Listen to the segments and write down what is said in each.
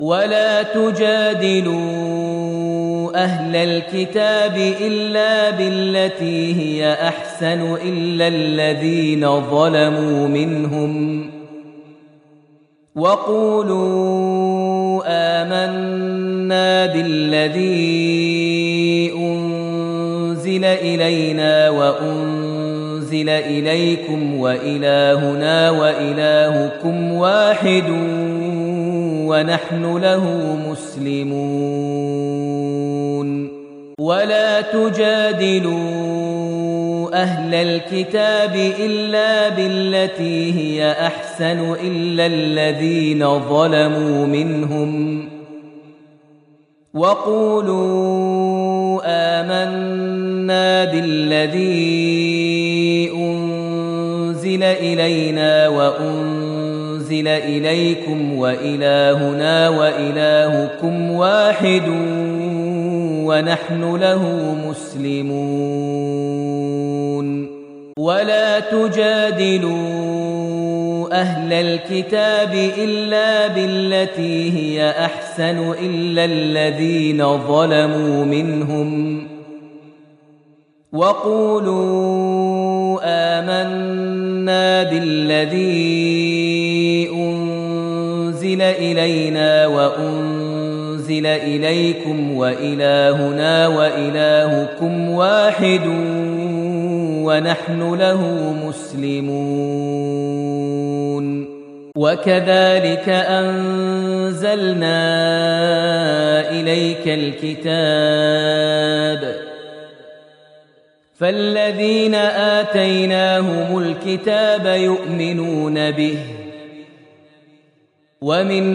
ولا تجادلوا أهل الكتاب إلا بالتي هي أحسن إلا الذين ظلموا منهم وقولوا آمنا بالذي أنزل إلينا وأنزل إليكم وإلهنا وإلهكم واحد ونحن له مسلمون ولا تجادلوا أهل الكتاب إلا بالتي هي أحسن إلا الذين ظلموا منهم وقولوا آمنا بالذي أنزل إلينا وأنزل إليكم وإلهنا وإلهكم واحد ونحن له مسلمون ولا تجادلوا أهل الكتاب إلا بالتي هي أحسن إلا الذين ظلموا منهم وقولوا آمنا بالذي أنزل إلينا وأنزل إليكم وإلهنا وإلهكم واحد ونحن له مسلمون وكذلك أنزلنا إليك الكتاب فالذين آتيناهم الكتاب يؤمنون به ومن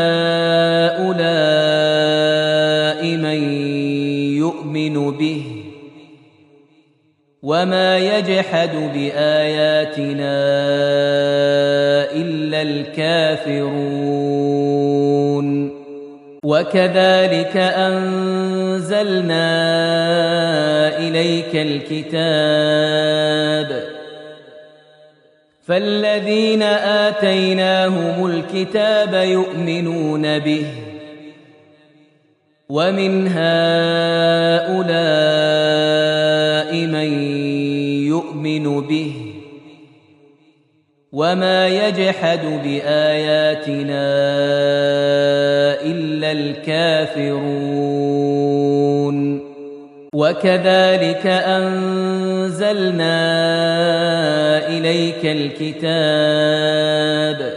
هؤلاء من يؤمن به وما يجحد بآياتنا إلا الكافرون وكذلك أنزلنا إليك الكتاب فالذين آتيناهم الكتاب يؤمنون به ومن هؤلاء من يؤمن به وما يجحد بآياتنا إلا الكافرون وكذلك أنزلنا إليك الكتاب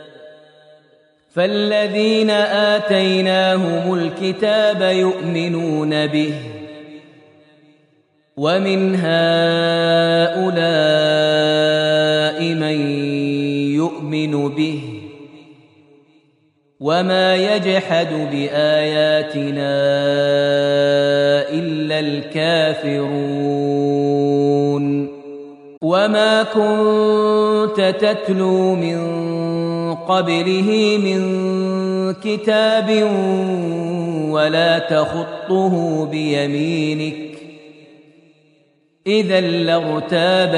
فالذين آتيناهم الكتاب يؤمنون به ومن هؤلاء من يؤمن به وما يجحد بآياتنا إلا الكافرون وما كنت تتلو من قبله من كتاب ولا تخطه بيمينك إذا لارتاب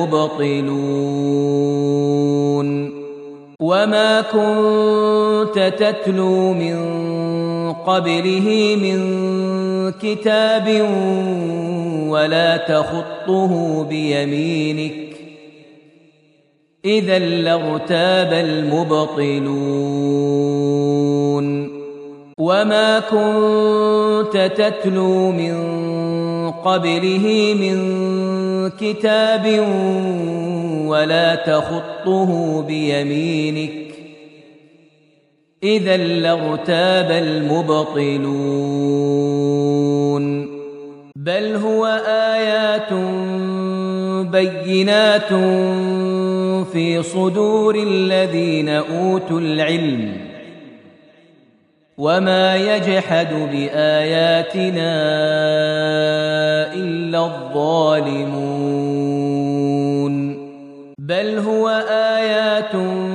المبطلون وما كنت تتلو من قبله من كتاب ولا تخطه بيمينك إذا لارتاب المبطلون وما كنت تتلو من قبله من كتاب ولا تخطه بيمينك إذا لارتاب المبطلون بل هو آيات بينات في صدور الذين أوتوا العلم وما يجحد بآياتنا إلا الظالمون بل هو آيات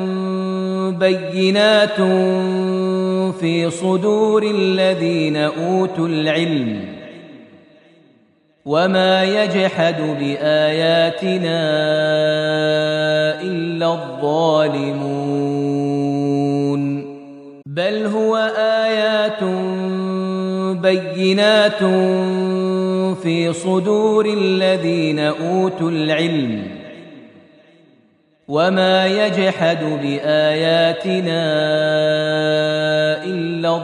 بينات في صدور الذين أوتوا العلم وما يجحد بآياتنا إلا الظالمون بل هو آيات بينات في صدور الذين أوتوا العلم وما يجحد بآياتنا إلا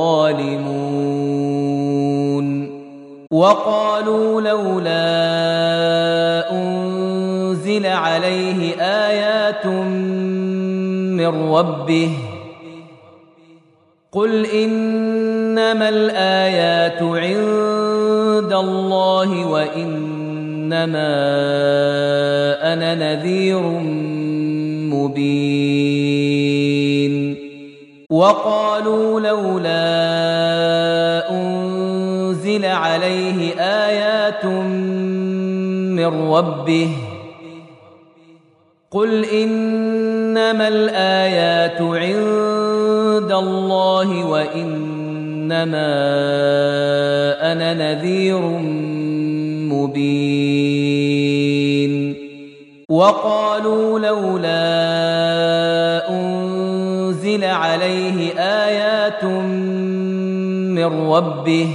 الظالمون وقالوا لولا أنزل عليه آيات من ربه قل إنما الآيات عند الله وإنما أنا نذير مبين وقالوا لولا أنزل عليه آيات من ربه قل إنما الآيات عند الله وإنما أنا نذير مبين وقالوا لولا أنزل عليه آيات من ربه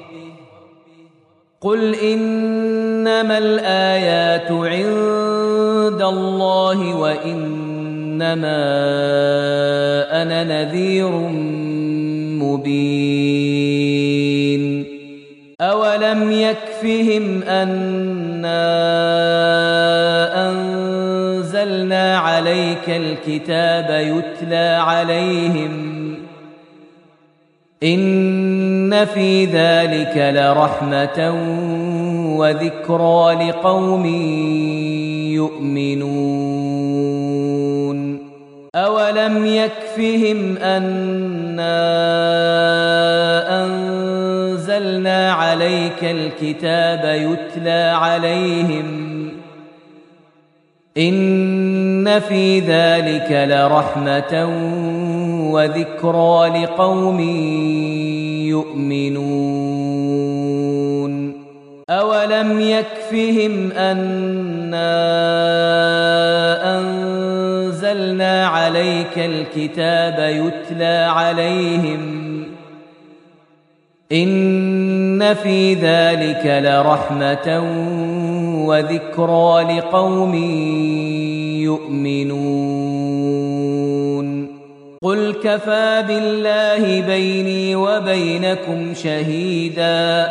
قل إنما الآيات عند الله وإنما أنا نذير مبين أولم يكفهم أنا أنزلنا عليك الكتاب يتلى عليهم إن في ذلك لرحمة وذكرى لقوم يؤمنون أولم يكفهم أنا أنزلنا عليك الكتاب يتلى عليهم إن في ذلك لرحمة وذكرى لقوم يؤمنون أولم يكفهم أنا أنزلنا عليك الكتاب يتلى عليهم إن في ذلك لرحمة وذكرى لقوم يؤمنون قل كفى بالله بيني وبينكم شهيدا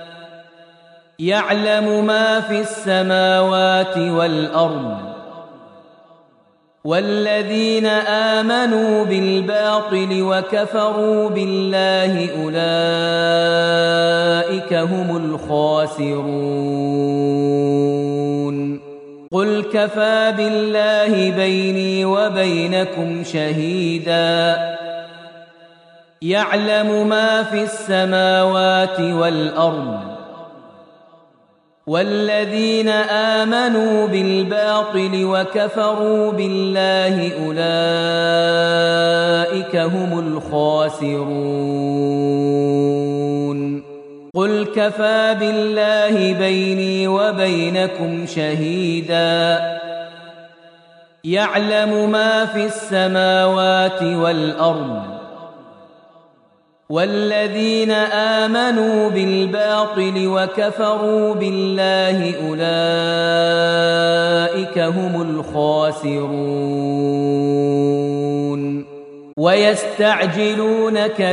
يعلم ما في السماوات والأرض والذين آمنوا بالباطل وكفروا بالله أولئك هم الخاسرون قل كفى بالله بيني وبينكم شهيدا يعلم ما في السماوات والأرض والذين آمنوا بالباطل وكفروا بالله أولئك هم الخاسرون قل كفى بالله بيني وبينكم شهيدا يعلم ما في السماوات والأرض والذين آمنوا بالباطل وكفروا بالله أولئك هم الخاسرون ويستعجلونك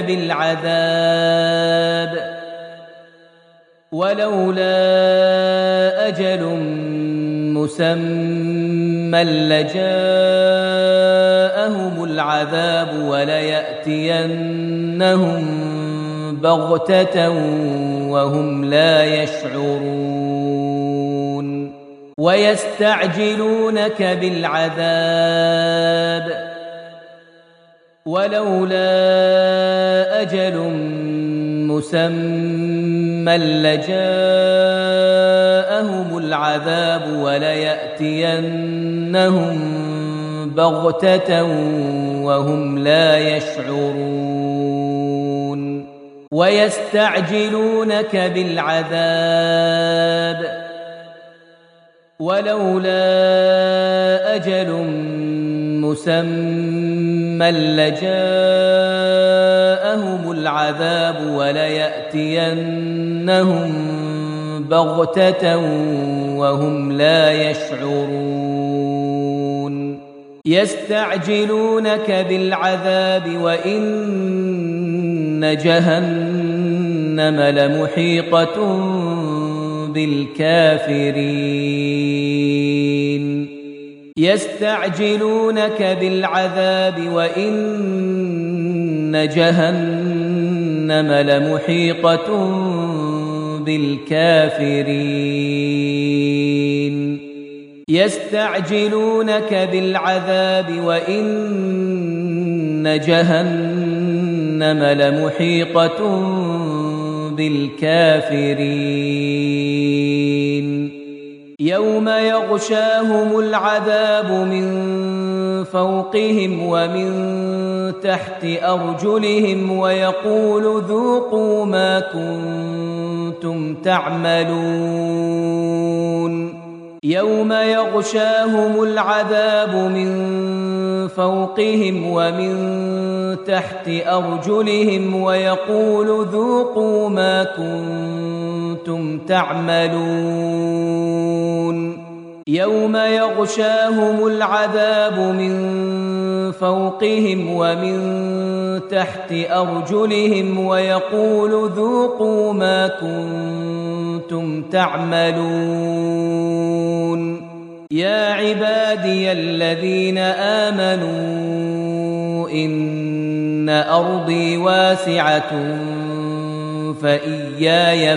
بالعذاب ولولا أجل مسمى لجاءهم العذاب وليأتينهم بغتة وهم لا يشعرون ويستعجلونك بالعذاب ولولا أجل مسمى لجاءهم العذاب وليأتينهم بغتة وهم لا يشعرون ويستعجلونك بالعذاب ولولا أجل مسمى لجاءهم جاءهم العذاب وليأتينهم بغتة وهم لا يشعرون يستعجلونك بالعذاب وإن جهنم لمحيطة بالكافرين يستعجلونك بالعذاب وإن جهنم لمحيطة بالكافرين يستعجلونك بالعذاب وإن جهنم لمحيطة بالكافرين يوم يغشاهم العذاب من فوقهم ومن تحت أرجلهم ويقول ذوقوا ما كنتم تعملون يوم يغشاهم العذاب من فوقهم ومن تحت أرجلهم ويقول ذوقوا ما كنتم تعملون يوم يغشاهم العذاب من فوقهم ومن تحت أرجلهم ويقول ذوقوا ما كنتم تعملون يا عبادي الذين آمنوا إن أرضي واسعة فإياي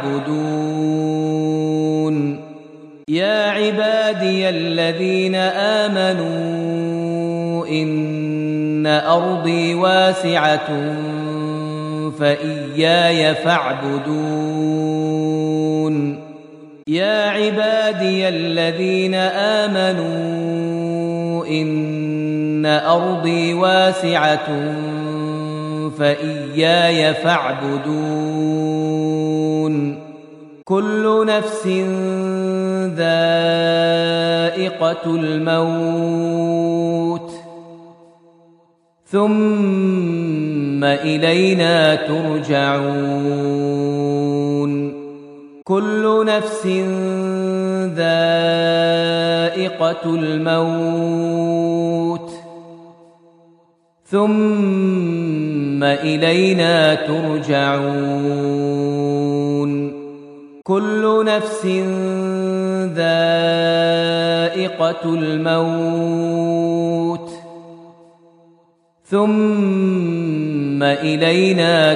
فاعبدون يا عبادي الذين آمنوا إن أرضي واسعة فإياي فاعبدون يا عبادي الذين آمنوا إن أرضي واسعة فإياي فاعبدون كل نفس ذائقة الموت ثم إلينا ترجعون كل نفس ذائقة الموت ثم إلينا ترجعون كل نفس ذائقة الموت ثم إلينا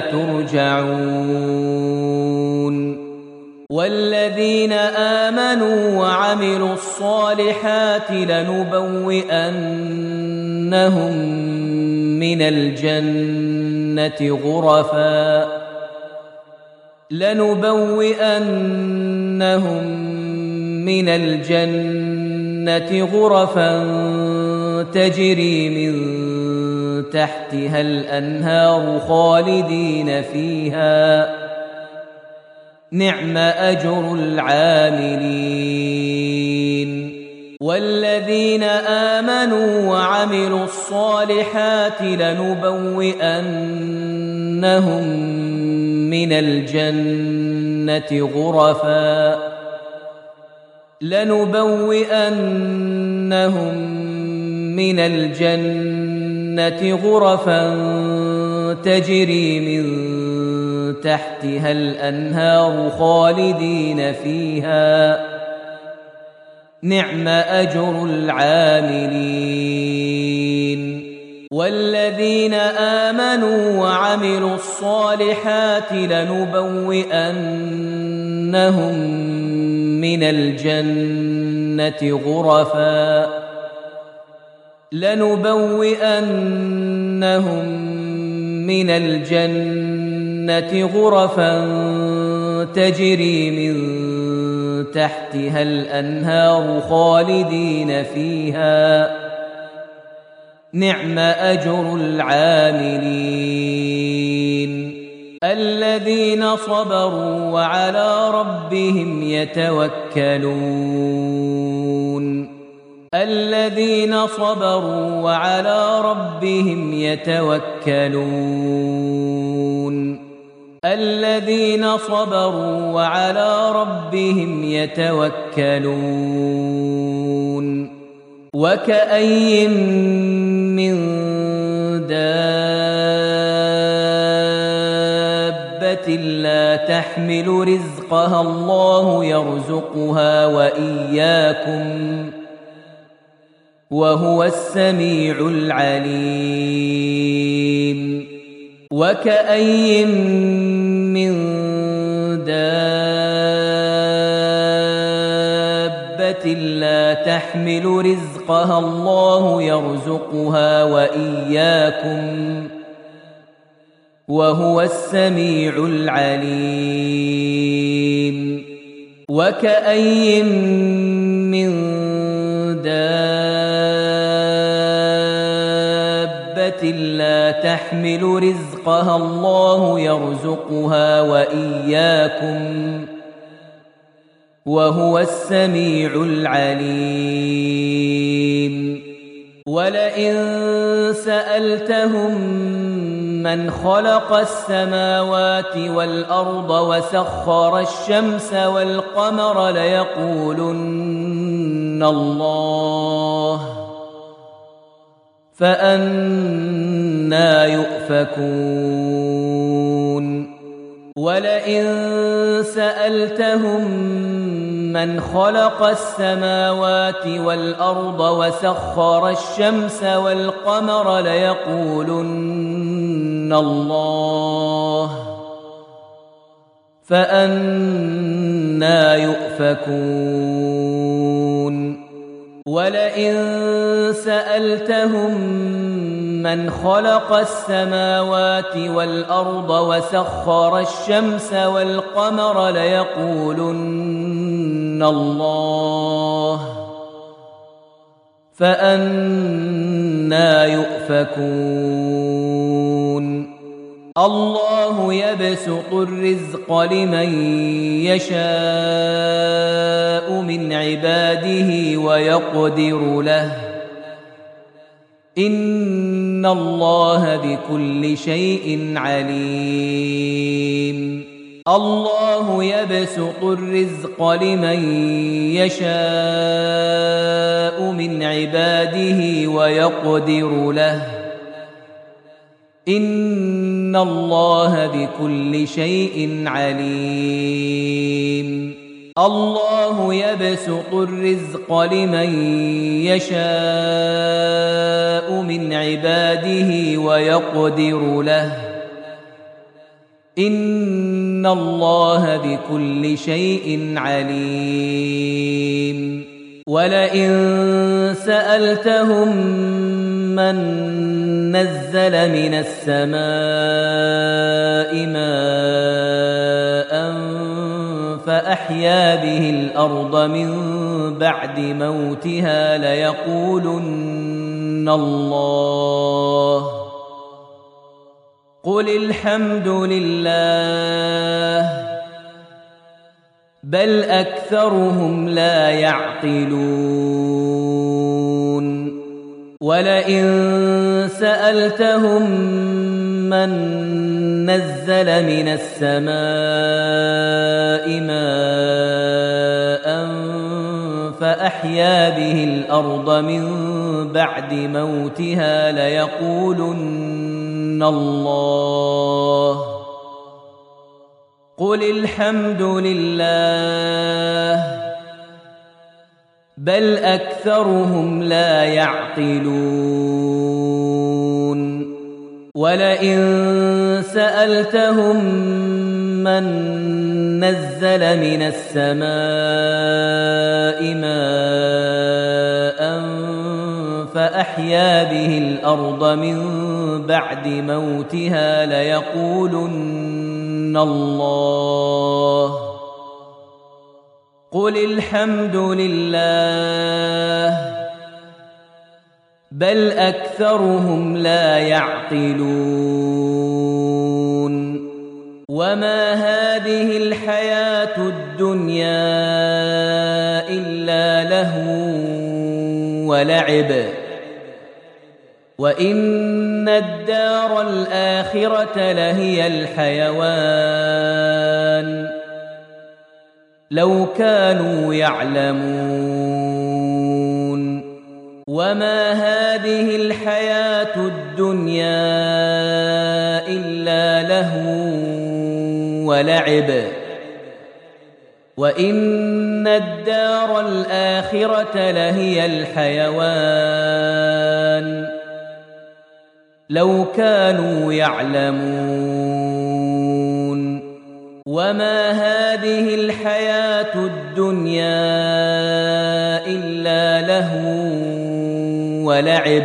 ترجعون والذين آمنوا وعملوا الصالحات لنبوئنهم من الجنة غرفا تجري من تحتها الأنهار خالدين فيها نعم أجر العاملين والذين آمنوا وعملوا الصالحات لنبوئنهم من الجنة غرفا تجري من تحتها الأنهار خالدين فيها نعم أجر العاملين والذين آمنوا وعملوا الصالحات لنبوئنهم من الجنة غرفا تجري من تحتها الأنهار خالدين فيها نعم أجر العاملين الذين صبروا وعلى ربهم يتوكلون الذين صبروا وعلى ربهم يتوكلون الذين صبروا وعلى ربهم يتوكلون وكأي من دابة لا تحمل رزقها الله يرزقها وإياكم وهو السميع العليم وكأي من دابة لا تحمل رزقها الله يرزقها وإياكم وهو السميع العليم وكأي من دابة لا تحمل رزقها الله يرزقها وإياكم وهو السميع العليم ولئن سألتهم من خلق السماوات والأرض وسخر الشمس والقمر ليقولن الله فأنى يؤفكون ولئن سألتهم من خلق السماوات والأرض وسخر الشمس والقمر ليقولن الله فأنى يؤفكون ولئن سألتهم من خلق السماوات والأرض وسخر الشمس والقمر ليقولن الله فأنى يؤفكون الله يبسط الرزق لمن يشاء من عباده ويقدر له إن الله بكل شيء عليم الله يبسط الرزق لمن يشاء من عباده ويقدر له إن الله بكل شيء عليم الله يبسط الرزق لمن يشاء من عباده ويقدر له إن الله بكل شيء عليم ولئن سألتهم من نزل من السماء ماء فأحيا به الأرض من بعد موتها ليقولن الله قل الحمد لله بل أكثرهم لا يعقلون ولئن سألتهم من نزل من السماء ماء فأحيا به الأرض من بعد موتها ليقولن الله قل الحمد لله بل أكثرهم لا يعقلون ولئن سألتهم من نزل من السماء ماء فأحيا به الأرض من بعد موتها ليقولن الله قل الحمد لله بل أكثرهم لا يعقلون وما هذه الحياة الدنيا إلا لهو ولعب وإن الدار الآخرة لهي الحيوان لو كانوا يعلمون وما هذه الحياة الدنيا إلا لهو ولعب وإن الدار الآخرة لهي الحيوان لو كانوا يعلمون وما هذه الحياة الدنيا إلا لهو ولعب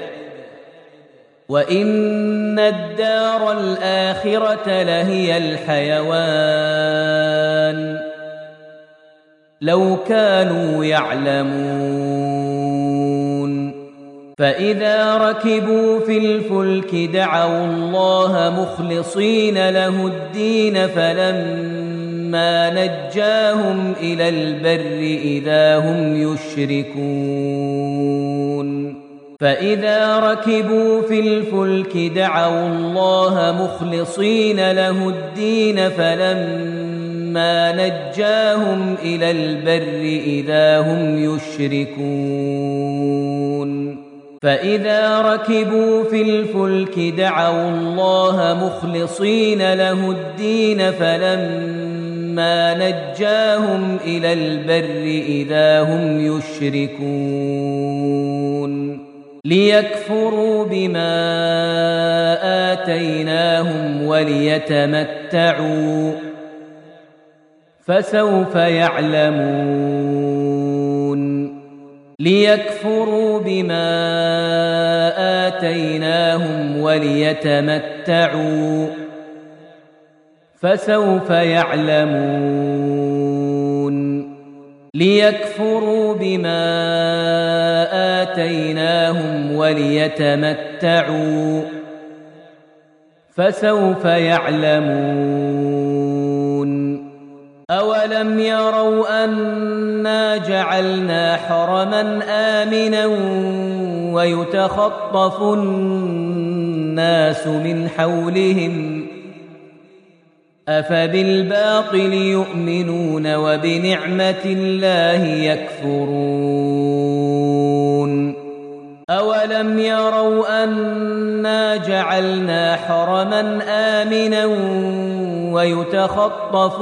وإن الدار الآخرة لهي الحيوان لو كانوا يعلمون فإذا ركبوا في الفلك دعوا الله مخلصين له الدين فلما نجاهم إلى البر إذا هم يشركون فإذا ركبوا في الفلك دعوا الله مخلصين له الدين فلما نجاهم إلى البر إذا هم يشركون فإذا ركبوا في الفلك دعوا الله مخلصين له الدين فلما نجاهم إلى البر إذا هم يشركون ليكفروا بما آتيناهم وليتمتعوا فسوف يعلمون ليكفروا بما آتيناهم وليتمتعوا فسوف يعلمون ليكفروا بما آتيناهم وليتمتعوا فسوف يعلمون أولم يروا أنا جعلنا حرما آمنا ويتخطف الناس من حولهم أفبالباطل يؤمنون وبنعمة الله يكفرون أولم يروا أنا جعلنا حرما آمنا ويتخطف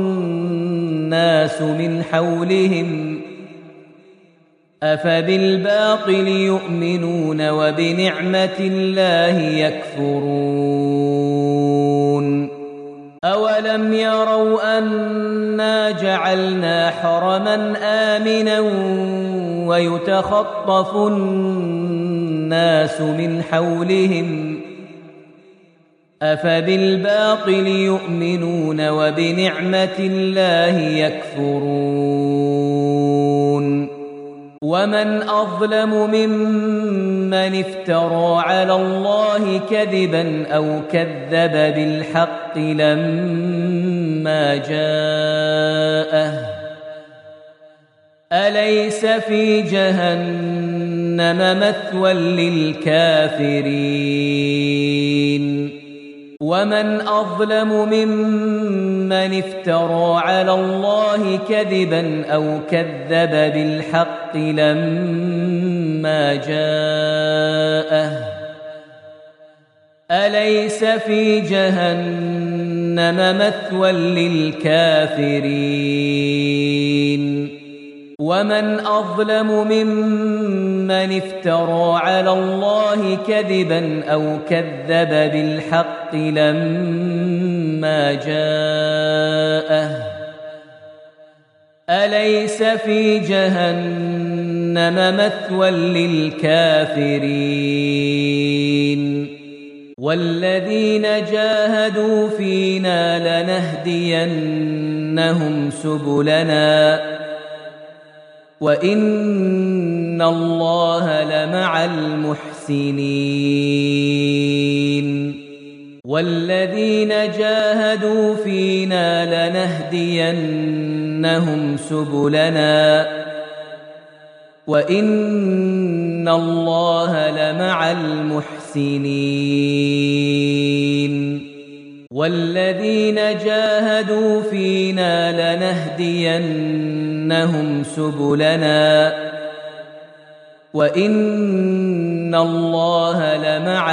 الناس من حولهم أفبالباطل يؤمنون وبنعمة الله يكفرون أولم يروا أنا جعلنا حرما آمنا ويتخطف الناس من حولهم أفبالباطل يؤمنون وبنعمة الله يكفرون ومن أظلم ممن افترى على الله كذبا أو كذب بالحق لما جاءه أليس في جهنم مثوى للكافرين ومن أظلم ممن افترى على الله كذبا أو كذب بالحق لما جاءه أليس في جهنم مثوى للكافرين ومن أظلم ممن افترى على الله كذبا أو كذب بالحق لما جاءه أليس في جهنم مثوى للكافرين والذين جاهدوا فينا لنهدينهم سبلنا وإن الله لمع المحسنين والذين جاهدوا فينا لنهدينهم سبلنا وإن الله لمع المحسنين والذين جاهدوا فينا لنهدينهم سبلنا وإن الله لمع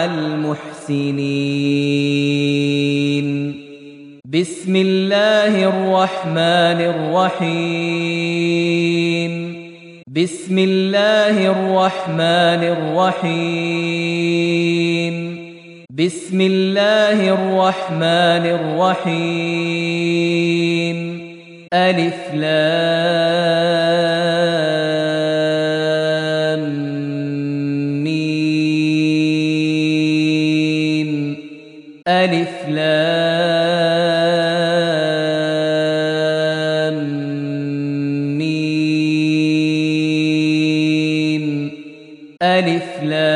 المحسنين بسم الله الرحمن الرحيم بسم الله الرحمن الرحيم بسم الله الرحمن الرحيم ألف لام ميم ألف لام ميم ألف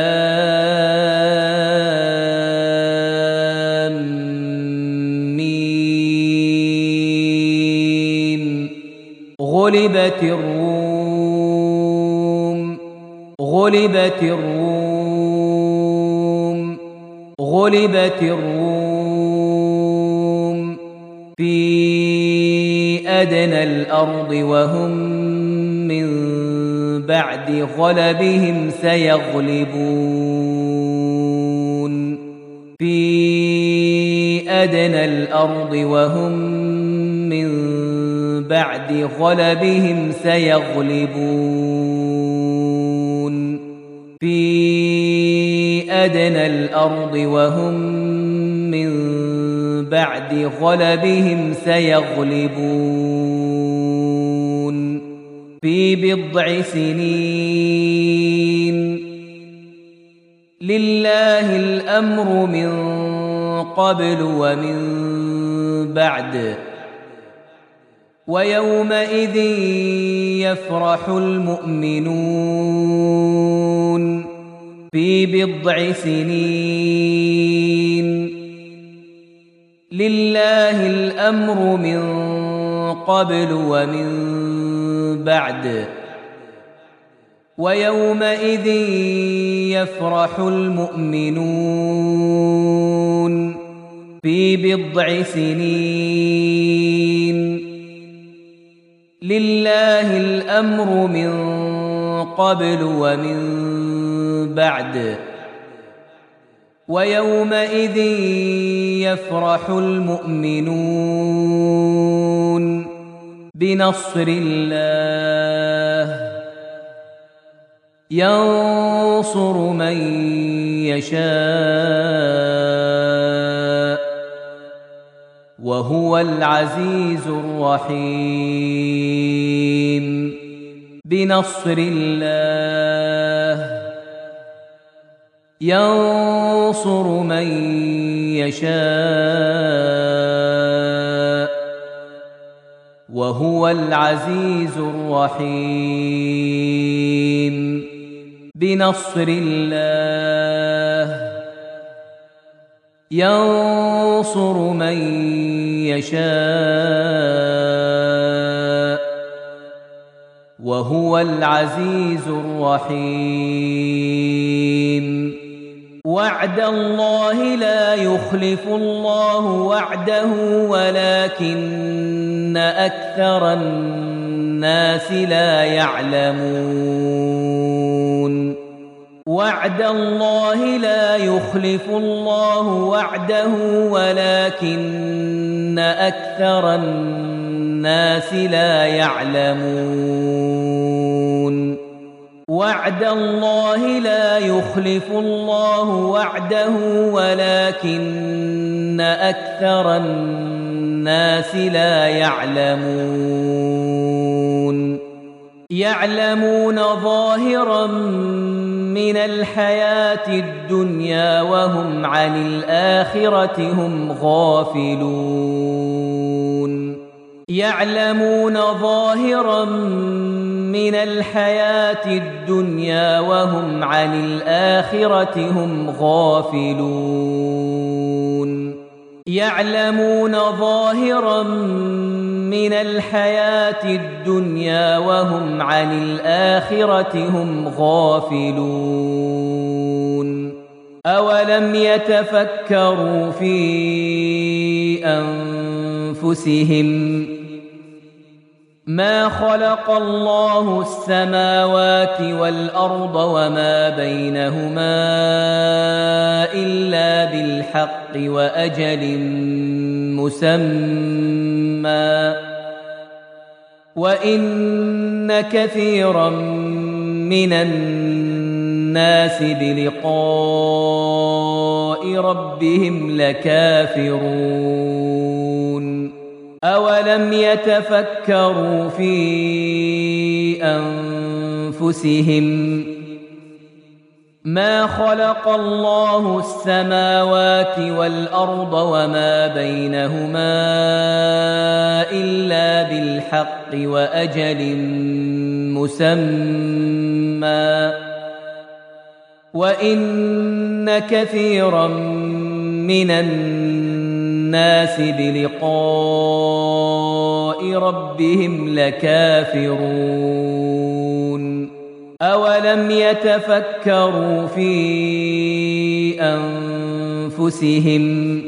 لام ميم غلبت الروم غلبت الروم غلبت الروم في أدنى الأرض وهم من بعد غلبهم سيغلبون في أدنى الأرض وهم من بعد غلبهم سيغلبون في أدنى الأرض وهم من بعد غلبهم سيغلبون في بضع سنين لله الأمر من قبل ومن بعد ويومئذ يفرح المؤمنون في بضع سنين لله الأمر من قبل ومن بعد ويومئذ يفرح المؤمنون في بضع سنين لله الأمر من قبل ومن بعد ويومئذ يفرح المؤمنون بنصر الله ينصر من يشاء وهو العزيز الرحيم بنصر الله ينصر من يشاء وهو العزيز الرحيم بنصر الله ينصر من يشاء وهو العزيز الرحيم وعد الله لا يخلف الله وعده ولكن أكثر الناس لا يعلمون وعد الله لا يخلف الله وعده ولكن أكثر الناس لا يعلمون وعد الله لا يخلف الله وعده ولكن أكثر الناس لا يعلمون يعلمون ظاهرا من الحياة الدنيا وهم عن الآخرة هم غافلون يعلمون ظاهرا من الحياة الدنيا وهم عن الآخرة هم غافلون يعلمون ظاهرا من الحياة الدنيا وهم عن الآخرة هم غافلون أولم يتفكروا في أنفسهم ما خلق الله السماوات والأرض وما بينهما إلا بالحق وأجل مسمى وإن كثيرا من الناس بلقاء ربهم لكافرون أولم يتفكروا في أنفسهم ما خلق الله السماوات والأرض وما بينهما إلا بالحق وأجل مسمى وإن كثيرا من الناس بلقاء ربهم لكافرون أولم يتفكروا في أنفسهم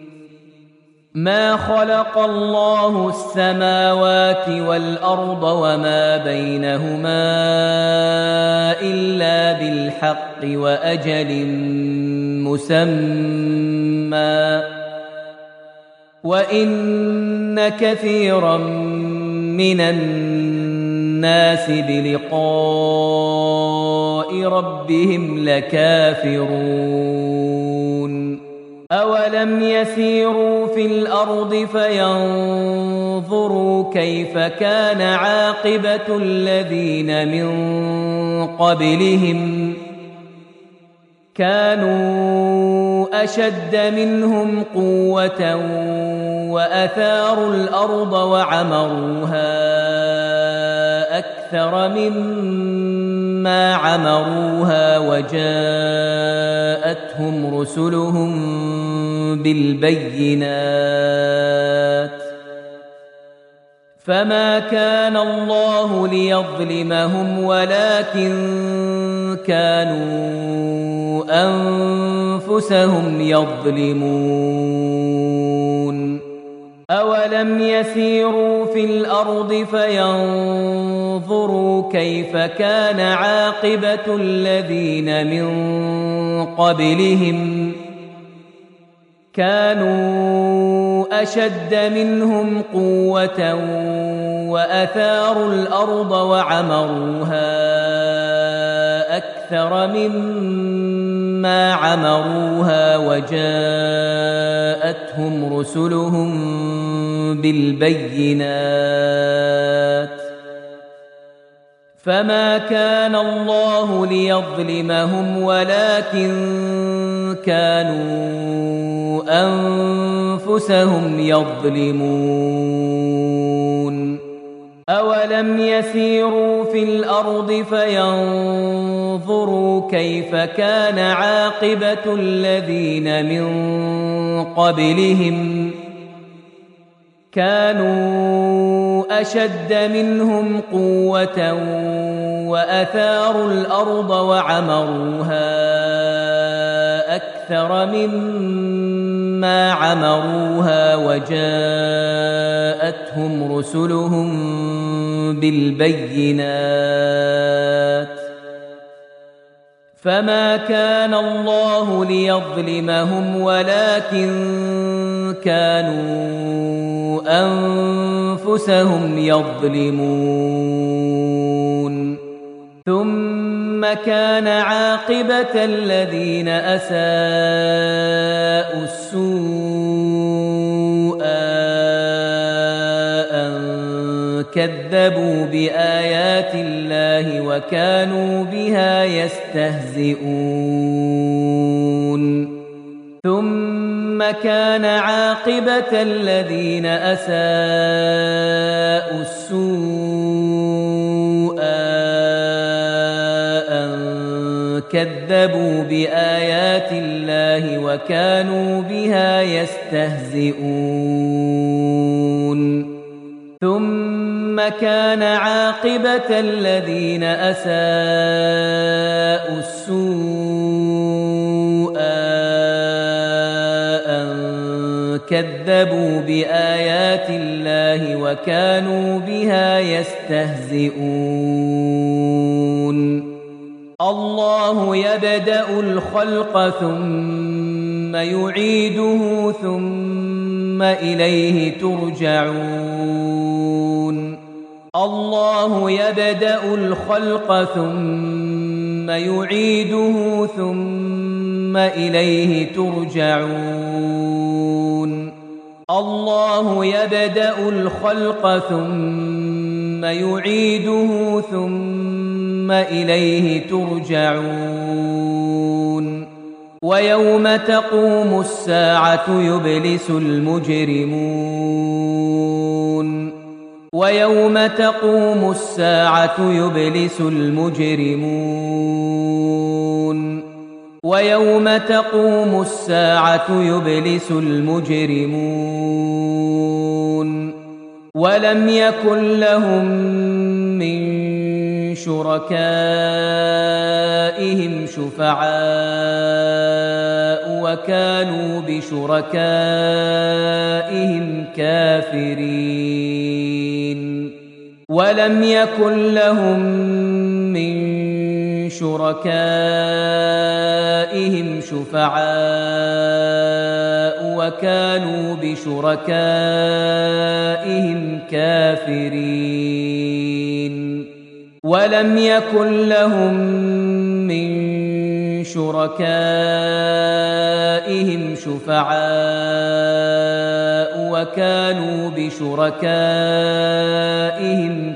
ما خلق الله السماوات والأرض وما بينهما إلا بالحق وأجل مسمى وإن كثيرا من الناس بلقاء ربهم لكافرون أولم يسيروا في الأرض فينظروا كيف كان عاقبة الذين من قبلهم كانوا أشد منهم قوة وأثاروا الأرض وعمروها أكثر مما عمروها وجاءتهم رسلهم بالبينات فما كان الله ليظلمهم ولكن كانوا أنفسهم يظلمون أولم يسيروا في الأرض فينظروا كيف كان عاقبة الذين من قبلهم كانوا أشد منهم قوة وأثاروا الأرض وعمروها أكثر مما عمروها وجاءتهم رسلهم بالبينات فما كان الله ليظلمهم ولكن كانوا أنفسهم يظلمون أولم يسيروا في الأرض فينظروا كيف كان عاقبة الذين من قبلهم كانوا أشد منهم قوة وأثاروا الأرض وعمروها أكثر مما عمروها وجاءتهم رسلهم بالبينات فما كان الله ليظلمهم ولكن كانوا أنفسهم يظلمون ثم كان عاقبة الذين أساءوا السوء أن كذبوا بآيات الله وكانوا بها يستهزئون ثم كان عاقبة الذين أساءوا السوء أن كذبوا بآيات الله وكانوا بها يستهزئون ثم كان عاقبة الذين أساءوا السوء أن كذبوا بآيات الله وكانوا بها يستهزئون الله يبدأ الخلق ثم يعيده ثم إليه ترجعون الله يبدأ الخلق ثم يعيده ثم إليه ترجعون الله يبدأ الخلق ثم يعيده ثم إليه ترجعون ويوم تقوم الساعة يبلس المجرمون ويوم تقوم الساعة يبلس المجرمون ويوم تقوم الساعة يبلس المجرمون ولم يكن لهم من شركائهم شفعاء وكانوا بشركائهم كافرين ولم يكن لهم من شركائهم شفعاء وكانوا بشركائهم كافرين ولم يكن لهم من شركائهم شفعاء وكانوا بشركائهم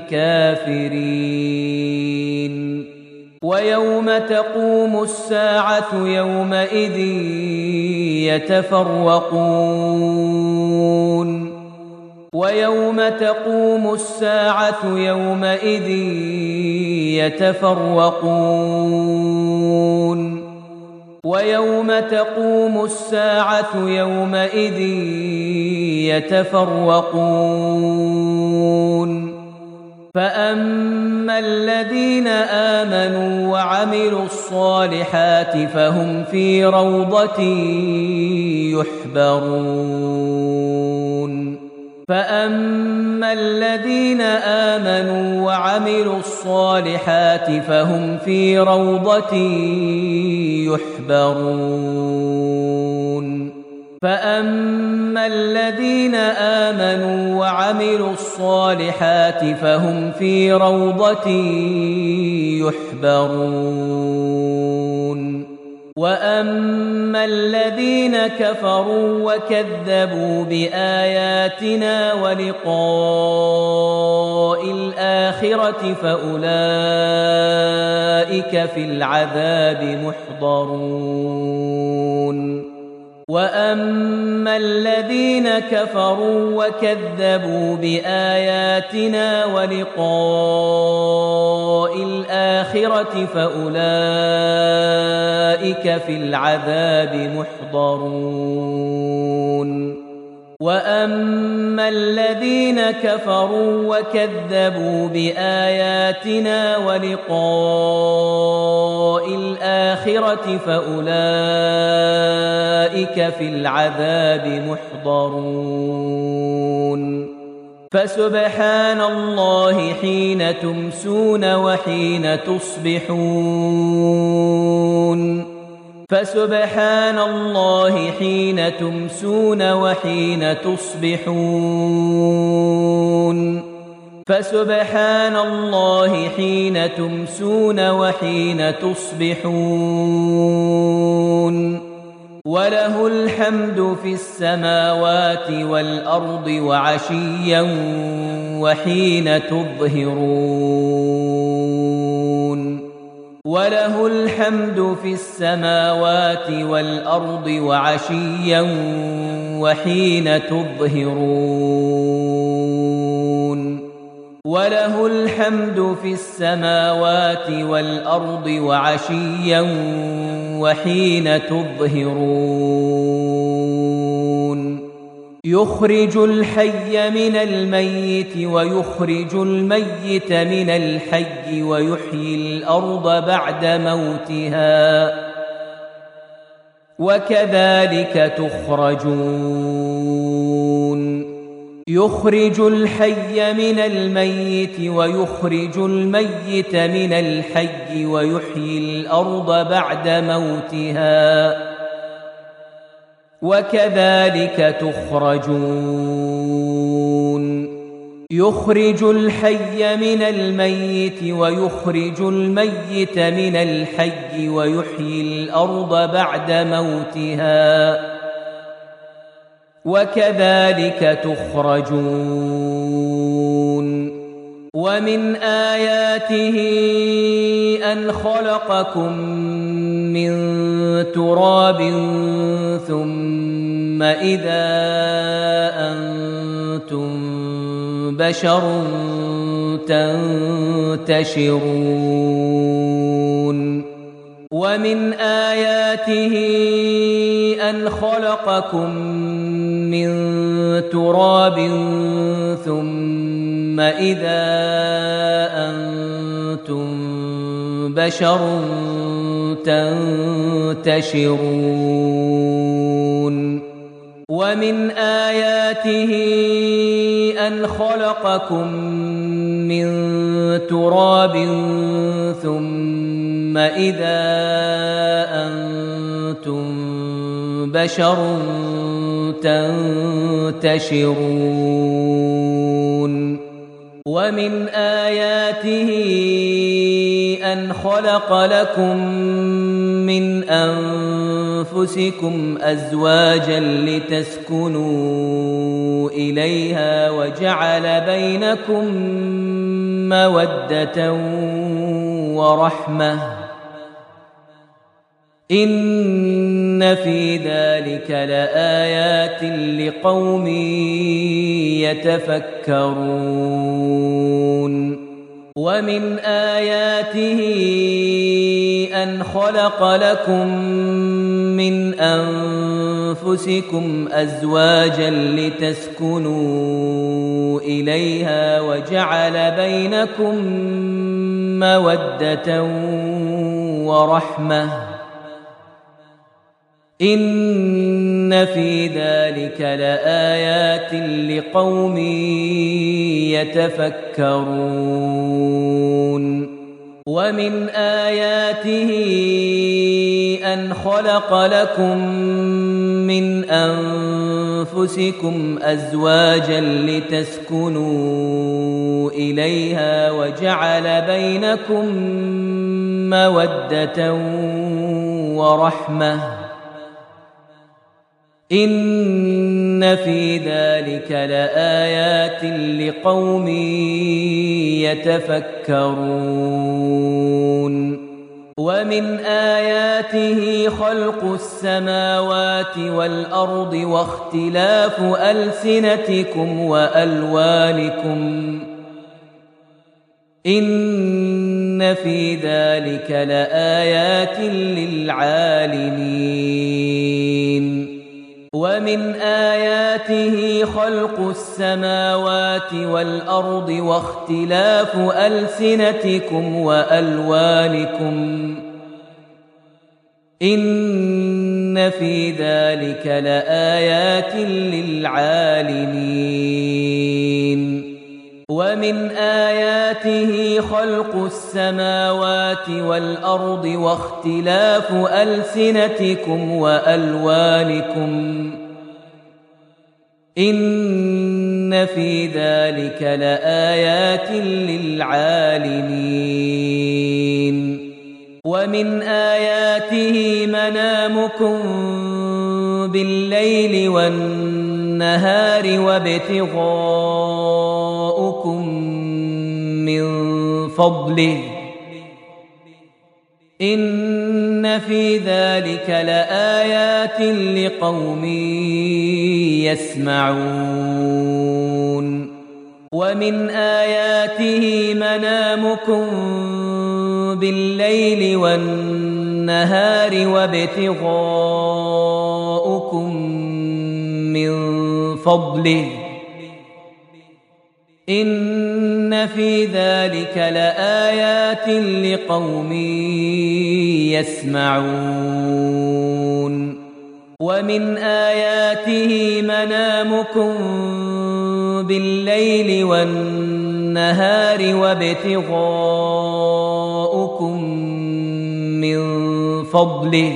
كافرين ويوم تقوم الساعة يومئذ يتفرقون ويوم تقوم الساعة يومئذ يتفرقون ويوم تقوم الساعة يومئذ يتفرقون فأما الذين آمنوا وعملوا الصالحات فهم في روضة يحبرون فأما الذين آمنوا وعملوا الصالحات فهم في روضة يحبرون فأما الذين آمنوا وعملوا الصالحات فهم في روضة يحبرون وأما الذين كفروا وكذبوا بآياتنا ولقاء الآخرة فأولئك في العذاب محضرون وأما الذين كفروا وكذبوا بآياتنا ولقاء الآخرة فأولئك في العذاب محضرون وأما الذين كفروا وكذبوا بآياتنا ولقاء الآخرة فأولئك في العذاب محضرون فسبحان الله حين تمسون وحين تصبحون فسبحان الله حين تمسون وحين تصبحون فسبحان الله حين تمسون وحين تصبحون وله الحمد في السماوات والأرض وعشيا وحين تظهرون وله الحمد في السماوات والأرض وعشيا وحين تظهرون وله الحمد في السماوات والأرض وعشيا وحين تظهرون يخرج الحي من الميت ويخرج الميت من الحي ويحيي الأرض بعد موتها وكذلك تخرجون يخرج الحي من الميت ويخرج الميت من الحي ويحيي الأرض بعد موتها وكذلك تخرجون يخرج الحي من الميت ويخرج الميت من الحي ويحيي الأرض بعد موتها وكذلك تخرجون ومن آياته أن خلقكم من تراب ثم إذا أنتم بشر تنتشرون ومن آياته أن خلقكم من تراب ثم إذا أنتم بشر تنتشرون ومن آياته أن خلقكم من تراب ثم إذا أنتم بشر تنتشرون ومن آياته أن خلق لكم من أنفسكم أزواجا لتسكنوا إليها وجعل بينكم مودة ورحمة إن في ذلك لآيات لقوم يتفكرون ومن آياته أن خلق لكم من أنفسكم أزواجا لتسكنوا إليها وجعل بينكم مودة ورحمة إن في ذلك لآيات لقوم يتفكرون ومن آياته أن خلق لكم من أنفسكم أزواجا لتسكنوا إليها وجعل بينكم مودة ورحمة إن في ذلك لآيات لقوم يتفكرون ومن آياته خلق السماوات والأرض واختلاف ألسنتكم وألوانكم إن في ذلك لآيات للعالمين ومن آياته خلق السماوات والأرض واختلاف ألسنتكم وألوانكم إن في ذلك لآيات للعالمين ومن آياته خلق السماوات والأرض واختلاف ألسنتكم وألوانكم إن في ذلك لآيات للعالمين ومن آياته منامكم بالليل والنهار وابتغاؤكم من فضله إن في ذلك لآيات لقوم يسمعون ومن آياته منامكم بالليل والنهار وابتغاؤكم من فضله إن في ذلك لآيات لقوم يسمعون ومن آياته منامكم بالليل والنهار وابتغاؤكم من فضله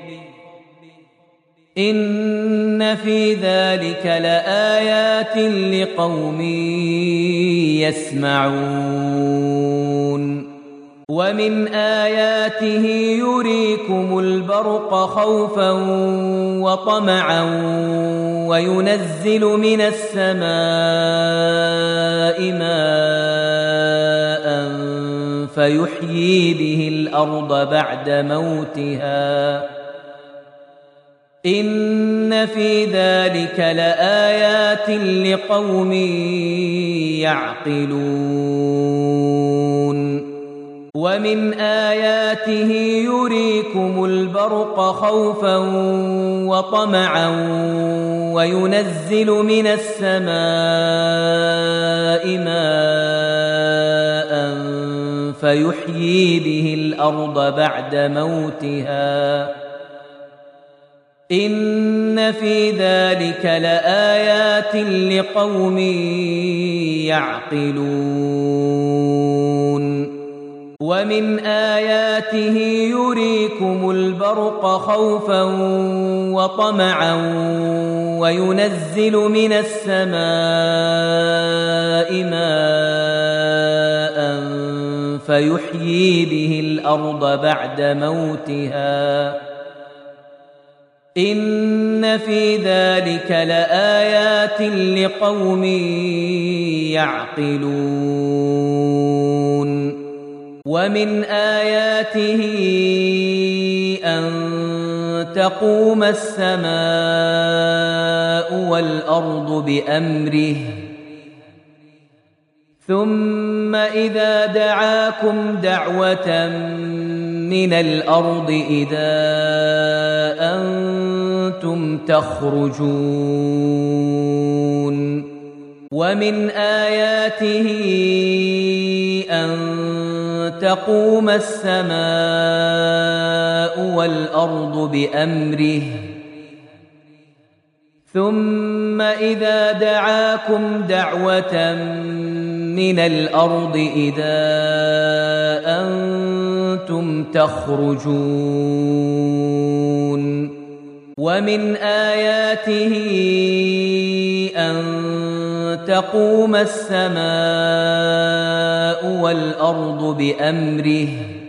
إن في ذلك لآيات لقوم يسمعون ومن آياته يريكم البرق خوفا وطمعا وينزل من السماء ماء فيحيي به الأرض بعد موتها إن في ذلك لآيات لقوم يعقلون ومن آياته يريكم البرق خوفا وطمعا وينزل من السماء ماء فيحيي به الأرض بعد موتها إن في ذلك لآيات لقوم يعقلون ومن آياته يريكم البرق خوفا وطمعا وينزل من السماء ماء فيحيي به الأرض بعد موتها إن في ذلك لآيات لقوم يعقلون ومن آياته أن تقوم السماء والأرض بأمره ثم إذا دعاكم دعوة من الأرض إذا أنتم تخرجون ومن آياته أن تقوم السماء والأرض بأمره ثم إذا دعاكم دعوة من الأرض إذا أنتم تخرجون ومن آياته أن تقوم السماء والأرض بأمره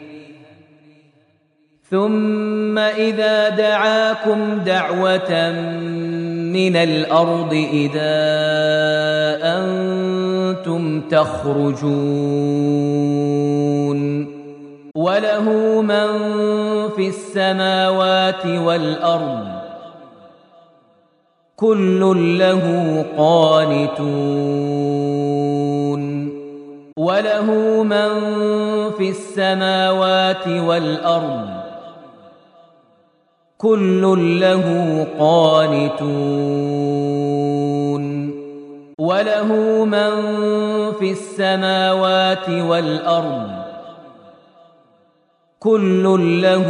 ثم إذا دعاكم دعوة من الأرض إذا أنتم تخرجون وله من في السماوات والأرض كل له قانتون وله من في السماوات والأرض كل له قانتون وله من في السماوات والأرض كل له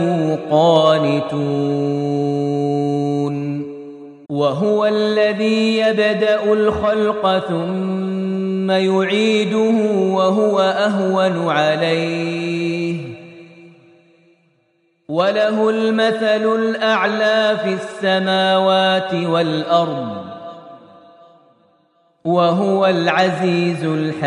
قانتون وهو الذي يبدأ الخلق ثم يعيده وهو أهون عليه وله المثل الأعلى في السماوات والأرض وهو العزيز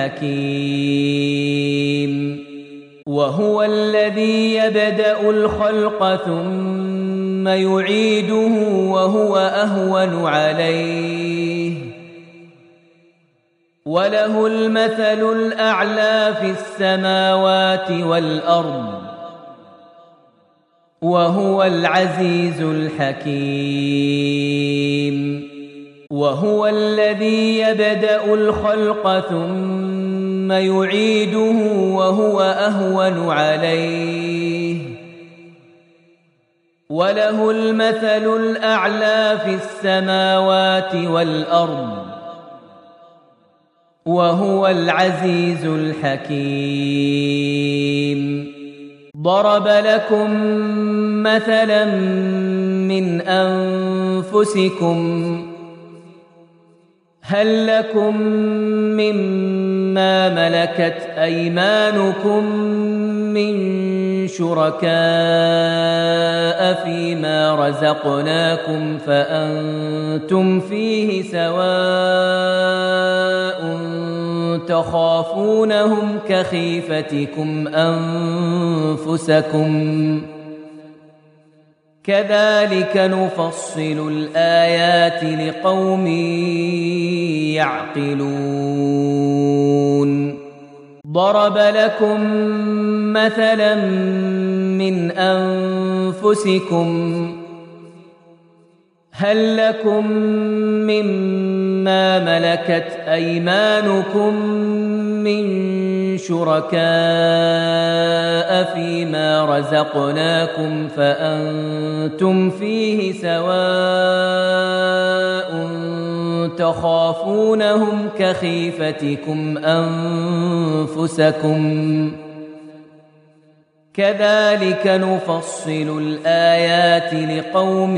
الحكيم وهو الذي يبدأ الخلق ثم يعيده وهو أهون عليه وله المثل الأعلى في السماوات والأرض وهو العزيز الحكيم وهو الذي يبدأ الخلق ثم يعيده وهو أهون عليه وله المثل الأعلى في السماوات والأرض وهو العزيز الحكيم. ضرب لكم مثلا من أنفسكم هل لكم مما ملكت أيمانكم من شركاء فيما رزقناكم فأنتم فيه سواء تخافونهم كخيفتكم أنفسكم كذلك نفصل الآيات لقوم يعقلون. ضرب لكم مثلا من أنفسكم هل لكم مما ملكت أيمانكم من شركاء فيما رزقناكم فأنتم فيه سواء تخافونهم كخيفتكم أنفسكم كذلك نفصل الآيات لقوم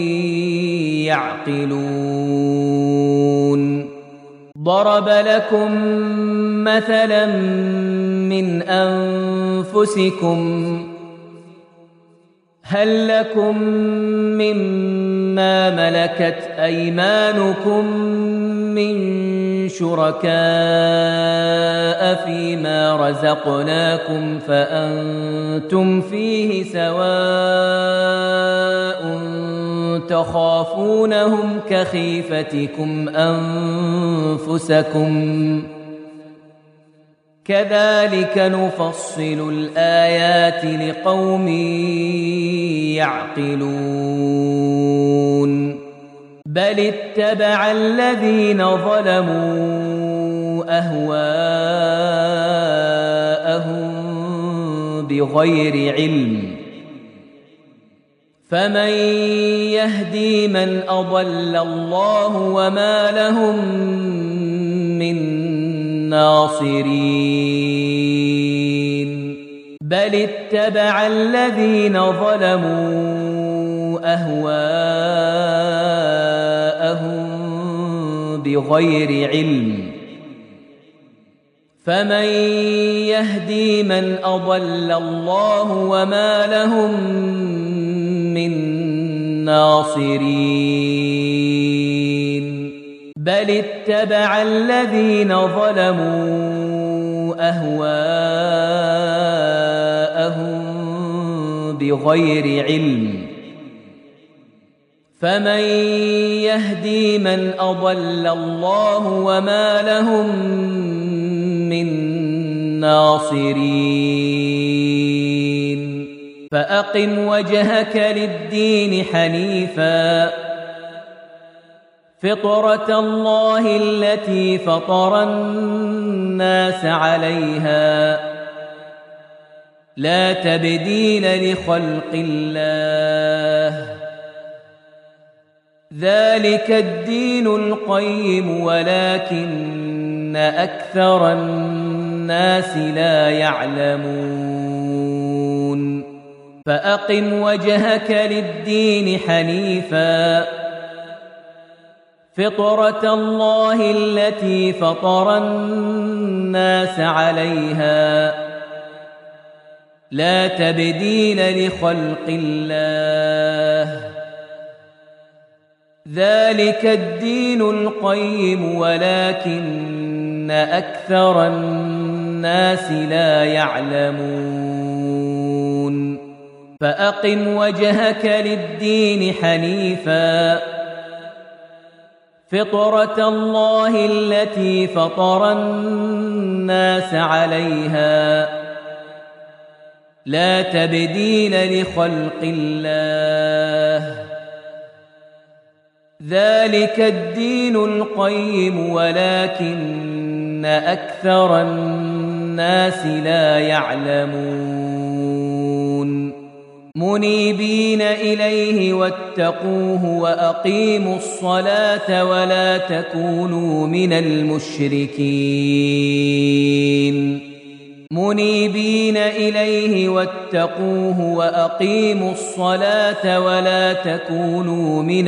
يعقلون. ضرب لكم مثلا من أنفسكم هل لكم مما ملكت أيمانكم من شركاء فيما رزقناكم فأنتم فيه سواء تخافونهم كخيفتكم أنفسكم كذلك نفصل الآيات لقوم يعقلون. بل اتبع الذين ظلموا أهواءهم بغير علم فمن يهدي من أضل الله وما لهم من ناصرين. بل اتبع الذين ظلموا أهواءهم بغير علم فمن يهدي من أضل الله وما لهم من ناصرين. بل اتبع الذين ظلموا أهواءهم بغير علم فمن يهدي من أضل الله وما لهم من ناصرين. فأقم وجهك للدين حنيفا فطرة الله التي فطر الناس عليها لا تبديل لخلق الله ذلك الدين القيم ولكن أكثر الناس لا يعلمون. فأقم وجهك للدين حنيفا فطرة الله التي فطر الناس عليها لا تبديل لخلق الله ذلك الدين القيم ولكن أكثر الناس لا يعلمون. فأقم وجهك للدين حنيفا فطرة الله التي فطر الناس عليها لا تبديل لخلق الله ذلك الدين القيم ولكن أكثر الناس لا يعلمون منيبين إليه واتقوه وأقيموا الصلاة ولا تكونوا من المشركين منيبين إليه واتقوه وأقيموا الصلاة ولا تكونوا من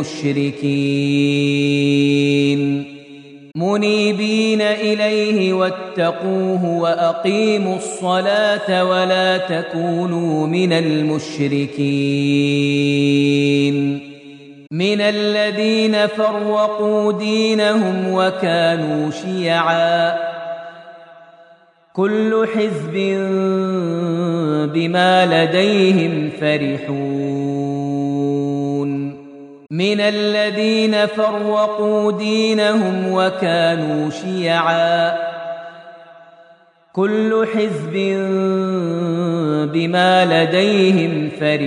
المشركين منيبين إليه واتقوه وأقيموا الصلاة ولا تكونوا من المشركين من الذين فرقوا دينهم وكانوا شيعا كل حزب بما لديهم فرحون من الذين فرقوا دينهم وكانوا شيعا كل حزب بما لديهم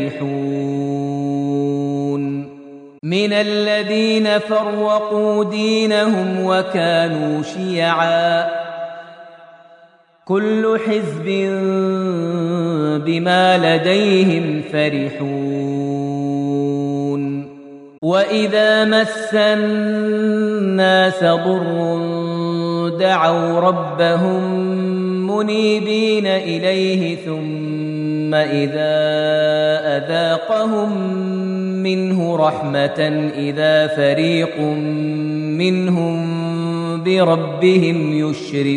فرحون من الذين فرقوا دينهم وكانوا شيعا كل حزب بما لديهم فرحون وإذا مس الناس ضر دعوا ربهم منيبين إليه ثم إذا أذاقهم منه رحمة إذا فريق منهم بربهم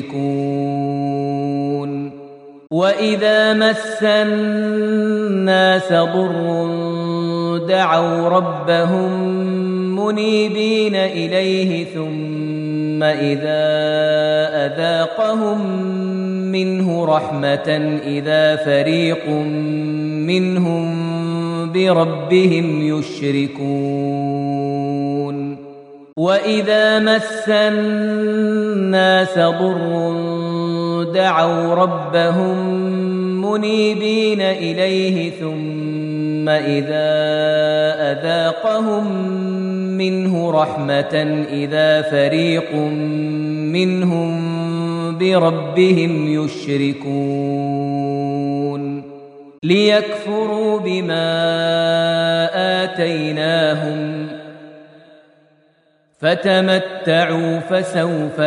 يشركون وإذا مس الناس ضر دعوا ربهم منيبين إليه ثم إذا أذاقهم منه رحمة إذا فريق منهم بربهم يشركون وإذا مس الناس ضر دعوا ربهم منيبين إليه ثم إذا أذاقهم منه رحمة إذا فريق منهم بربهم يشركون ليكفروا بما آتيناهم فتمتعوا فسوف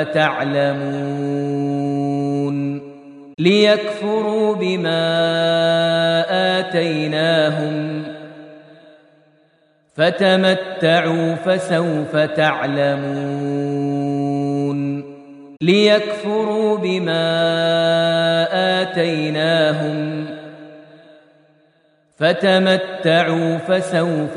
تعلمون ليكفروا بما آتيناهم فتمتعوا فسوف تعلمون ليكفروا بما آتيناهم فتمتعوا فسوف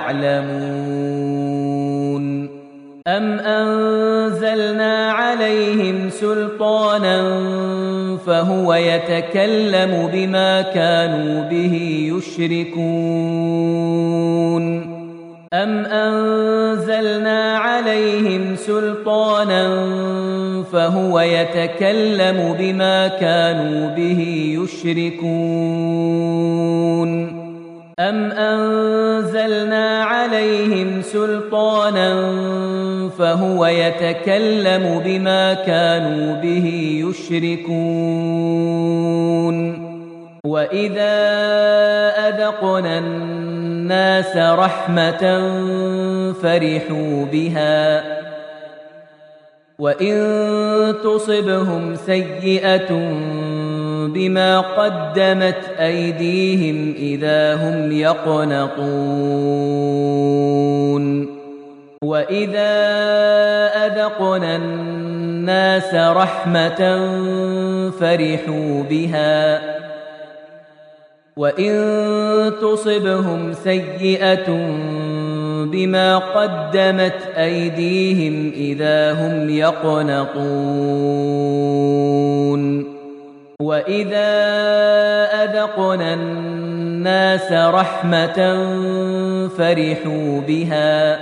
تعلمون أم أنزلنا عليهم سلطانا فهو يتكلم بما كانوا به يشركون أم أنزلنا عليهم سلطانا فهو يتكلم بما كانوا به يشركون أم أنزلنا عليهم سلطانا فهو يتكلم بما كانوا به يشركون وإذا أذقنا الناس رحمة فرحوا بها وإن تصبهم سيئة بما قدمت أيديهم إذا هم يقنطون وإذا أذقنا الناس رحمة فرحوا بها وإن تصبهم سيئة بما قدمت أيديهم إذا هم يقنطون وإذا أذقنا الناس رحمة فرحوا بها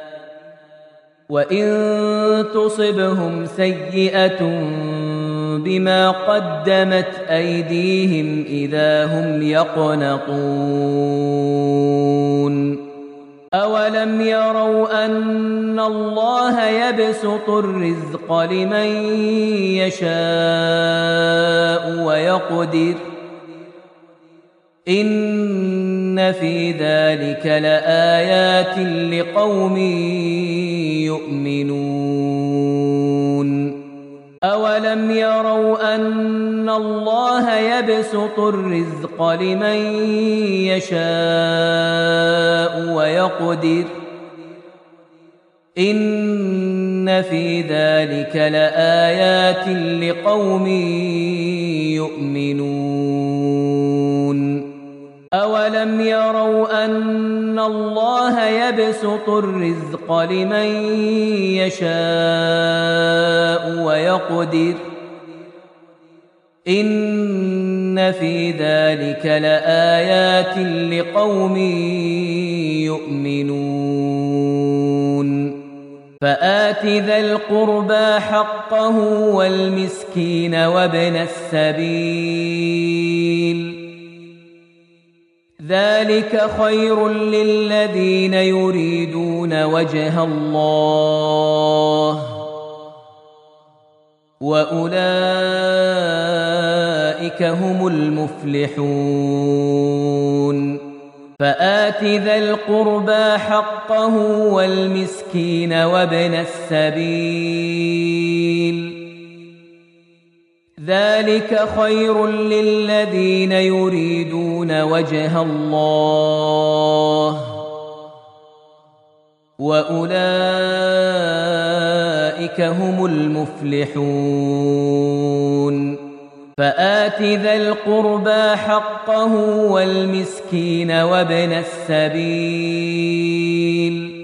وإن تصبهم سيئة بما قدمت أيديهم إذا هم يقنطون أولم يروا أن الله يبسط الرزق لمن يشاء ويقدر إن في ذلك لآيات لقوم يؤمنون أولم يروا أن الله يبسط الرزق لمن يشاء ويقدر إن في ذلك لآيات لقوم يؤمنون أولم يروا أن الله يبسط الرزق لمن يشاء ويقدر إن في ذلك لآيات لقوم يؤمنون فآت ذا القربى حقه والمسكين وابن السبيل ذلك خير للذين يريدون وجه الله وأولئك هم المفلحون فآت ذا القربى حقه والمسكين وابن السبيل ذلك خير للذين يريدون وجه الله وأولئك هم المفلحون فآت ذا القربى حقه والمسكين وابن السبيل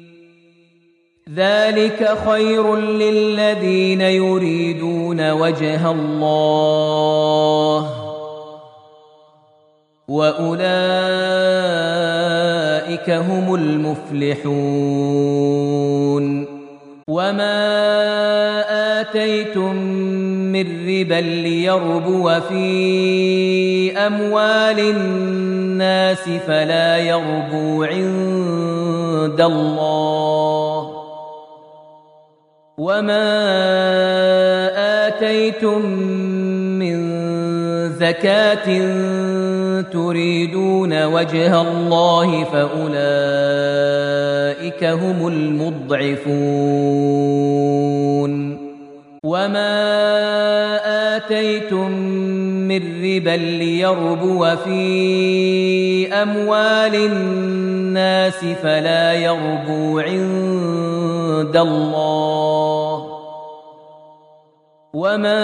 ذلك خير للذين يريدون وجه الله وأولئك هم المفلحون وما آتيتم من ربا ليربو في أموال الناس فلا يربو عند الله وما آتيتم من زكاة تريدون وجه الله فأولئك هم المضعفون وما آتيتم من ربا ليربو في أموال الناس فلا يربو عند الله وما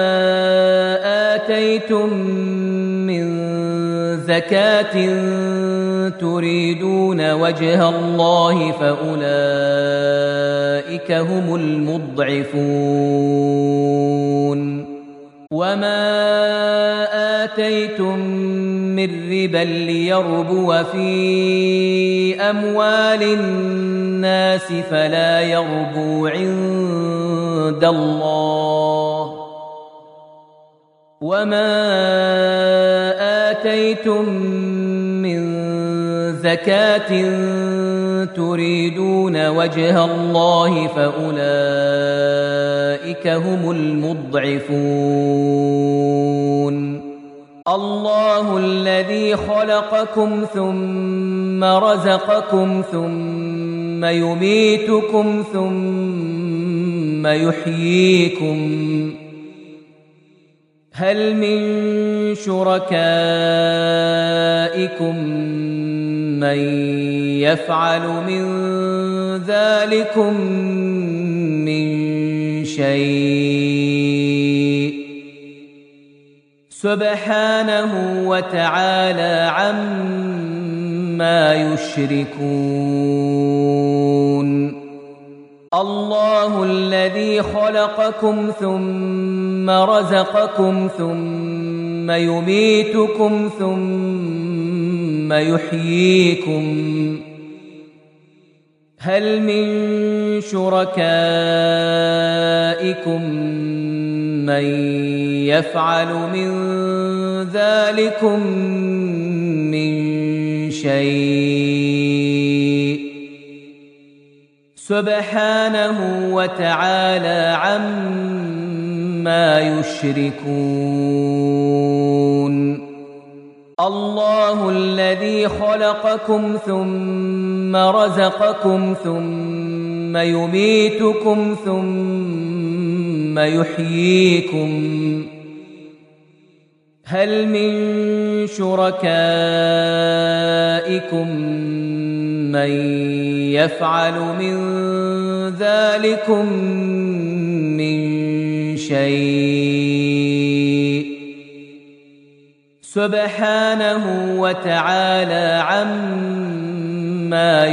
آتيتم من زكاة تريدون وجه الله فأولئك هم المضعفون وما آتيتم من ربا ليربو في أموال الناس فلا يربو عند الله وما آتيتم من زكاة تريدون وجه الله فأولئك هم المضعفون الله الذي خلقكم ثم رزقكم ثم يميتكم ثم يحييكم هل من شركائكم من يفعل من ذلكم من شيء سبحانه وتعالى عما يشركون الله الذي خلقكم ثم رزقكم ثم يميتكم ثم يحييكم هل من شركائكم من يفعل من ذلكم من شيء سبحانه وتعالى عما يشركون الله الذي خلقكم ثم رزقكم ثم يميتكم ثم يحييكم هل من شركائكم من يفعل من ذلكم من شيء سبحانه وتعالى عما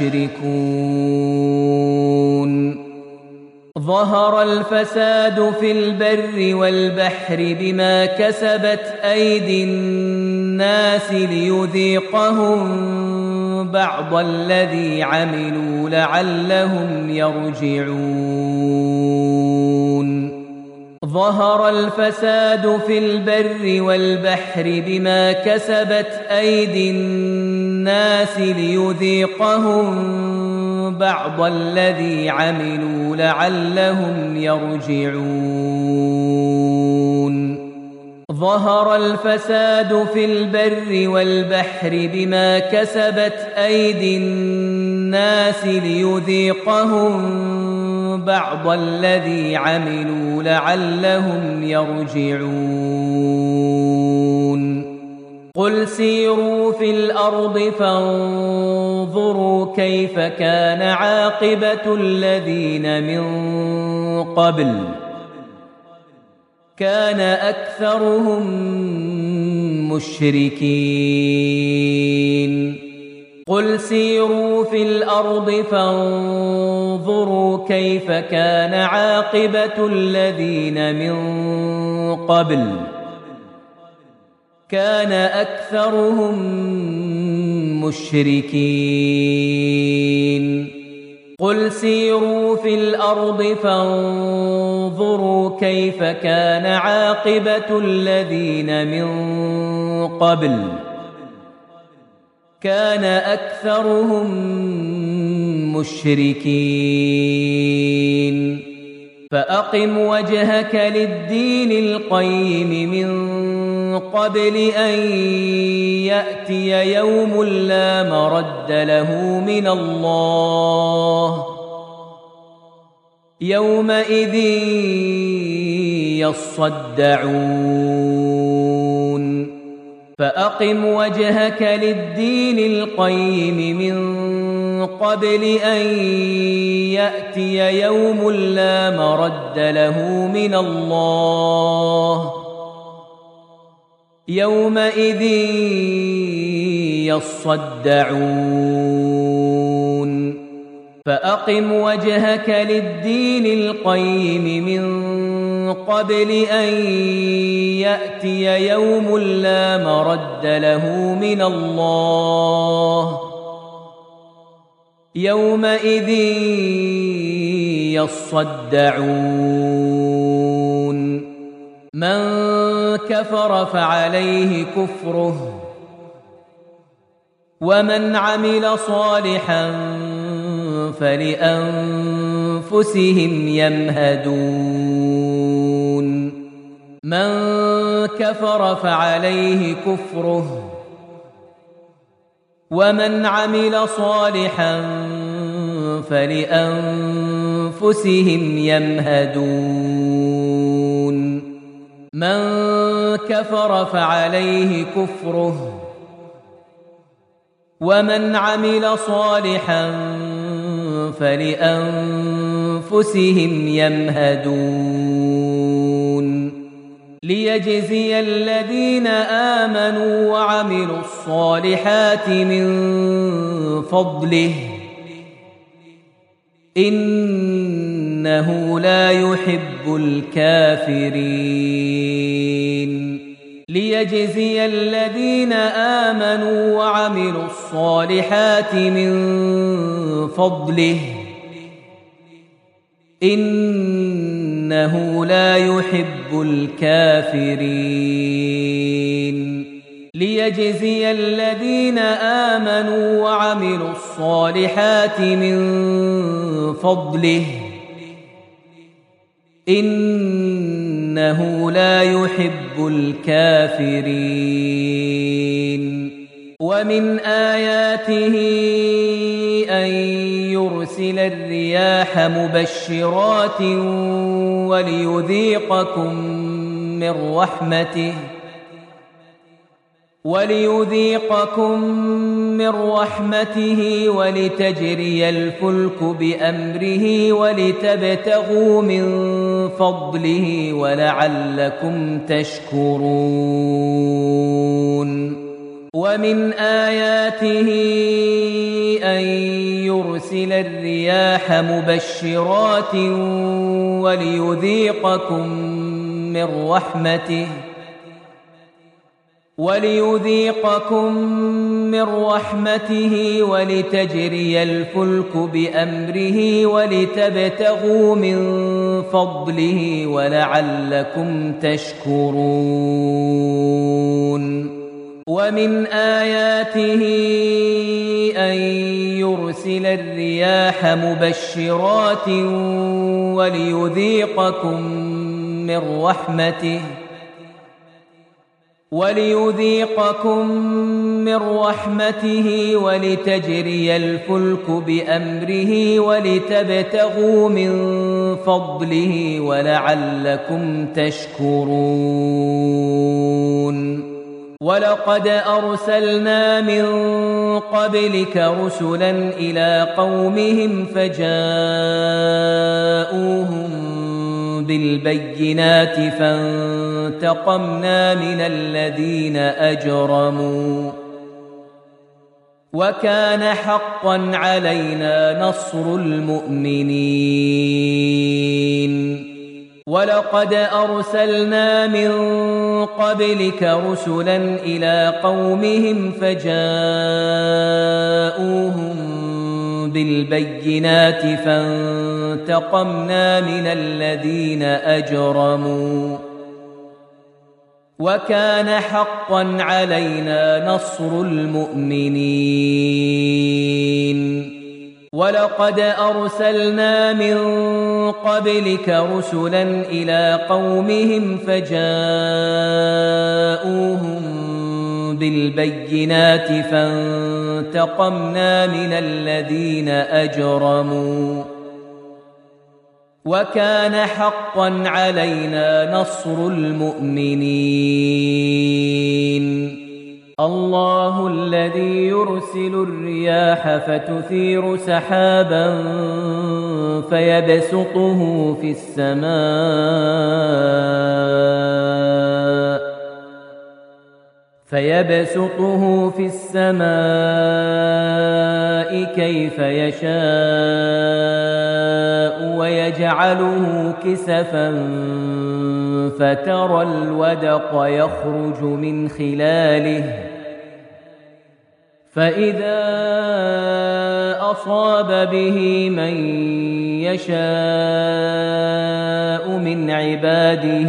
يشركون ظهر الفساد في البر والبحر بما كسبت أيدي الناس ليذيقهم بعض الذي عملوا لعلهم يرجعون ظهر الفساد في البر والبحر بما كسبت أيدي الناس ليذيقهم بعض الذي عملوا لعلهم يرجعون ظهر الفساد في البر والبحر بما كسبت أيدي الناس ليذيقهم بعض الذي عملوا لعلهم يرجعون قل سيروا في الأرض فانظروا كيف كان عاقبة الذين من قبل كان أكثرهم مشركين قل سيروا في الأرض فانظروا كيف كان عاقبة الذين من قبل كان أكثرهم مشركين قل سيروا في الأرض فانظروا كيف كان عاقبة الذين من قبل كان أكثرهم مشركين فأقم وجهك للدين القيم من قبل أن يأتي يوم لا مرد له من الله يومئذ يصدعون فأقم وجهك للدين القيم من قبل أن يأتي يوم لا مرد له من الله يومئذ يصدعون فأقم وجهك للدين القيم من قبل أن يأتي يوم لا مرد له من الله يومئذ يصدعون من كفر فعليه كفره ومن عمل صالحا فلأنفسهم يمهدون من كفر فعليه كفره ومن عمل صالحا فلأنفسهم يمهدون من كفر فعليه كفره ومن عمل صالحا فلأنفسهم يمهدون ليجزي الذين آمنوا وعملوا الصالحات من فضله إنه لا يحب الكافرين ليجزي الذين آمنوا وعملوا الصالحات من فضله إنه لا يحب الكافرين ليجزي الذين آمنوا وعملوا الصالحات من فضله إنه لا يحب الكافرين ومن آياته أن يرسل الرياح مبشرات وليذيقكم من رحمته ولتجري الفلك بأمره ولتبتغوا من فضله ولعلكم تشكرون ومن آياته أن يرسل الرياح مبشرات وليذيقكم من رحمته ولتجري الفلك بأمره ولتبتغوا من فضله ولعلكم تشكرون ومن آياته أن يرسل الرياح مبشرات وليذيقكم من رحمته ولتجري الفلك بأمره ولتبتغوا من فضله ولعلكم تشكرون ولقد أرسلنا من قبلك رسلا إلى قومهم فجاءوهم بالبينات فانتقمنا من الذين أجرموا وكان حقا علينا نصر المؤمنين ولقد أرسلنا من قبلك رسلا إلى قومهم فجاءوهم بالبينات فانتقمنا من الذين أجرموا وكان حقا علينا نصر المؤمنين ولقد أرسلنا من قبلك رسلا إلى قومهم فجاءوهم بالبينات فانتقمنا من الذين أجرموا وكان حقا علينا نصر المؤمنين الله الذي يرسل الرياح فتثير سحابا فيبسطه في السماء كيف يشاء ويجعله كسفا فترى الودق يخرج من خلاله فإذا أصاب به من يشاء من عباده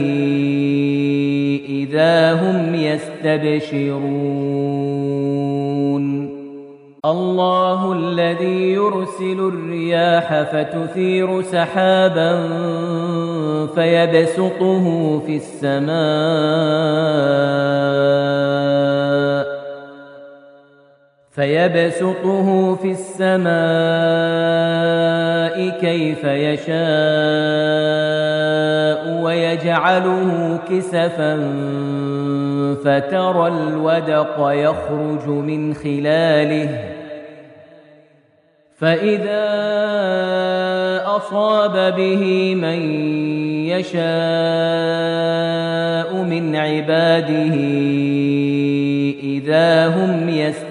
إذا هم يستبشرون الله الذي يرسل الرياح فتثير سحابا فيبسطه في السماء كيف يشاء ويجعله كسفا فترى الودق يخرج من خلاله فإذا أصاب به من يشاء من عباده إذا هم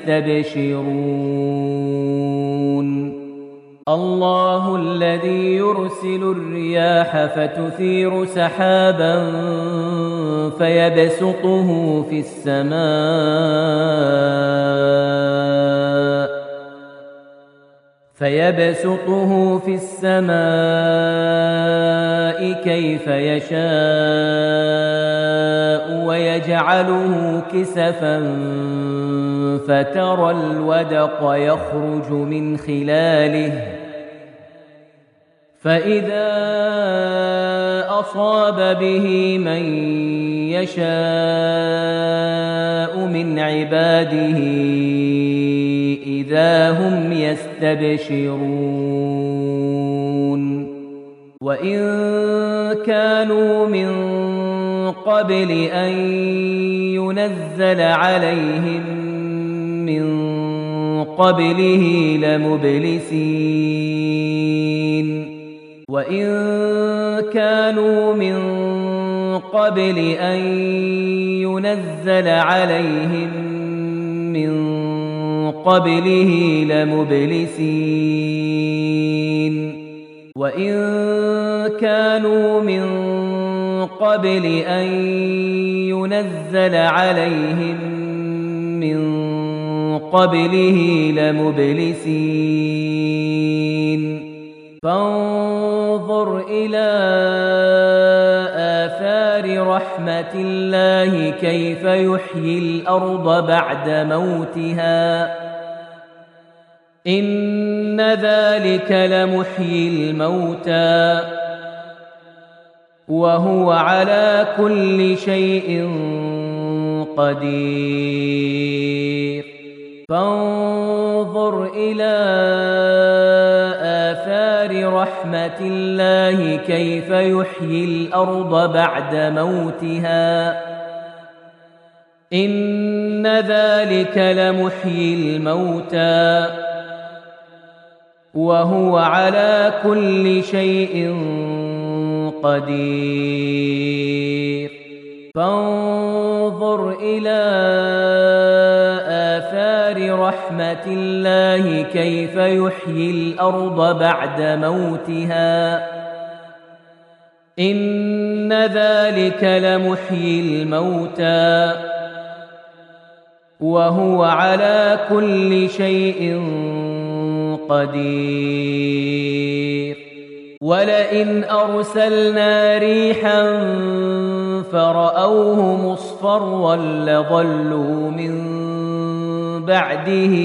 يستبشرون الله الذي يرسل الرياح فتثير سحابا فيبسطه فيبسطه في السماء كيف يشاء ويجعله كسفا فترى الودق يخرج من خلاله فإذا أصاب به من يشاء من عباده إذا هم يستبشرون وإن كانوا من قبل أن ينزل عليهم من قبله لمبلسين وإن كانوا من قبل أن ينزل عليهم من قبله لمبلسين وإن كانوا من قبل أن ينزل عليهم من قبله لمبلسين فانظر إلى آثار رحمة الله كيف يحيي الأرض بعد موتها إن ذلك لمحيي الموتى وهو على كل شيء قدير فانظر إلى آثار رحمة الله كيف يحيي الأرض بعد موتها إن ذلك لمحيي الموتى وهو على كل شيء قدير فانظر إلى آثار رحمة الله كيف يحيي الأرض بعد موتها إن ذلك لمحيي الموتى وهو على كل شيء قدير ولئن أرسلنا ريحا فرأوه مصفرا لظلوا من بعده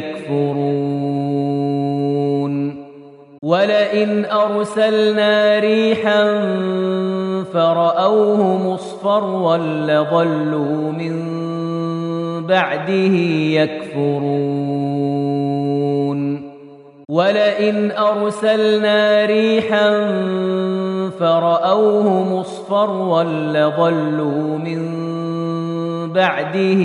يكفرون ولئن أرسلنا ريحا فرأوه مصفرا لظلوا من بعده يكفرون ولئن أرسلنا ريحا فرأوه مصفرا لظلوا من بعده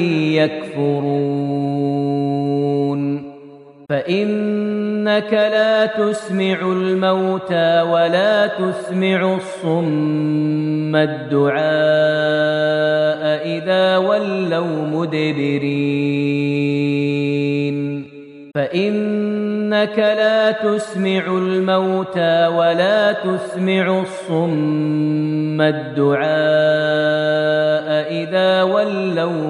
يكفرون فإنك لا تسمع الموتى ولا تسمع الصم الدعاء إذا ولوا مدبرين فإنك لا تسمع الموتى ولا تسمع الصم الدعاء إذا ولوا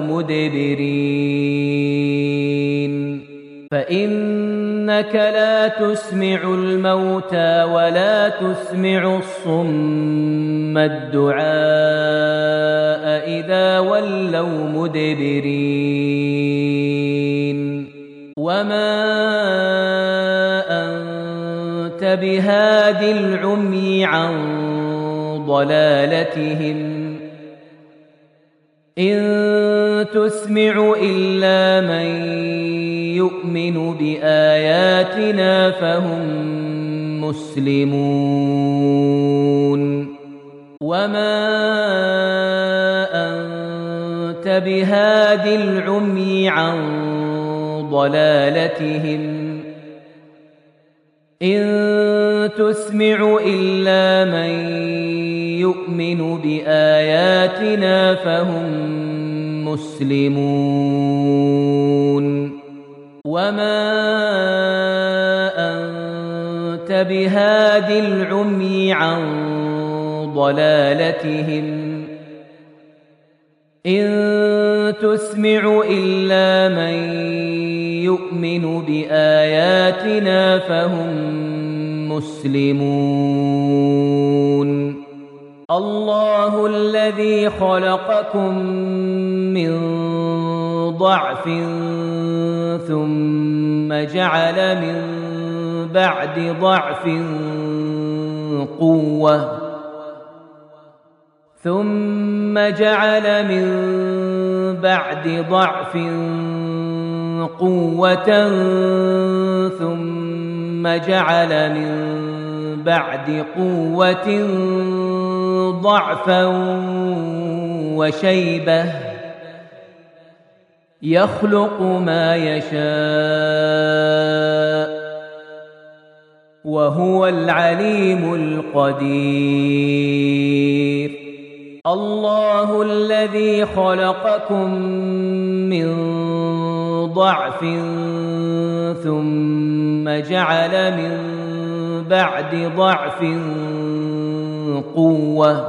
مدبرين فإنك لا تسمع الموتى ولا تسمع الصم الدعاء إذا ولوا مدبرين وما أنت بهاد العمي عن ضلالتهم إن تسمع إلا من يؤمن بآياتنا فهم مسلمون وما أنت بهاد العمي عن ضلالتهم إن تسمع إلا من يؤمن بآياتنا فهم مسلمون وما أنت بهاد العمي عن ضلالتهم إن تسمع إلا من يؤمن بآياتنا فهم مسلمون الله الذي خلقكم من ضعف ثم جعل من بعد ضعف قوة ثم جعل من بعد ضعف قوة ثم جعل من بعد قوة ضعفا وشيبة يخلق ما يشاء وهو العليم القدير الله الذي خلقكم من ضعف ثم جعل من بعد ضعف قوة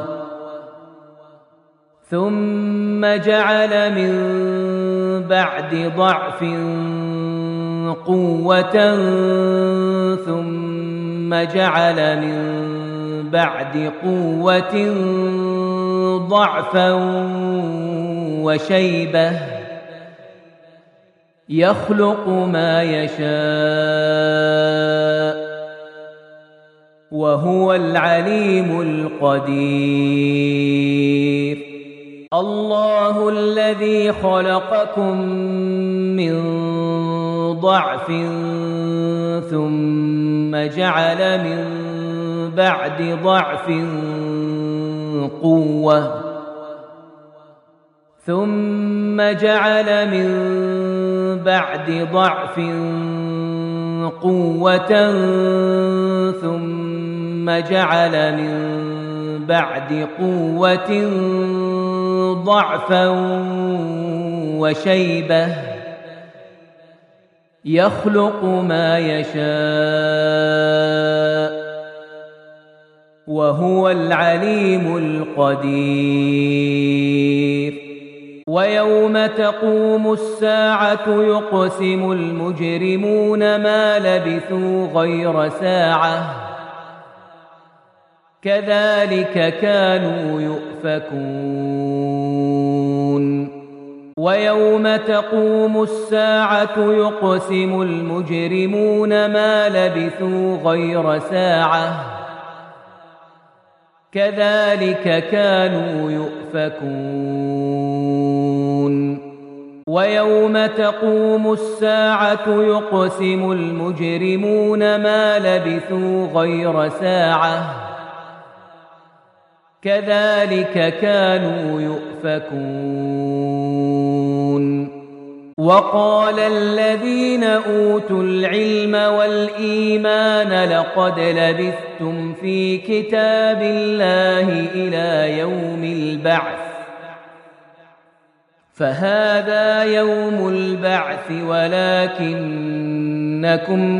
ثم جعل من بعد ضعف قوة ثم جعل من بعد قوة ضعفا وشيبة يخلق ما يشاء وهو العليم القدير الله الذي خلقكم من ضعف ثم جعل من بعد ضعف قوة ثم جعل من بعد ضعف قوة ثم جعل من بعد قوة ضعفا وشيبة يخلق ما يشاء وهو العليم القدير ويوم تقوم الساعة يقسم المجرمون ما لبثوا غير ساعة كذلك كانوا يؤفكون ويوم تقوم الساعة يقسم المجرمون ما لبثوا غير ساعة كذلك كانوا يؤفكون ويوم تقوم الساعة يقسم المجرمون ما لبثوا غير ساعة كذلك كانوا يؤفكون وقال الذين أوتوا العلم والإيمان لقد لبثتم في كتاب الله إلى يوم البعث فهذا يوم البعث ولكنكم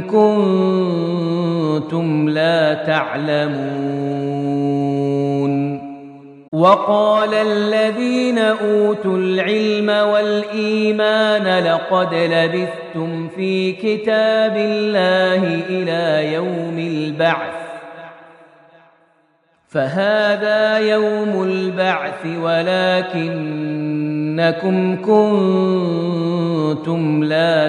كنتم لا تعلمون وقال الذين أوتوا العلم والإيمان لقد لبثتم في كتاب الله إلى يوم البعث فهذا يوم البعث ولكنكم كنتم لا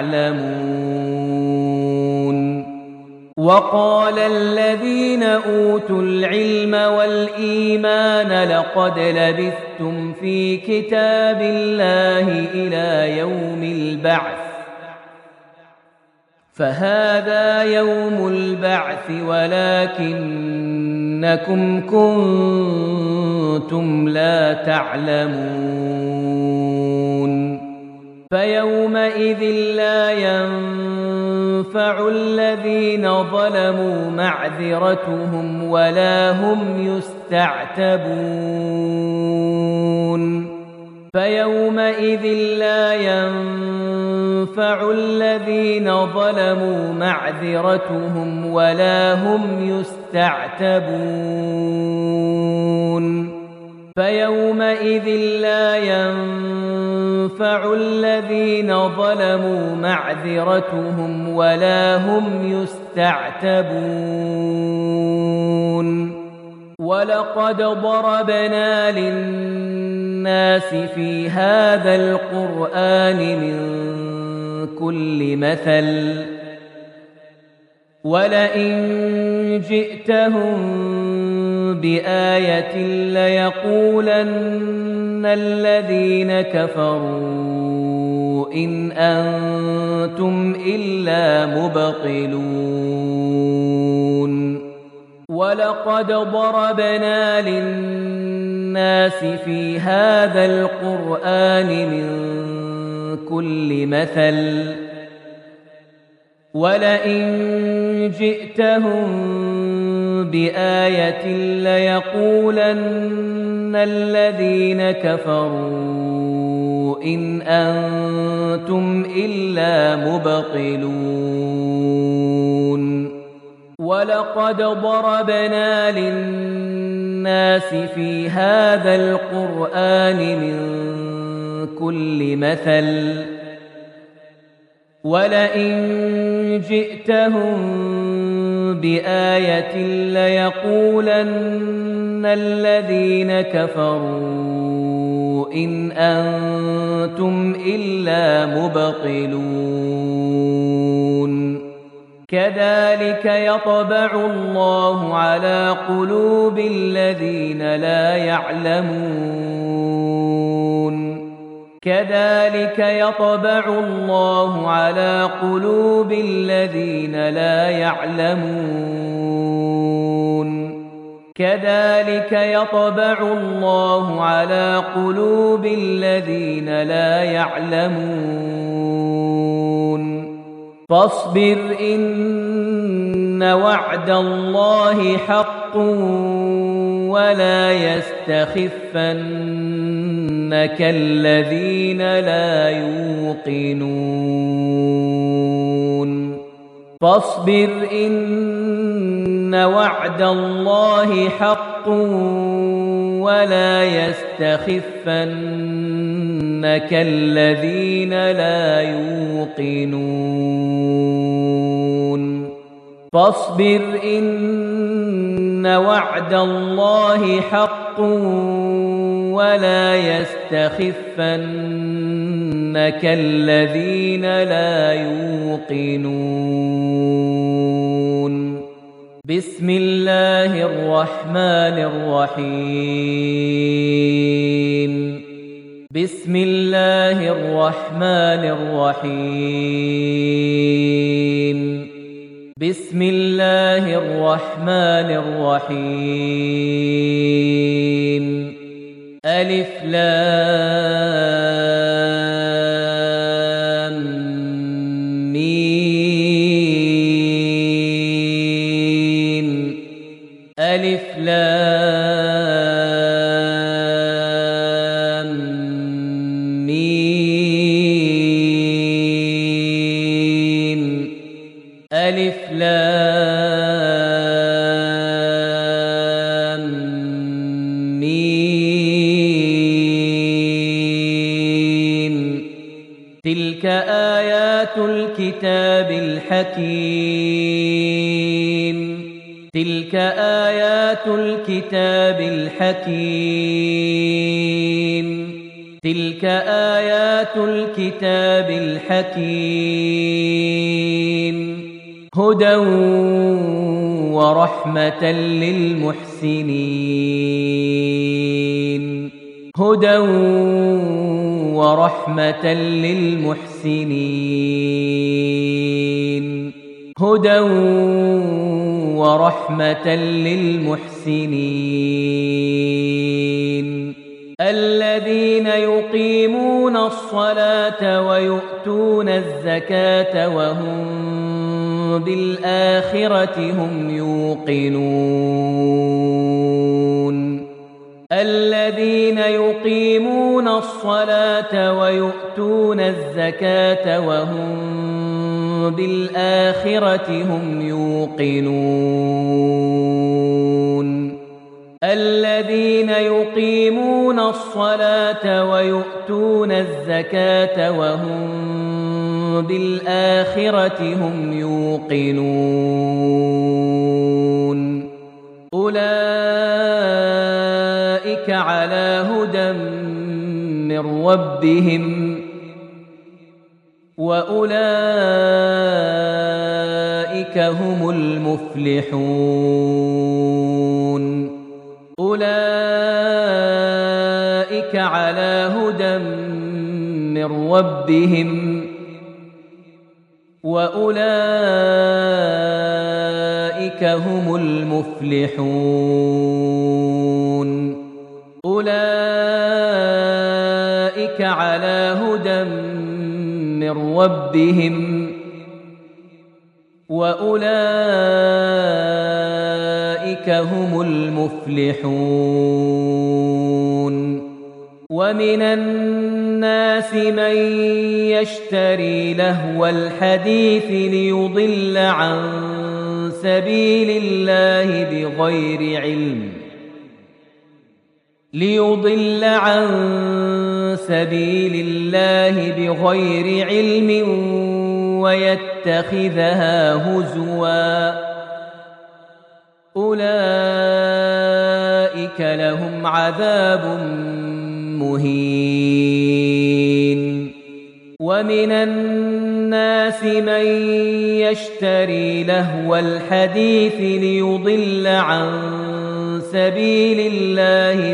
تعلمون وقال الذين أوتوا العلم والإيمان لقد لبثتم في كتاب الله إلى يوم البعث فهذا يوم البعث ولكنكم كنتم لا تعلمون فيومئذ لا ينفع الذين ظلموا معذرتهم ولا هم يستعتبون فيومئذ لا ينفع الذين ظلموا معذرتهم ولا هم يستعتبون فيومئذ لا ينفع الذين ظلموا معذرتهم ولا هم يستعتبون ولقد ضربنا للناس في هذا القرآن من كل مثل ولئن جئتهم بآية ليقولن الذين كفروا إن أنتم إلا مبطلون ولقد ضربنا للناس في هذا القرآن من كل مثل ولئن جئتهم بآية ليقولن الذين كفروا إن أنتم إلا مبطلون ولقد ضربنا للناس في هذا القرآن من كل مثل ولئن جئتهم بآية ليقولن الذين كفروا إن أنتم إلا مبطلون كذلك يطبع الله على قلوب الذين لا يعلمون كذلك يطبع الله على قلوب الذين لا يعلمون كذلك يطبع الله على قلوب الذين لا يعلمون فاصبر إن وعد الله حق ولا يستخفنك الذين لا يوقنون فاصبر إن وعد الله حق ولا يستخفنك الذين لا يوقنون فاصبر إن وعد الله حق ولا يستخفنك الذين لا يوقنون بسم الله الرحمن الرحيم بسم الله الرحمن الرحيم بسم الله الرحمن الرحيم ألف لام ميم ألف لام ميم ألف لام ميم تلك آيات الكتاب الحكيم تلك آيات الكتاب الحكيم تلك آيات الكتاب الحكيم هدى ورحمة للمحسنين هدى ورحمة للمحسنين هدى ورحمة للمحسنين الذين يقيمون الصلاة ويؤتون الزكاة وهم بالآخرة هم يوقنون الذين يقيمون الصلاة ويؤتون الزكاة وهم بالآخرة هم يوقنون الذين يقيمون الصلاة ويؤتون الزكاة وهم بالآخرة هم يوقنون أولئك على هدى من ربهم وأولئك هم المفلحون أولئك على هدى من ربهم وأولئك هم المفلحون أولئك على هدى من ربهم وأولئك هم المفلحون ومن الناس من يشتري لهو الحديث ليضل عن سبيل الله بغير علم ويتخذها هزوا أولئك لهم عذاب مهين ومن الناس من يشتري لهو الحديث ليضل عن سبيل الله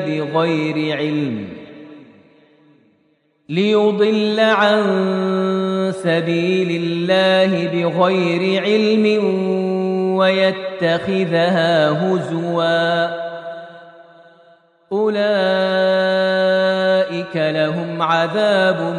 بغير علم ويتخذها هزوا أولئك لهم عذاب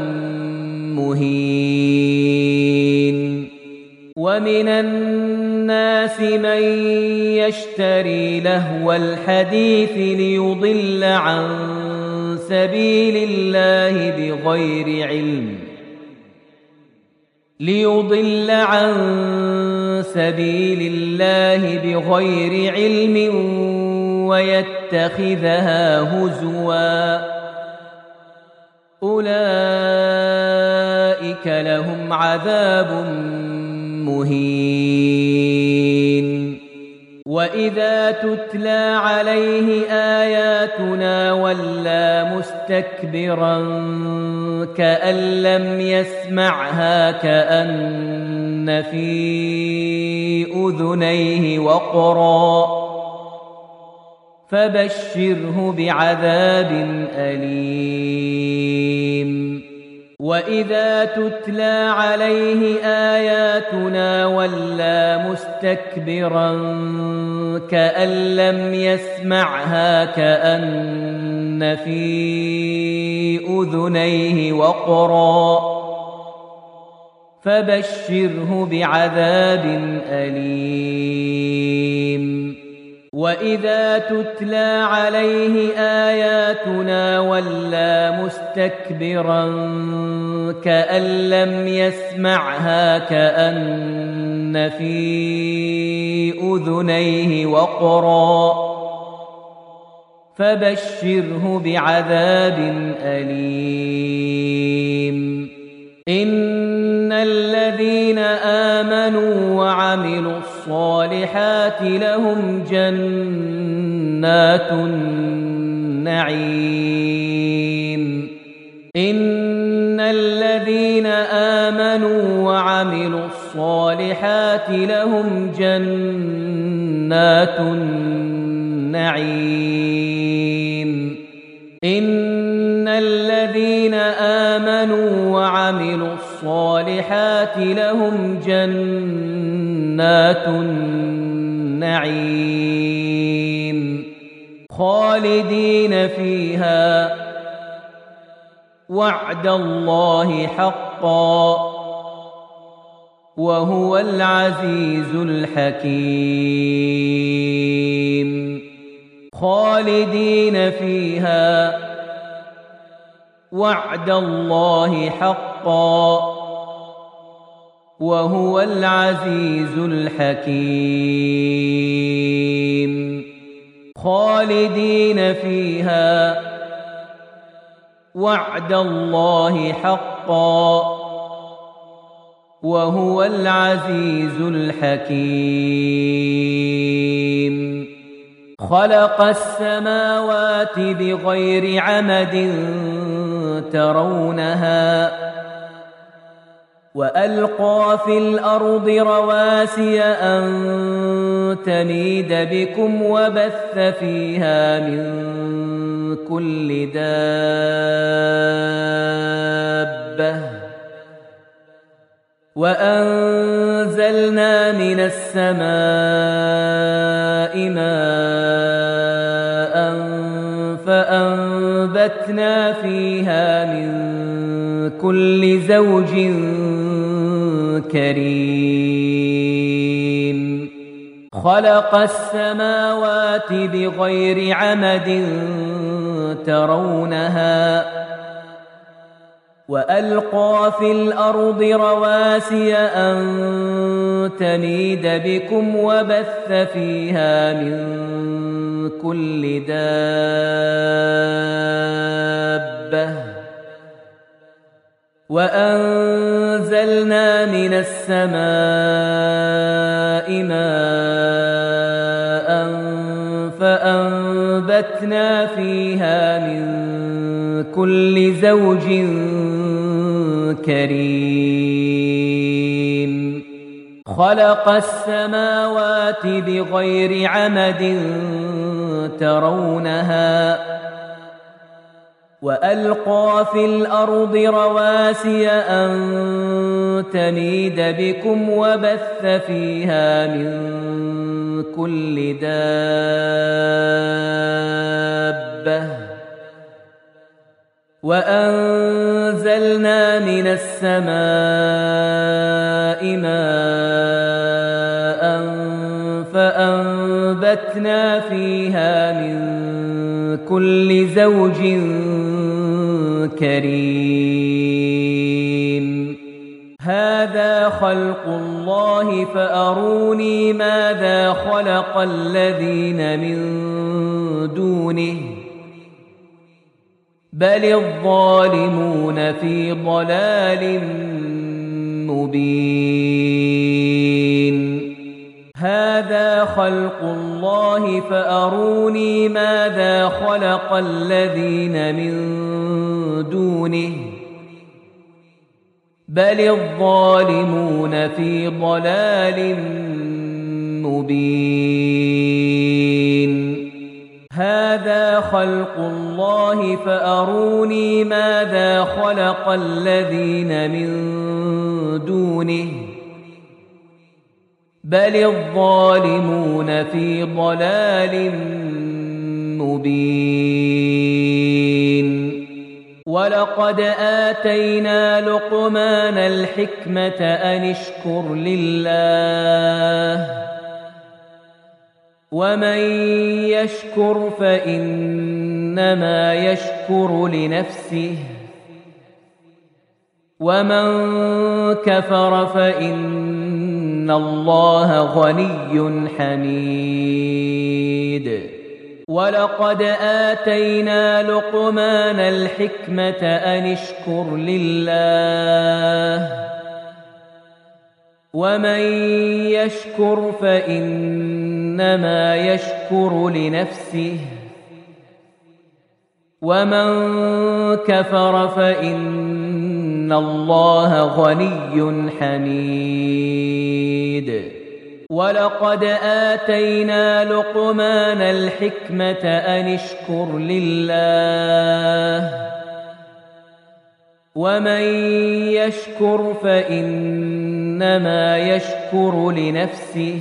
مهين ومن الناس من يشتري لهو الحديث ليضل عن سبيل الله بغير علم ويتخذها هزوا أولئك لهم عذاب مهين وإذا تتلى عليه آياتنا ولى مستكبرا كأن لم يسمعها كأن في أذنيه وقرا فبشره بعذاب أليم وإذا تتلى عليه آياتنا ولى مستكبرا كأن لم يسمعها كأن في أذنيه وقرا فبشره بعذاب أليم وإذا تتلى عليه آياتنا ولى مستكبرا كأن لم يسمعها كأن في أذنيه وقرا فبشره بعذاب أليم إن الذين آمنوا وعملوا الصالحات لهم جنات النعيم إن الذين آمنوا وعملوا الصالحات لهم جنات النعيم إن الذين آمنوا وعملوا الصالحات لهم جنات النعيم خالدين فيها وعد الله حقا وهو العزيز الحكيم خالدين فيها وعد الله حقا وهو العزيز الحكيم خالدين فيها وعد الله حقا وهو العزيز الحكيم خلق السماوات بغير عمد ترونها وألقى في الأرض رواسي أن تميد بكم وبث فيها من كل دابة وأنزلنا من السماء ماء فأنبتنا فيها من كل زوج كريم خلق السماوات بغير عمد ترونها وألقى في الأرض رواسي أن تميد بكم وبث فيها من كل دابة وأنزلنا من السماء ماء فأنبتنا فيها من كل زوج كريم خلق السماوات بغير عمد ترونها وألقى في الأرض رواسي أن تميد بكم وبث فيها من كل دابة وأنزلنا من السماء ماء فأنبتنا فيها من كل زوج كريم هذا خلق الله فأروني ماذا خلق الذين من دونه بل الظالمون في ضلال مبين هذا خلق الله فأروني ماذا خلق الذين من دونه بل الظالمون في ضلال مبين هذا خلق الله فأروني ماذا خلق الذين من دونه بل الظالمون في ضلال مبين ولقد آتينا لقمان الحكمة أن اشكر لله ومن يشكر فإنما يشكر لنفسه ومن كفر فإن الله غني حميد ولقد آتينا لقمان الحكمة أن اشكر لله ومن يشكر فإنما يشكر لنفسه ومن كفر فإن الله غني حميد ولقد آتينا لقمان الحكمة أن اشكر لله ومن يشكر فإنما يشكر لنفسه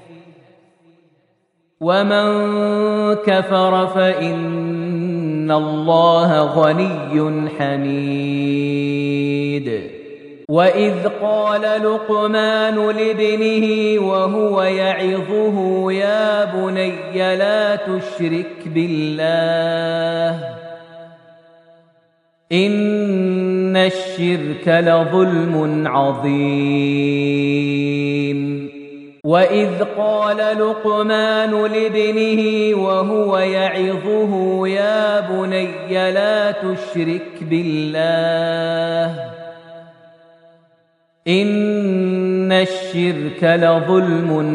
ومن كفر فإن الله غني حميد وإذ قال لقمان لابنه وهو يعظه يا بني لا تشرك بالله إن الشرك لظلم عظيم وإذ قال لقمان لابنه وهو يعظه يا بني لا تشرك بالله إن الشرك لظلم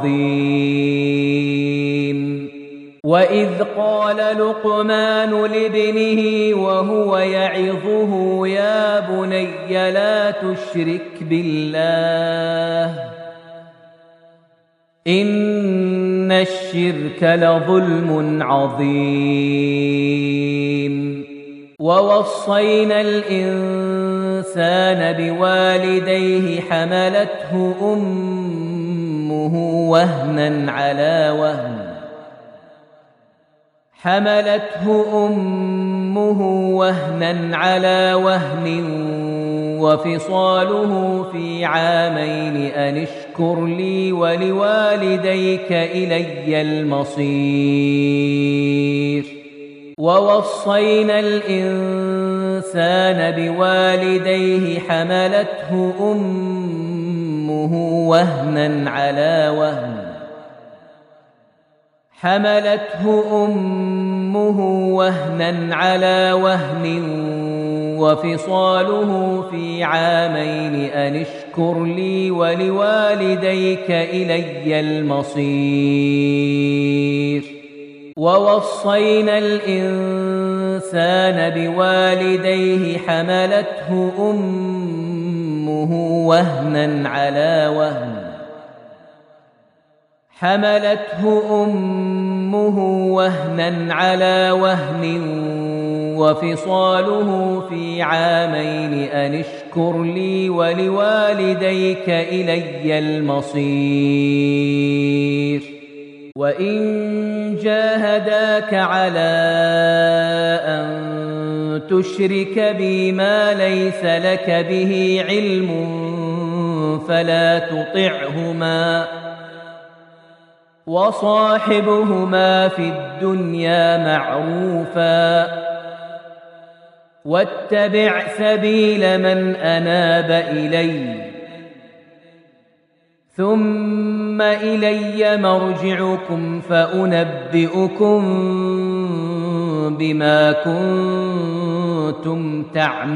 عظيم وإذ قال لقمان لابنه وهو يعظه يا بني لا تشرك بالله إن الشرك لظلم عظيم ووصينا الإنسان بوالديه حملته أمه وهنا على وهن وفصاله في عامين أن اشكر لي ولوالديك إلي المصير ووصينا الإنسان بوالديه حملته أمه وهنا على وهن وفصاله في عامين أن اشكر لي ولوالديك إلي المصير ووصينا الإنسان بوالديه حملته أمه وهنا على وهن وفصاله في عامين أن اشكر لي ولوالديك إلي المصير وإن جاهداك على أن تشرك بي ما ليس لك به علم فلا تطعهما وصاحبهما في الدنيا معروفا واتبع سبيل من أناب إلي ثم إلي مرجعكم فأنبئكم بما كنتم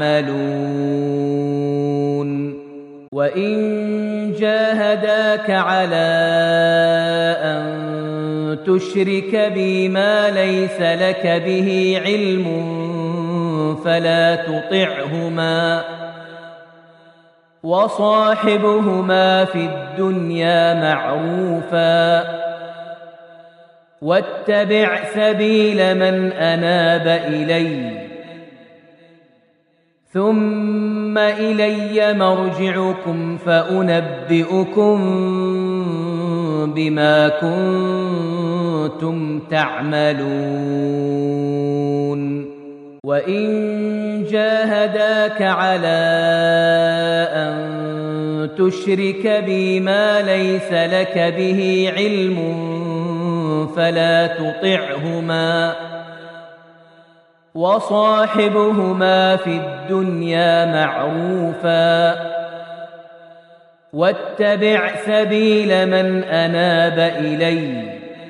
تعملون وإن جاهداك على أن تشرك بي ما ليس لك به علم فلا تطعهما وصاحبهما في الدنيا معروفا واتبع سبيل من أناب إلي ثم إلي مرجعكم فأنبئكم بما كنتم تعملون وإن جاهداك على أن تشرك بي ما ليس لك به علم فلا تطعهما وصاحبهما في الدنيا معروفا واتبع سبيل من أناب إلي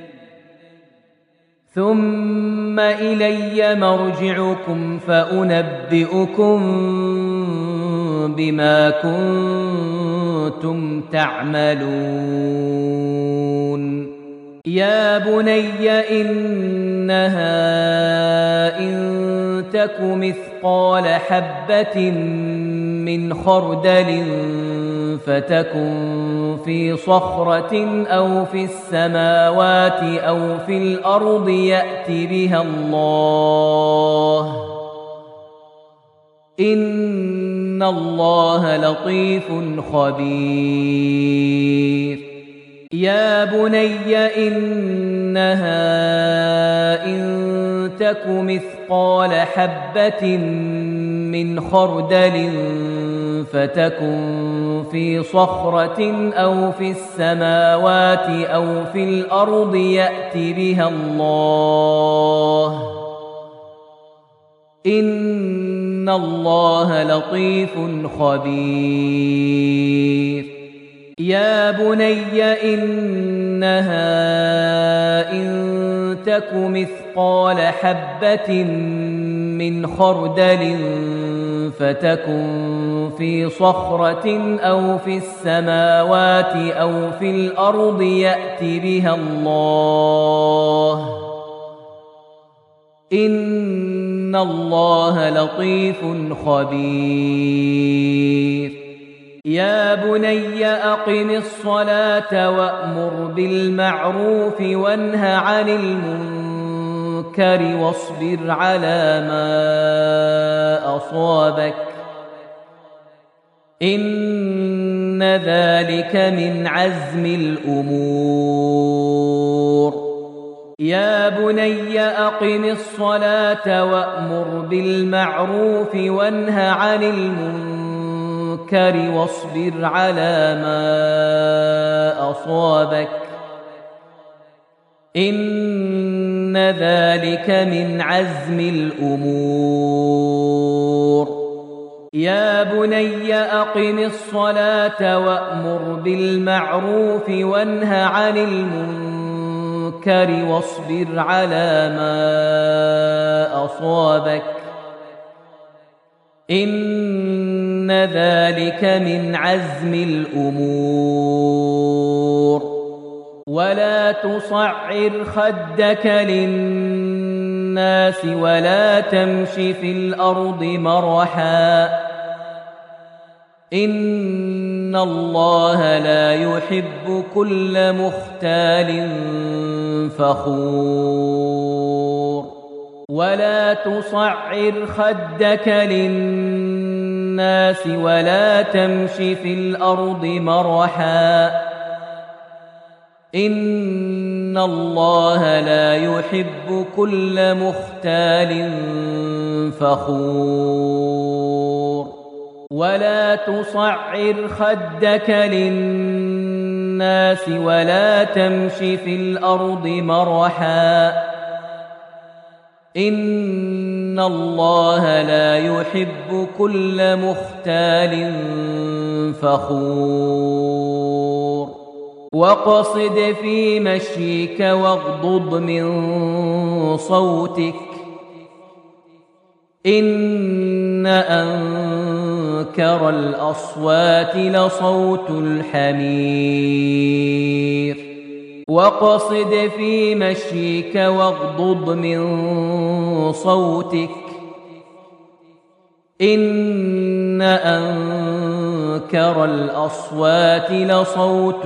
ثم إلي مرجعكم فأنبئكم بما كنتم تعملون يا بني إنها إن تك مثقال حبة من خردل فتكن في صخرة أو في السماوات أو في الأرض يأت بها الله إن الله لطيف خبير يا بني إنها إن تك مثقال حبة من خردل فتكن في صخرة أو في السماوات أو في الأرض يأت بها الله إن الله لطيف خبير يا بني إنها إن تك مثقال حبة من خردل فتكن في صخرة أو في السماوات أو في الأرض يأت بها الله إن الله لطيف خبير يا بني أقم الصلاة وأمر بالمعروف وانه عن المنكر واصبر على ما أصابك إن ذلك من عزم الأمور يا بني أقم الصلاة وأمر بالمعروف وانه عن المنكر واصبر على ما أصابك إن ذلك من عزم الأمور يا بني أقم الصلاة وأمر بالمعروف وانه عن المنكر واصبر على ما أصابك إن ذلك من عزم الأمور ولا تصعر خدك للناس ولا تمش في الأرض مرحا إن الله لا يحب كل مختال فخور ولا تصعر خدك للناس ولا تمش في الأرض مرحا إن الله لا يحب كل مختال فخور ولا تصعر خدك للناس ولا تمش في الأرض مرحا إن الله لا يحب كل مختال فخور واقصد في مشيك واغضض من صوتك إن أنكر الأصوات لصوت الحمير واقصد في مشيك واغضض من صوتك إن أنكر الأصوات لصوت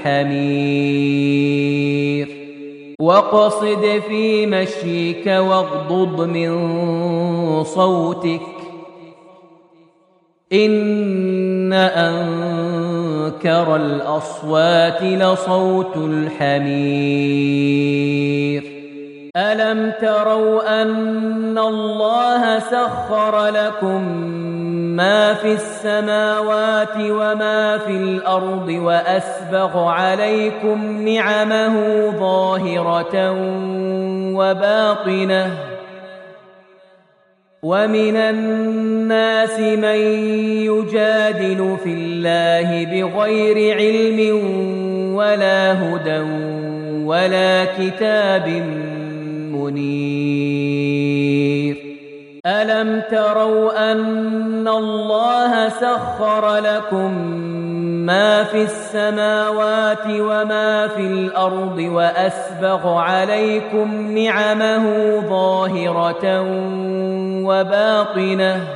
الحمير واقصد في مشيك واغضض من صوتك إن أنكر الأصوات لصوت الحمير ألم تروا أن الله سخر لكم ما في السماوات وما في الأرض وأسبغ عليكم نعمه ظاهرة وباطنة ومن الناس من يجادل في الله بغير علم ولا هدى ولا كتاب منير ألم تروا أن الله سخر لكم ما في السماوات وما في الأرض وأسبغ عليكم نعمه ظاهرة وباطنة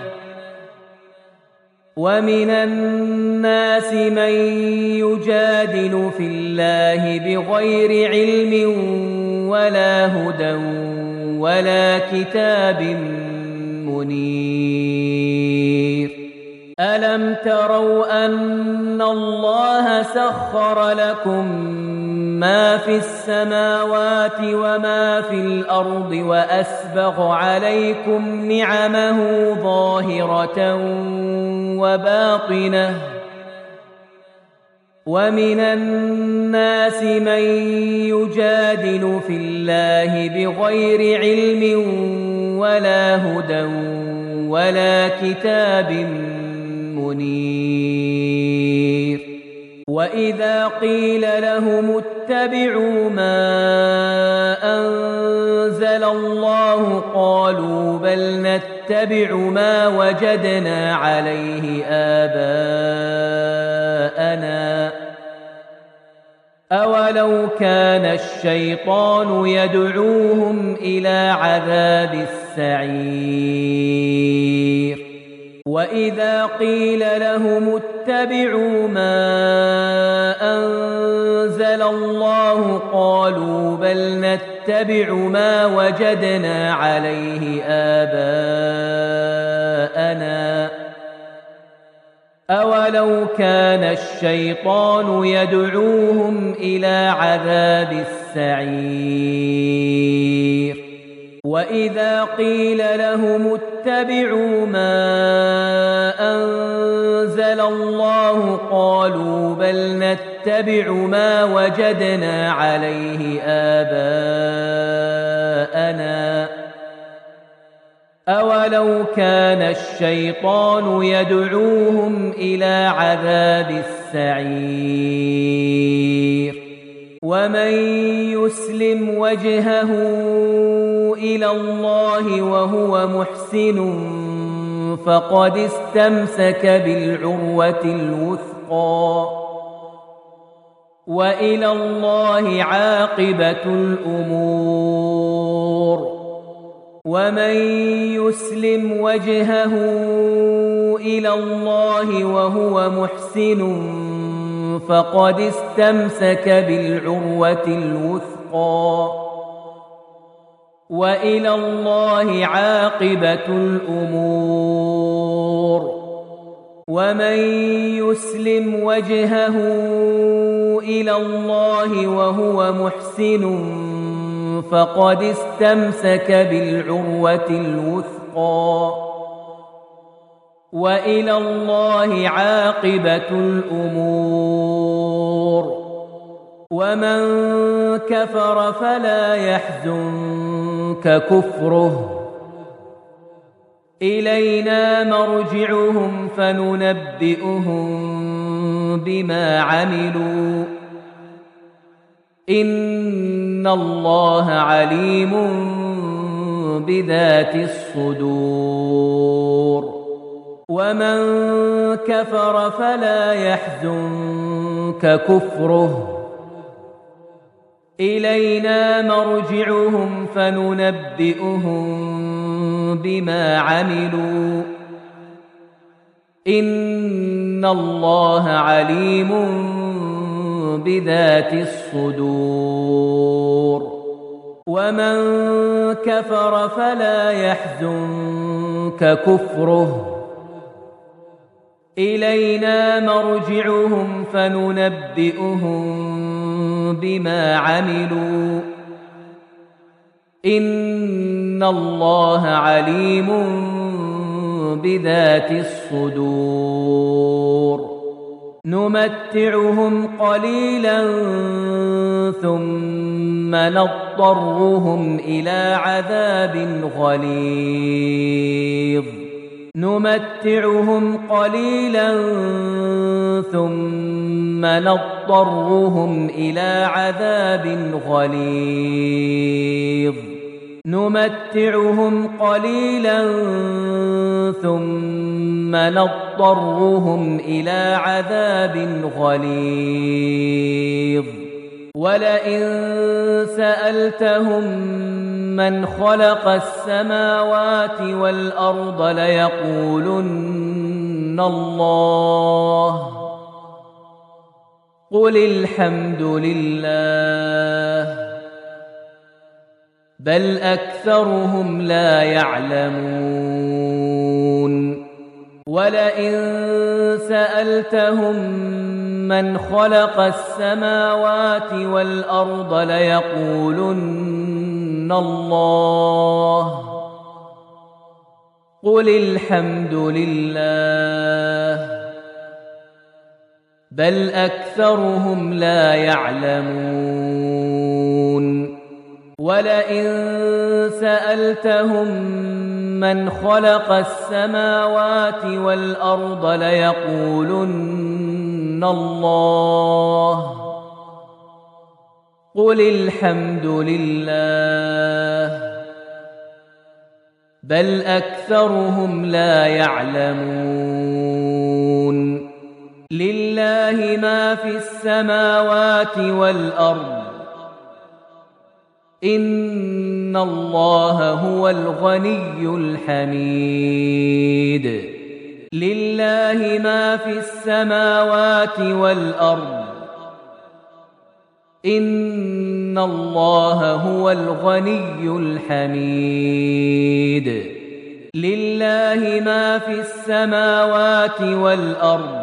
ومن الناس من يجادل في الله بغير علم ولا هدى ولا كتاب منير ألم تروا أن الله سخر لكم ما في السماوات وما في الأرض وأسبغ عليكم نعمه ظاهرة وباطنة ومن الناس من يجادل في الله بغير علم ولا هدى ولا كتاب منير وإذا قيل لهم اتبعوا ما أنزل الله قالوا بل نتبع ما وجدنا عليه آباءنا أولو كان الشيطان يدعوهم إلى عذاب السعير وإذا قيل لهم اتبعوا ما أنزل الله قالوا بل نتبع ما وجدنا عليه آباءنا أولو كان الشيطان يدعوهم إلى عذاب السعير وإذا قيل لهم اتبعوا ما أنزل الله قالوا بل نتبع ما وجدنا عليه آباءنا أولو كان الشيطان يدعوهم إلى عذاب السعير ومن يسلم وجهه إلى الله وهو محسن فقد استمسك بالعروة الوثقى وإلى الله عاقبة الأمور ومن يسلم وجهه إلى الله وهو محسن فقد استمسك بالعروة الوثقى وإلى الله عاقبة الأمور ومن يسلم وجهه إلى الله وهو محسن فقد استمسك بالعروة الوثقى وإلى الله عاقبة الأمور ومن كفر فلا يحزنك كفره إلينا مرجعهم فننبئهم بما عملوا إن الله عليم بذات الصدور ومن كفر فلا يحزنك كفره إلينا مرجعهم فننبئهم بما عملوا إن الله عليم بذات الصدور ومن كفر فلا يحزنك كفره إلينا مرجعهم فننبئهم بما عملوا إن الله عليم بذات الصدور نمتعهم قليلا ثم نضطرهم إلى عذاب غليظ نمتعهم قليلا ثم نضطرهم إلى عذاب غليظ نمتعهم قليلا ثم نضطرهم إلى عذاب غليظ ولئن سألتهم من خلق السماوات والأرض ليقولن الله قل الحمد لله بل أكثرهم لا يعلمون ولئن سألتهم من خلق السماوات والأرض ليقولن الله قل الحمد لله بل أكثرهم لا يعلمون ولئن سألتهم من خلق السماوات والأرض ليقولن الله قل الحمد لله بل أكثرهم لا يعلمون لله ما في السماوات والأرض إن الله هو الغني الحميد لله ما في السماوات والأرض إن الله هو الغني الحميد لله ما في السماوات والأرض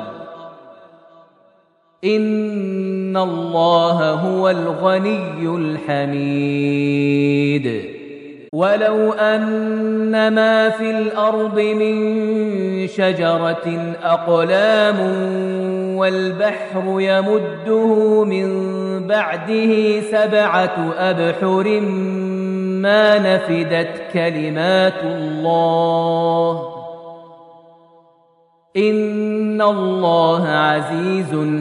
إن الله هو الغني الحميد ولو أن ما في الأرض من شجرة أقلام والبحر يمده من بعده 7 أبحر ما نفدت كلمات الله إن الله عزيز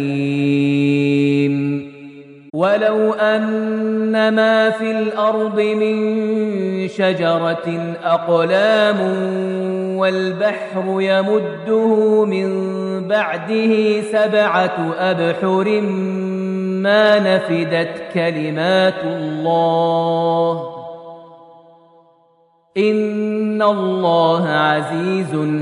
حكيم ولو أن ما في الأرض من شجرة أقلام والبحر يمده من بعده 7 أبحر ما نفدت كلمات الله إن الله عزيز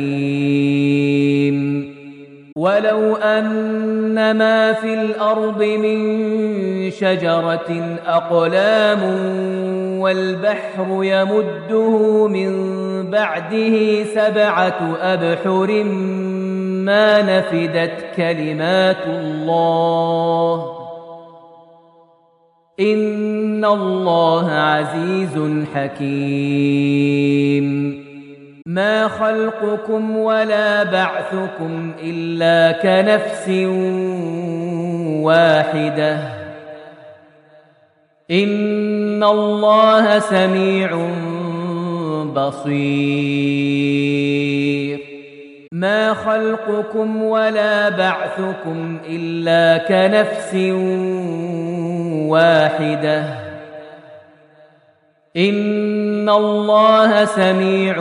حكيم ولو أن ما في الأرض من شجرة أقلام والبحر يمده من بعده 7 أبحر ما نفدت كلمات الله إن الله عزيز حكيم ما خلقكم ولا بعثكم إلا كنفس واحدة إن الله سميع بصير ما خلقكم ولا بعثكم إلا كنفس واحدة إن الله سميع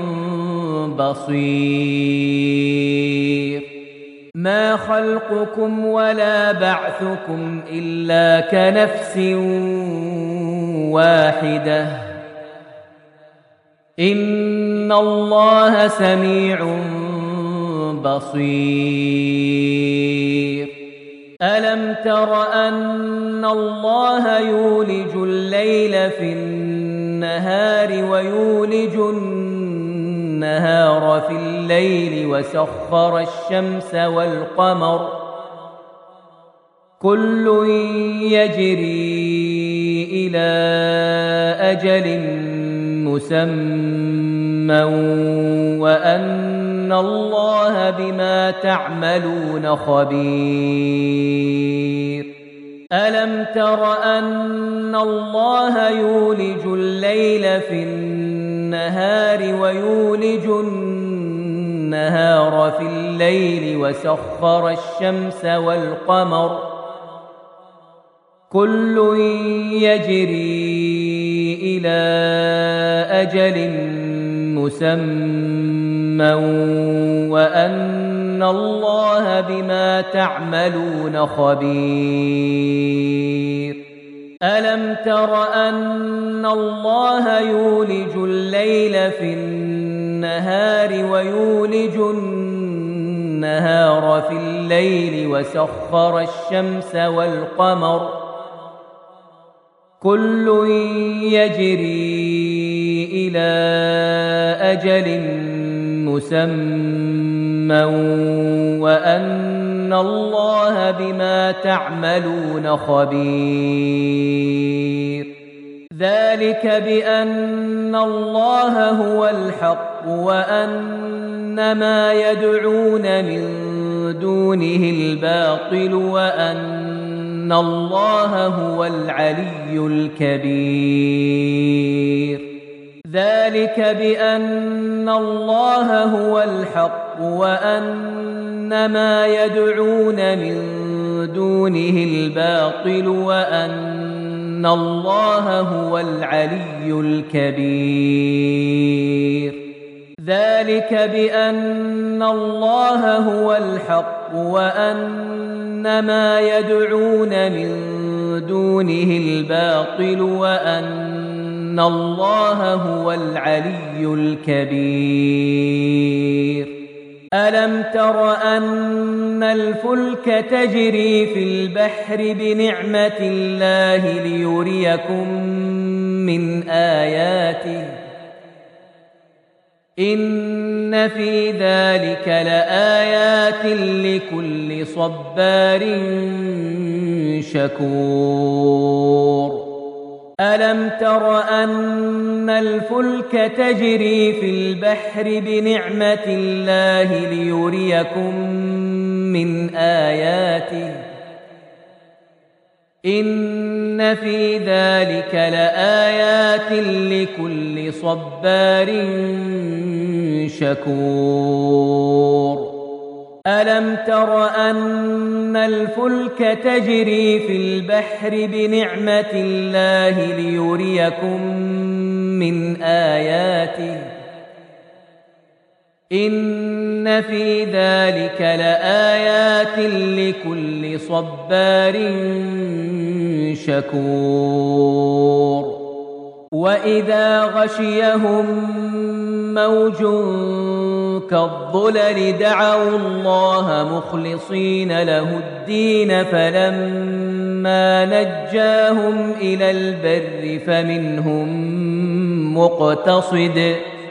بصير ما خلقكم ولا بعثكم إلا كنفس واحدة إن الله سميع بصير ألم تر أن الله يولج الليل في النهار ويولج النهار في الليل وسخر الشمس والقمر كل يجري إلى أجل مسمى وأن الله بما تعملون خبير ألم تر أن الله يولج الليل في النهار ويولج النهار في الليل وسخر الشمس والقمر كل يجري إلى أجل مسمى وأن الله بما تعملون خبير ألم تر أن الله يولج الليل في النهار ويولج النهار في الليل وسخر الشمس والقمر كل يجري إلى أجل مسمى وأن الله بما تعملون خبير ذلك بأن الله هو الحق وأن ما يدعون من دونه الباطل وأن الله هو العلي الكبير ذلك بأن الله هو الحق وأن ما يدعون من دونه الباطل وأن الله هو العلي الكبير ذلك بأن الله هو الحق وأن ما يدعون من دونه الباطل وأن الله هو العلي الكبير ألم تر أن الفلك تجري في البحر بنعمة الله ليريكم من آياته إن في ذلك لآيات لكل صبار شكور ألم تر أن الفلك تجري في البحر بنعمة الله ليريكم من آياته إن في ذلك لآيات لكل صبار شكور ألم تر أن الفلك تجري في البحر بنعمة الله ليريكم من آياته إن في ذلك لآيات لكل صبار شكور وإذا غشيهم موج كالظلل دعوا الله مخلصين له الدين فلما نجاهم إلى البر فمنهم مقتصد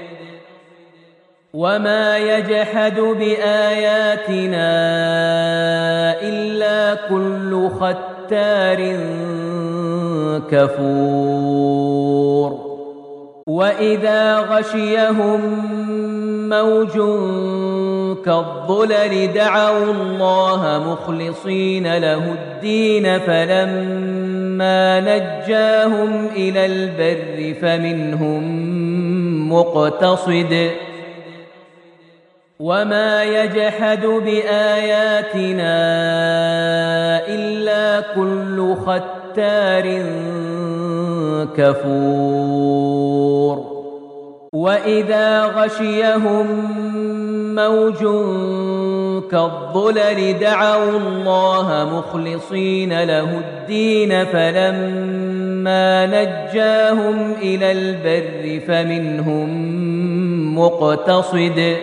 وما يجحد بآياتنا إلا كل ختار كفور وإذا غشيهم موج كالظلل دعوا الله مخلصين له الدين فلما نجاهم إلى البر فمنهم مقتصد وما يجحد بآياتنا إلا كل ختار كفور وإذا غشيهم موج كالظلل دعوا الله مخلصين له الدين فلما نجاهم إلى البر فمنهم مقتصد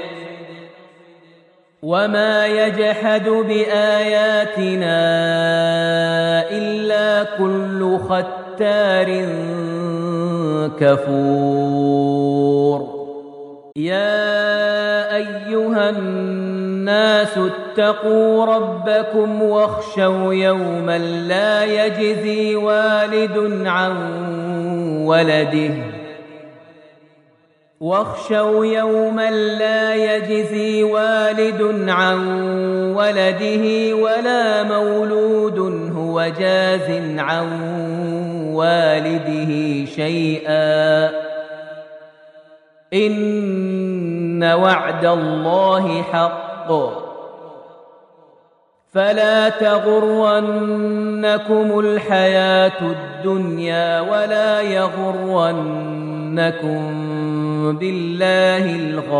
وما يجحد بآياتنا إلا كل ختار كفور يا أيها الناس اتقوا ربكم واخشوا يوما لا يجزي والد عن ولده واخشوا يوما لا يجزي والد عن ولده ولا مولود هو جاز عن والده شيئا إن وعد الله حق فلا تغرنكم الحياة الدنيا ولا يغرنكم بالله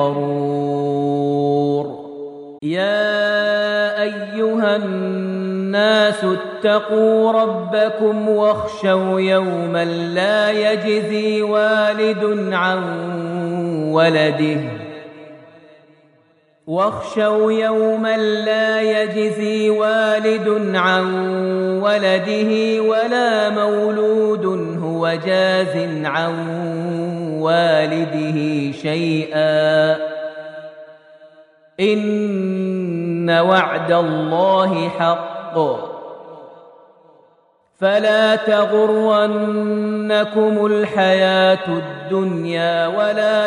الغرور يا أيها الناس اتقوا ربكم واخشوا يوما لا يجزي والد عن ولده واخشوا يوما لا يجزي والد عن ولده ولا مولود هو جاز عن والده شيئا إن وعد الله حق فلا تغرنكم الحياة الدنيا ولا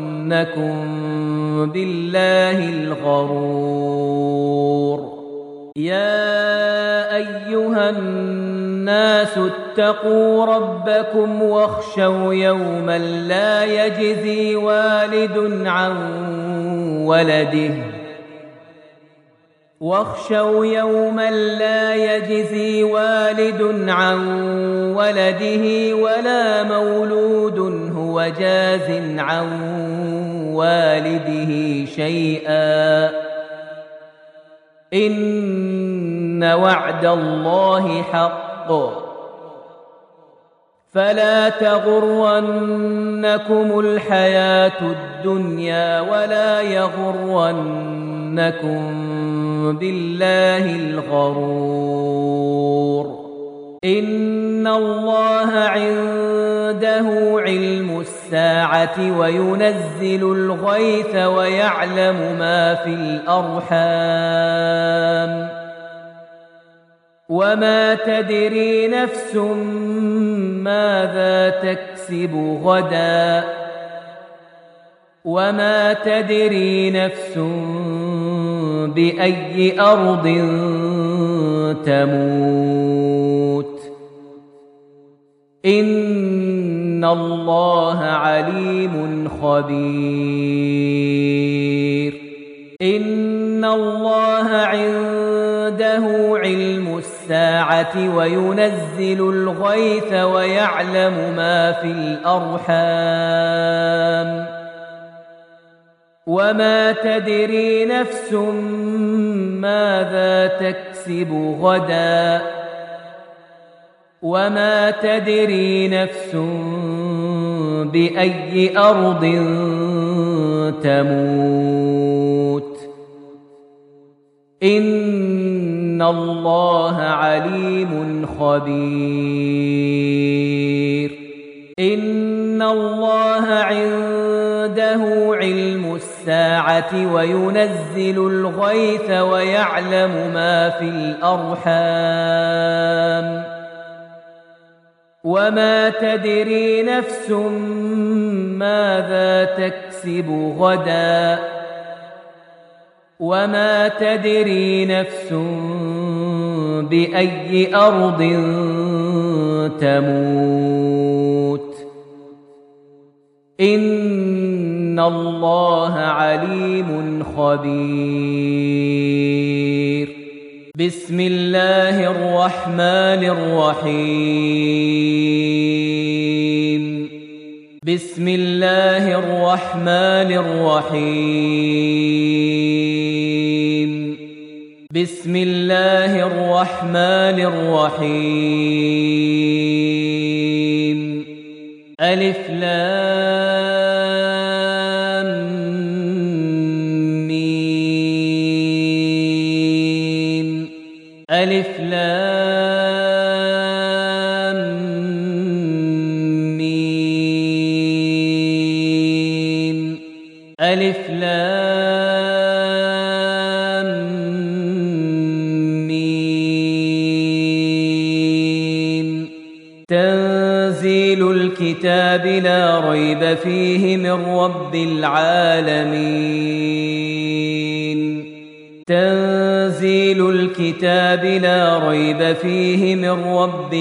يغرنكم بالله الغرور يا أيها الناس اتقوا ربكم واخشوا يوما لا يجزي والد عن ولده ولا مولود هو جاز عن والده شيئا إن وعد الله حق فلا تغرنكم الحياة الدنيا ولا يغرنكم بالله الغرور إن الله عنده علم الساعة وينزل الغيث ويعلم ما في الأرحام وما تدري نفس ماذا تكسب غدا وما تدري نفس بأي أرض تموت إن الله عليم خبير إن الله عنده علم الساعة وينزل الغيث ويعلم ما في الأرحام وما تدري نفس ماذا تكسب غدا وما تدري نفس بأي أرض تموت إن الله عليم خبير إن الله عنده علم الساعة وينزل الغيث ويعلم ما في الأرحام وما تدري نفس ماذا تكسب غدا وما تدري نفس بأي أرض تموت إن الله عليم خبير بسم الله الرحمن الرحيم بسم الله الرحمن الرحيم بسم الله الرحمن الرحيم ألف لام ميم ألف لام ميم ألف لام ميم تنزيل الكتاب لا ريب فيه من رب العالمين تنزيل الكتاب لا ريب فيه من رب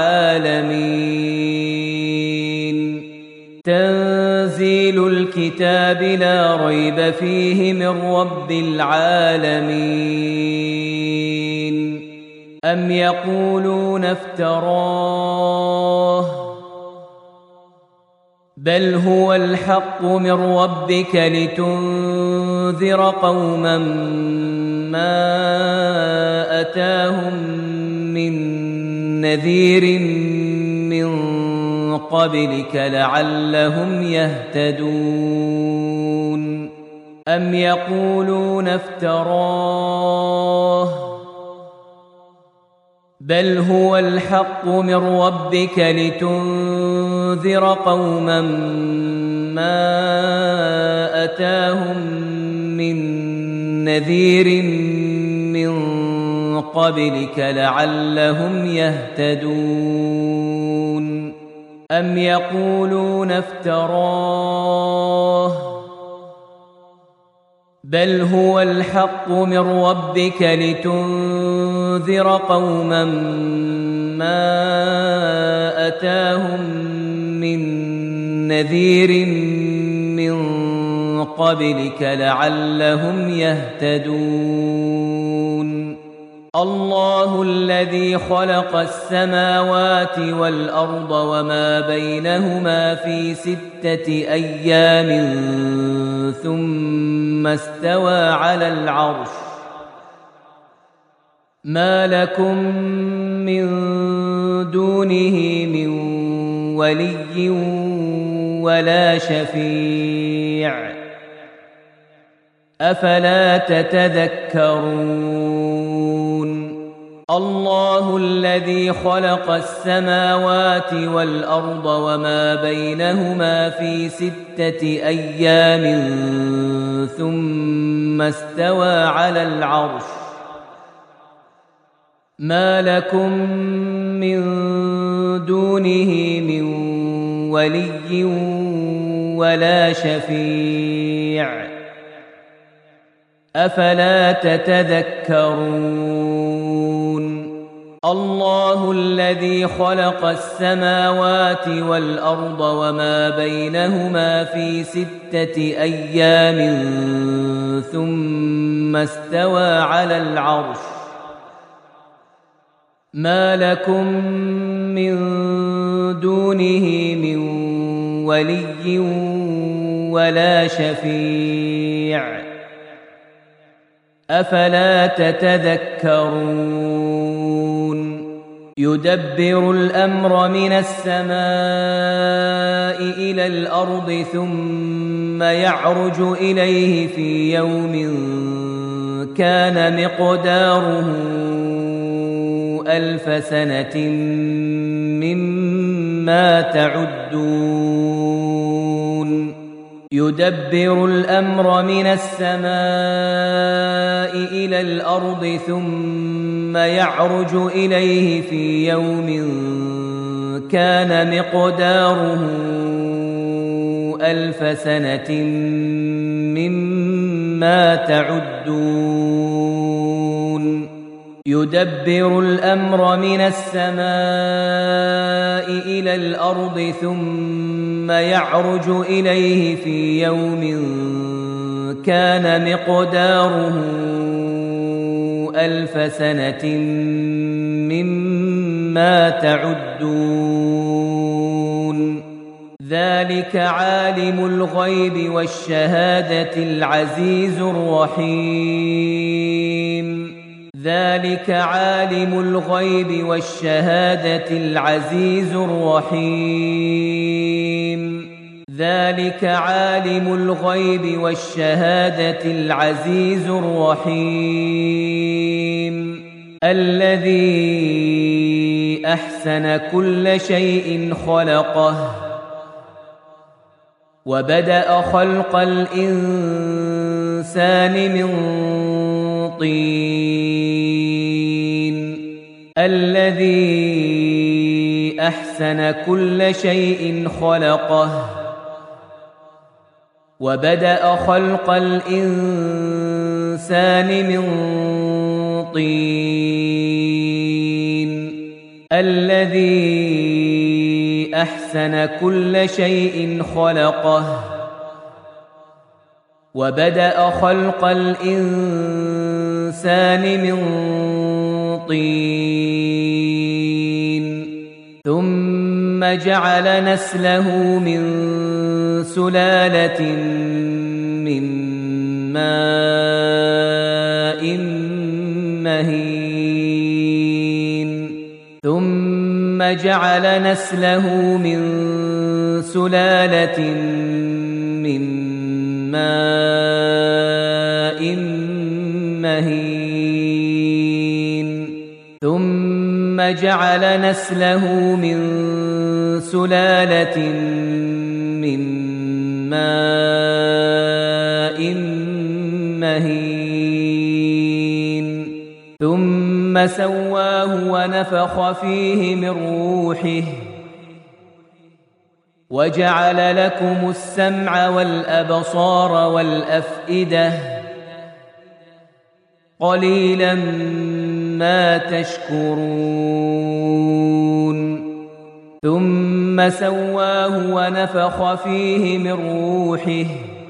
العالمين تنزيل الكتاب لا ريب فيه من رب العالمين أم يقولون افتراه بل هو الحق من ربك لتنذر قوما ما أتاهم من نذير من قبلك لعلهم يهتدون أم يقولون افتراه بل هو الحق من ربك لتنذر قوما ما أتاهم من نذير من قبلك لعلهم يهتدون أم يقولون افتراه بل هو الحق من ربك لتنذر قوما ما أتاهم من نذير من قبلك لعلهم يهتدون الله الذي خلق السماوات والأرض وما بينهما في 6 أيام ثم استوى على العرش ما لكم من دونه من ولي ولا شفيع أفلا تتذكرون الله الذي خلق السماوات والأرض وما بينهما في 6 أيام ثم استوى على العرش ما لكم من دونه من ولي ولا شفيع أفلا تتذكرون الله الذي خلق السماوات والأرض وما بينهما في 6 أيام ثم استوى على العرش ما لكم من دونه من ولي ولا شفيع أفلا تتذكرون يدبر الأمر من السماء إلى الأرض ثم يعرج إليه في يوم كان مقداره 1000 سنة مما تعدون يدبر الأمر من السماء إلى الأرض ثم يعرج إليه في يوم كان مقداره 1000 سنة مما تعدون يدبر الأمر من السماء إلى الأرض ثم يعرج إليه في يوم كان مقداره 1000 سنة مما تعدون ذلك عالم الغيب والشهادة العزيز الرحيم ذلك عالم الغيب والشهادة العزيز الرحيم ذلك عالم الغيب والشهادة العزيز الرحيم الذي أحسن كل شيء خلقه وبدأ خلق الإنسان من طين الذي أحسن كل شيء خلقه وبدأ خلق الإنسان من طين الذي أحسن كل شيء خلقه وبدأ خلق الإنسان من طين ثم جعل نسله من سلالة من ماء مهين ثم جعل نسله من سلالة من ماء مهين ثم جعل نسله من سلالة من ماء مهين ثم سواه ونفخ فيه من روحه وجعل لكم السمع والأبصار والأفئدة قليلا ما تشكرون ثم سواه ونفخ فيه من روحه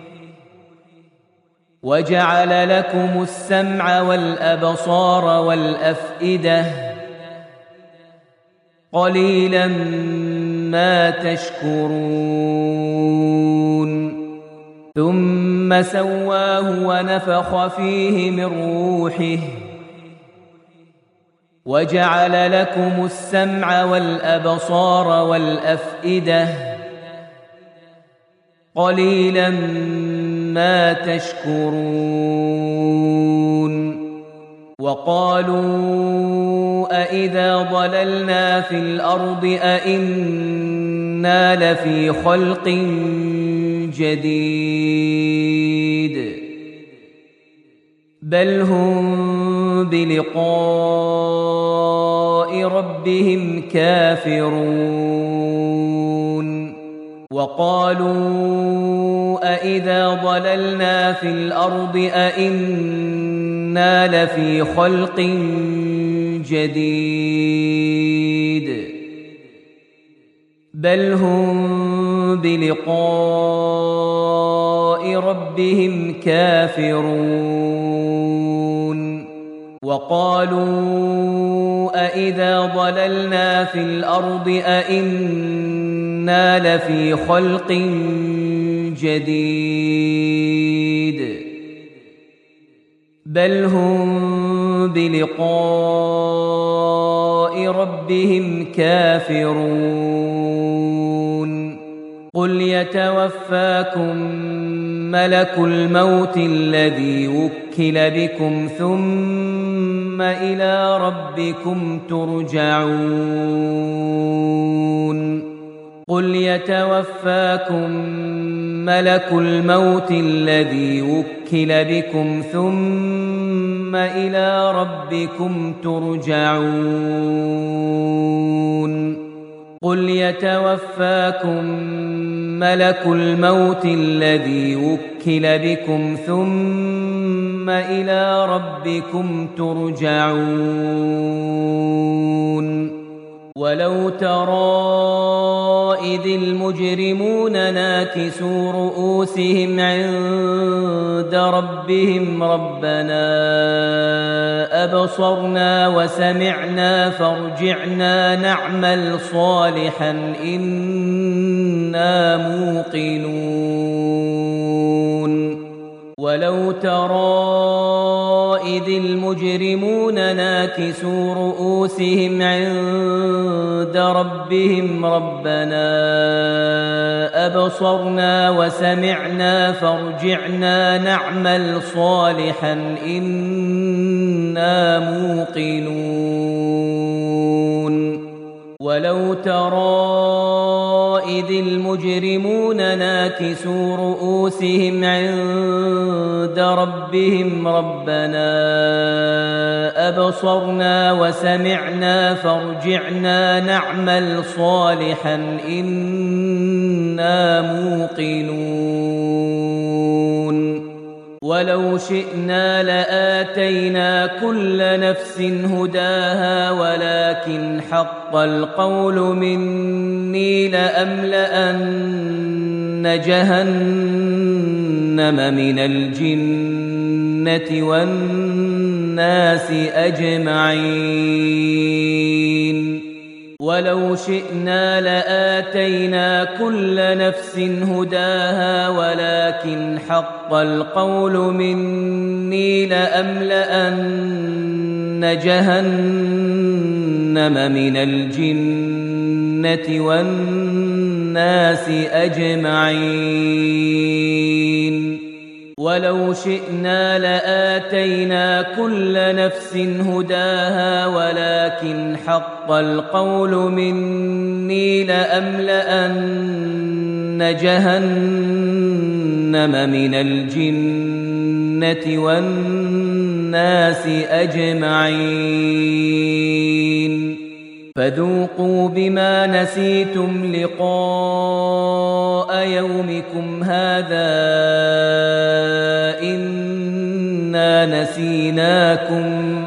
وجعل لكم السمع والأبصار والأفئدة قليلا ما تشكرون ثم سواه ونفخ فيه من روحه وجعل لكم السمع والأبصار والأفئدة قليلا ما تشكرون وقالوا أإذا ضللنا في الأرض أإنا لفي خلق جديد بل هم بلقاء ربهم كافرون وقالوا أإذا ضللنا في الأرض أإنا لفي خلق جديد بل هم بلقاء ربهم كافرون وقالوا أإذا ضللنا في الأرض أإنا لفي خلق جديد بل هم بلقاء ربهم كافرون قل يتوفاكم ملك الموت الذي وكل بكم ثم إلى ربكم ترجعون قل يتوفاكم ملك الموت الذي وكل بكم ثم إلى ربكم ترجعون قل يتوفاكم ملك الموت الذي وكل بكم ثم إلى ربكم ترجعون ولو ترى إذ المجرمون ناكسوا رؤوسهم عند ربهم ربنا أبصرنا وسمعنا فارجعنا نعمل صالحا إنا موقنون ولو ترى إذ المجرمون ناكسوا رؤوسهم عند ربهم ربنا أبصرنا وسمعنا فارجعنا نعمل صالحا إنا موقنون ولو ترى إذ المجرمون ناكسوا رؤوسهم عند ربهم ربنا أبصرنا وسمعنا فارجعنا نعمل صالحا إنا موقنون ولو شئنا لآتينا كل نفس هداها ولكن حق القول مني لأملأن جهنم من الجنة والناس أجمعين ولو شئنا لآتينا كل نفس هداها ولكن حق القول مني لأملأن جهنم من الجنة والناس أجمعين ولو شئنا لآتينا كل نفس هداها ولكن حق القول مني لأملأن جهنم من الجنة والناس أجمعين فذوقوا بما نسيتم لقاء يومكم هذا إنا إنا نسيناكم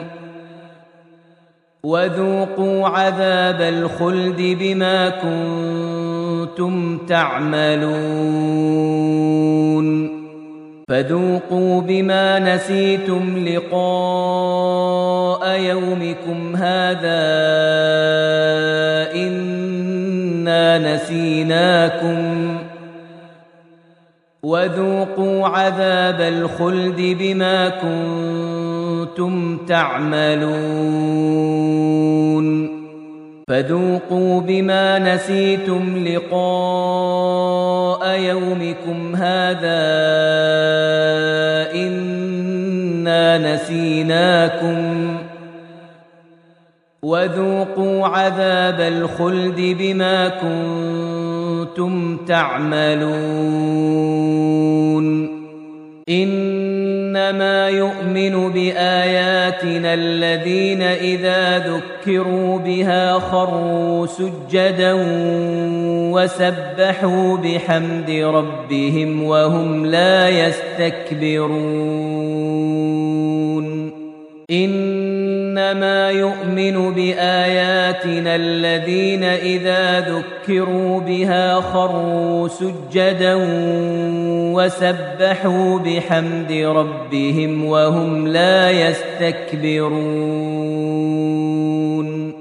وذوقوا عذاب الخلد بما كنتم تعملون فذوقوا بما نسيتم لقاء يومكم هذا إنا نسيناكم وذوقوا عذاب الخلد بما كنتم تعملون فذوقوا بما نسيتم لقاء يومكم هذا إنا نسيناكم وذوقوا عذاب الخلد بما كنتم تعملون إنما يؤمن بآياتنا الذين إذا ذكروا بها خروا سجدا وسبحوا بحمد ربهم وهم لا يستكبرون إنما يؤمن بآياتنا الذين إذا ذكروا بها خروا سجدا وسبحوا بحمد ربهم وهم لا يستكبرون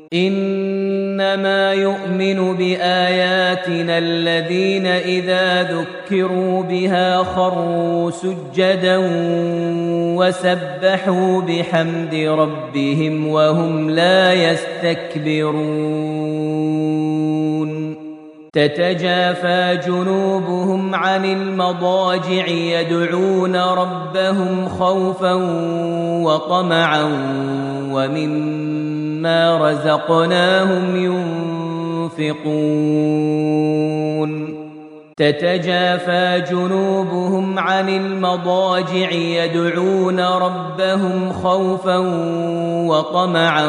إنما يؤمن بآياتنا الذين إذا ذكروا بها خروا سجدا وسبحوا بحمد ربهم وهم لا يستكبرون تتجافى جنوبهم عن المضاجع يدعون ربهم خوفا وطمعا ومما رزقناهم ينفقون تتجافى جنوبهم عن المضاجع يدعون ربهم خوفا وطمعا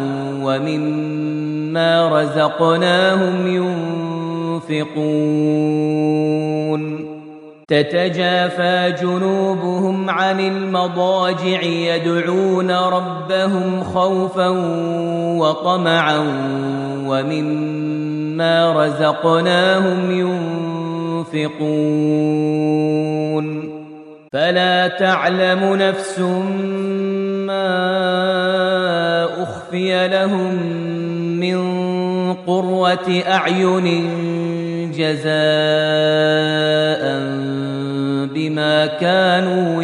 ومما رزقناهم ينفقون تتجافى جنوبهم عن المضاجع يدعون ربهم خوفا وطمعا ومما رزقناهم ينفقون فلا تعلم نفس ما أخفي لهم من قرة أعين جزاء بما كانوا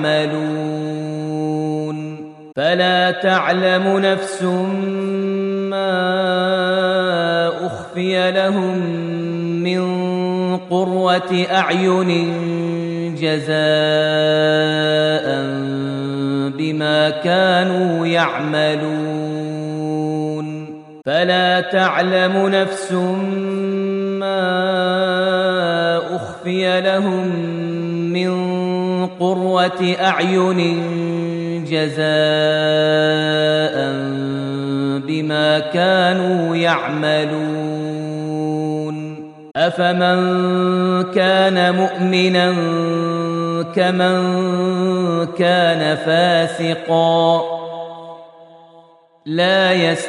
يعملون فلا تعلم نفس ما أخفي لهم من قرة أعين جزاء بما كانوا يعملون فلا تعلم نفس ما أخفي لهم من قرة أعين جزاء بما كانوا يعملون أفمن كان مؤمنا كمن كان فاسقا لا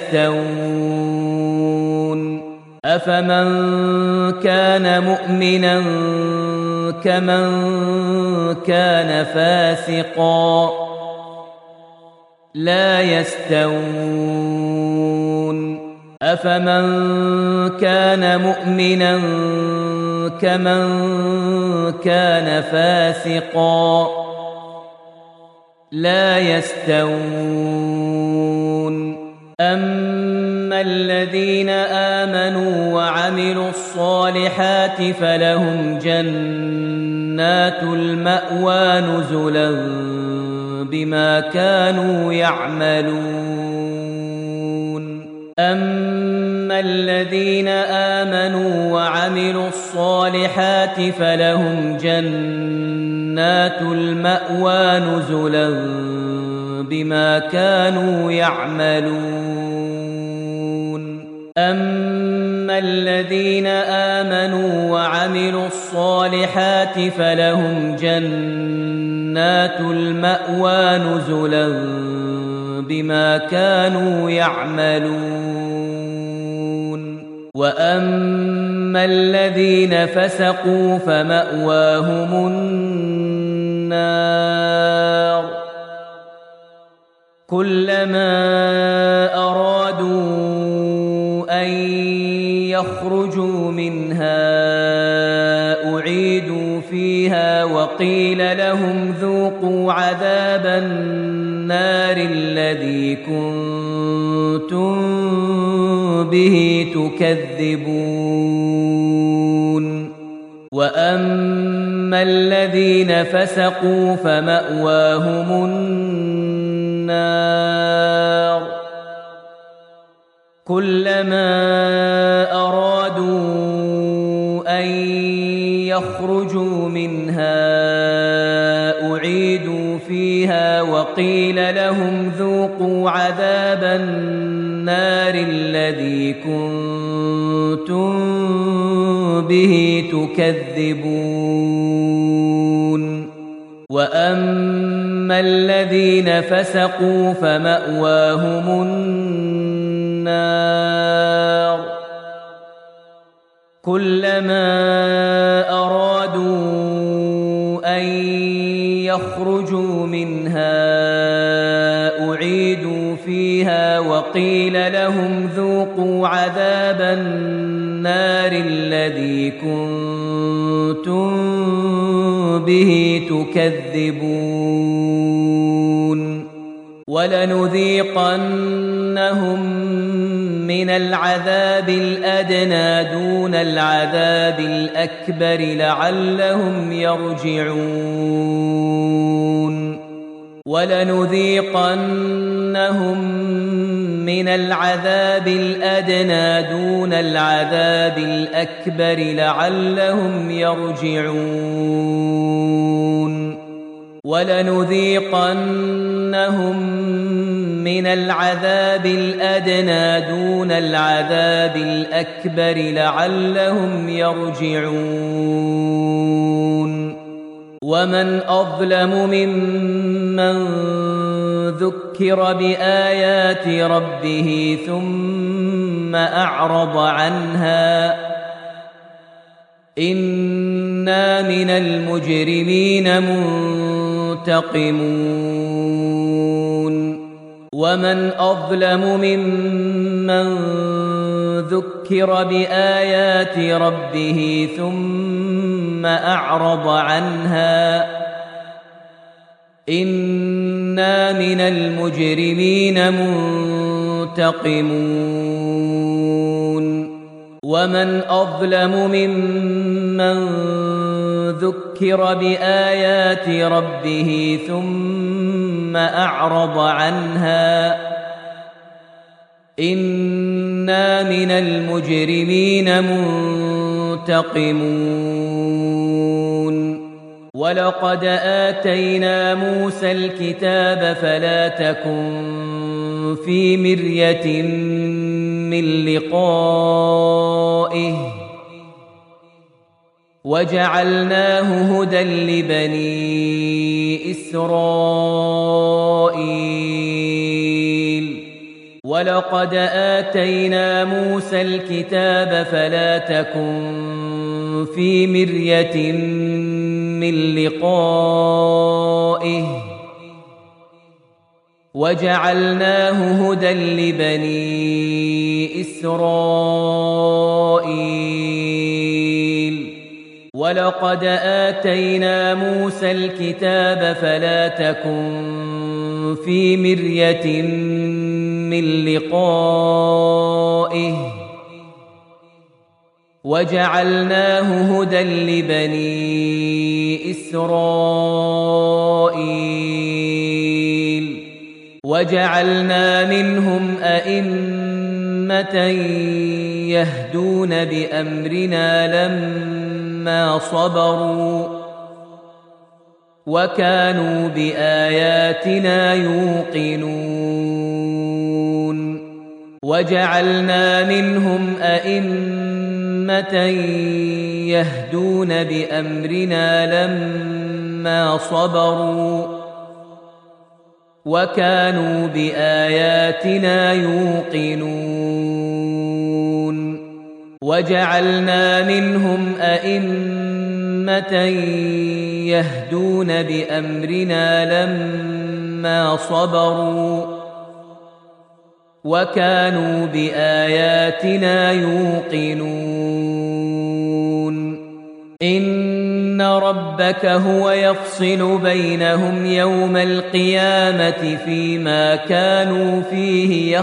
يستوون أفمن كان مؤمنا كمن كان فاسقا لا يستوون أفمن كان مؤمنا كمن كان فاسقا لا يستوون أما الذين آمنوا وعملوا الصالحات فلهم جنات المأوى نزلا بما كانوا يعملون أما الذين آمنوا وعملوا الصالحات فلهم جنات المأوى نزلا بما كانوا يعملون أما الذين آمنوا وعملوا الصالحات الصالحات فلهم جنات المأوى نزلا بما كانوا يعملون وأما الذين فسقوا فمأواهم النار كلما أرادوا أن يخرجوا منها أعيدوا فيها وقيل لهم ذوقوا عذاب النار الذي كنتم به تكذبون وأما الذين فسقوا فمأواهم النار كلما أرادوا أن يخرجوا منها أعيدوا فيها وقيل لهم ذوقوا عذاب النار الذي كنتم به تكذبون وأما الذين فسقوا فمأواهم النار كلما أرادوا أن يخرجوا منها أعيدوا فيها وقيل لهم ذوقوا عذاب النار الذي كنتم به تكذبون ولنذيقنهم من العذاب الأدنى دون العذاب الأكبر لعلهم يرجعون ولنذيقنهم من العذاب الأدنى دون العذاب الأكبر لعلهم يرجعون ولنذيقنهم من العذاب الأدنى دون العذاب الأكبر لعلهم يرجعون ومن أظلم ممن ذكر بآيات ربه ثم أعرض عنها إنا من المجرمين منتقمون ومن أظلم ممن ذكر بآيات ربه ثم أعرض عنها إنا من المجرمين منتقمون ومن أظلم ممن ذكر بآيات ربه ثم أعرض عنها إنا من المجرمين منتقمون ولقد آتينا موسى الكتاب فلا تكن في مرية من لقائه وجعلناه هدى لبني إسرائيل ولقد آتينا موسى الكتاب فلا تكن في مرية من لقائه وجعلناه هدى لبني إسرائيل ولقد آتينا موسى الكتاب فلا تكن في مرية من لقائه وجعلناه هدى لبني إسرائيل وجعلنا منهم أئمة يهدون بأمرنا لما صبروا وكانوا بآياتنا يوقنون وجعلنا منهم أئمة يهدون بأمرنا لما صبروا وكانوا بآياتنا يوقنون وجعلنا منهم أئمة يهدون بأمرنا لما صبروا وكانوا بآياتنا يوقنون إن ربك هو يفصل بينهم يوم القيامة فيما كانوا فيه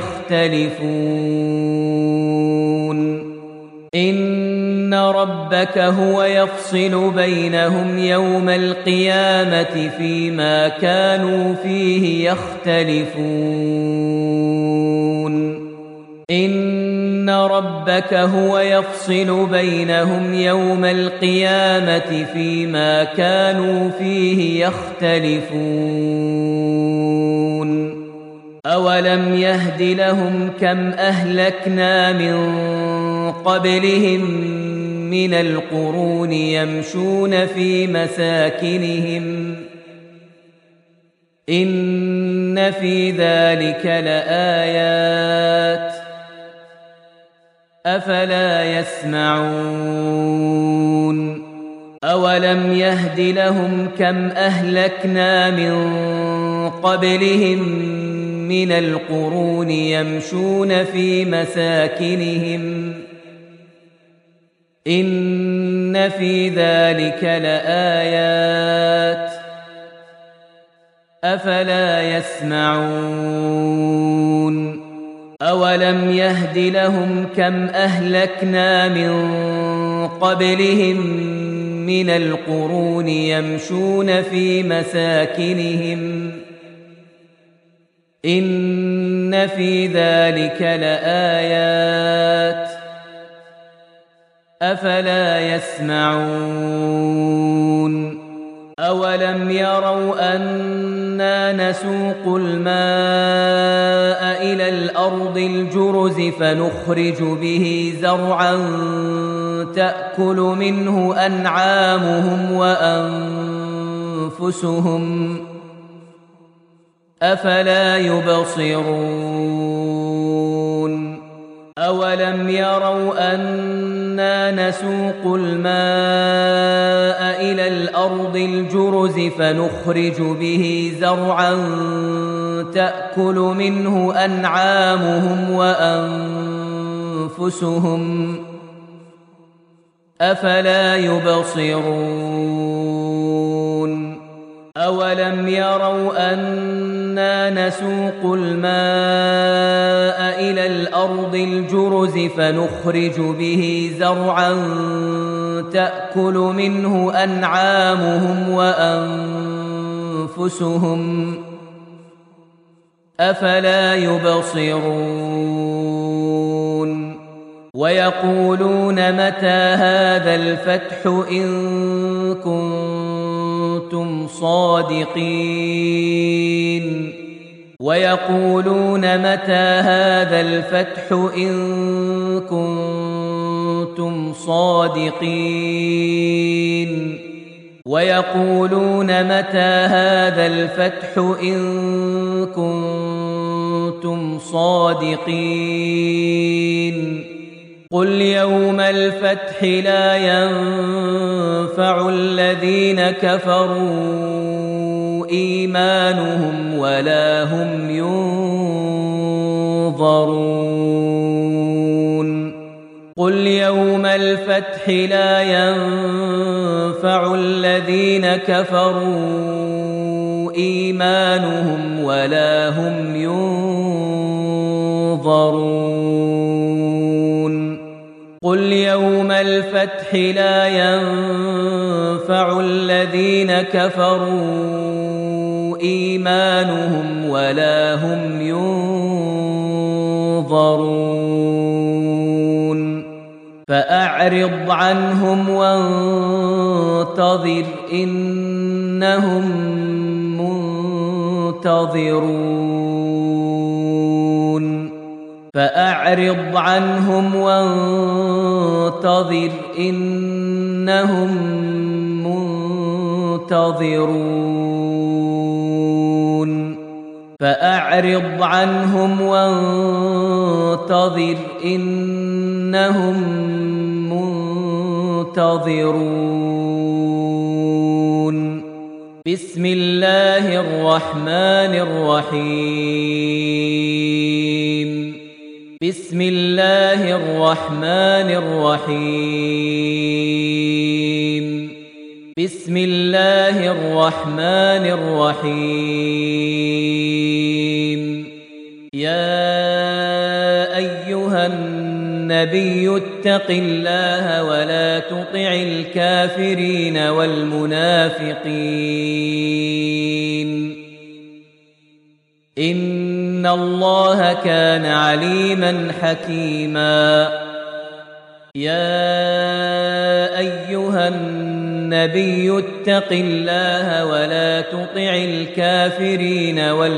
يختلفون إن ربك هو يفصل بينهم يوم القيامة فيما كانوا فيه يختلفون إن ربك هو يفصل بينهم يوم القيامة فيما كانوا فيه يختلفون أولم يهد لهم كم أهلكنا من قبلهم من القرون يمشون في مساكنهم إن في ذلك لآيات أفلا يسمعون أولم يهد لهم كم أهلكنا من قبلهم من القرون يمشون في مساكنهم إن في ذلك لآيات أفلا يسمعون أولم يهد لهم كم أهلكنا من قبلهم من القرون يمشون في مساكنهم إن في ذلك لآيات أفلا يسمعون أولم يروا أنا نسوق الماء إلى الأرض الجرز فنخرج به زرعا تأكل منه أنعامهم وأنفسهم أفلا يبصرون أولم يروا أنا نسوق الماء إلى الأرض الجرز فنخرج به زرعا تأكل منه أنعامهم وأنفسهم أفلا يبصرون أولم يروا أنا نسوق الماء إلى الأرض الجرز فنخرج به زرعا تأكل منه أنعامهم وأنفسهم أفلا يبصرون ويقولون متى هذا الفتح إن كنتم صادقين ويقولون متى هذا الفتح إن كنتم صادقين ويقولون متى هذا الفتح إن كنتم صادقين قل يوم الفتح لا ينفع الذين كفروا إيمانهم ولا هم ينظرون قل يوم الفتح لا ينفع الذين كفروا إيمانهم ولا هم ينظرون قل يوم الفتح لا ينفع الذين كفروا إيمانهم ولا هم ينظرون فأعرض عنهم وانتظر إنهم منتظرون فأعرض عنهم وانتظر إنهم منتظرون فأعرض عنهم وانتظر إنهم منتظرون بسم الله الرحمن الرحيم بسم الله الرحمن الرحيم بسم الله الرحمن الرحيم يا أيها النبي اتق الله ولا تطع الكافرين والمنافقين إن الله كان عليما حكيما يا أيها النبي اتق الله ولا تطع الكافرين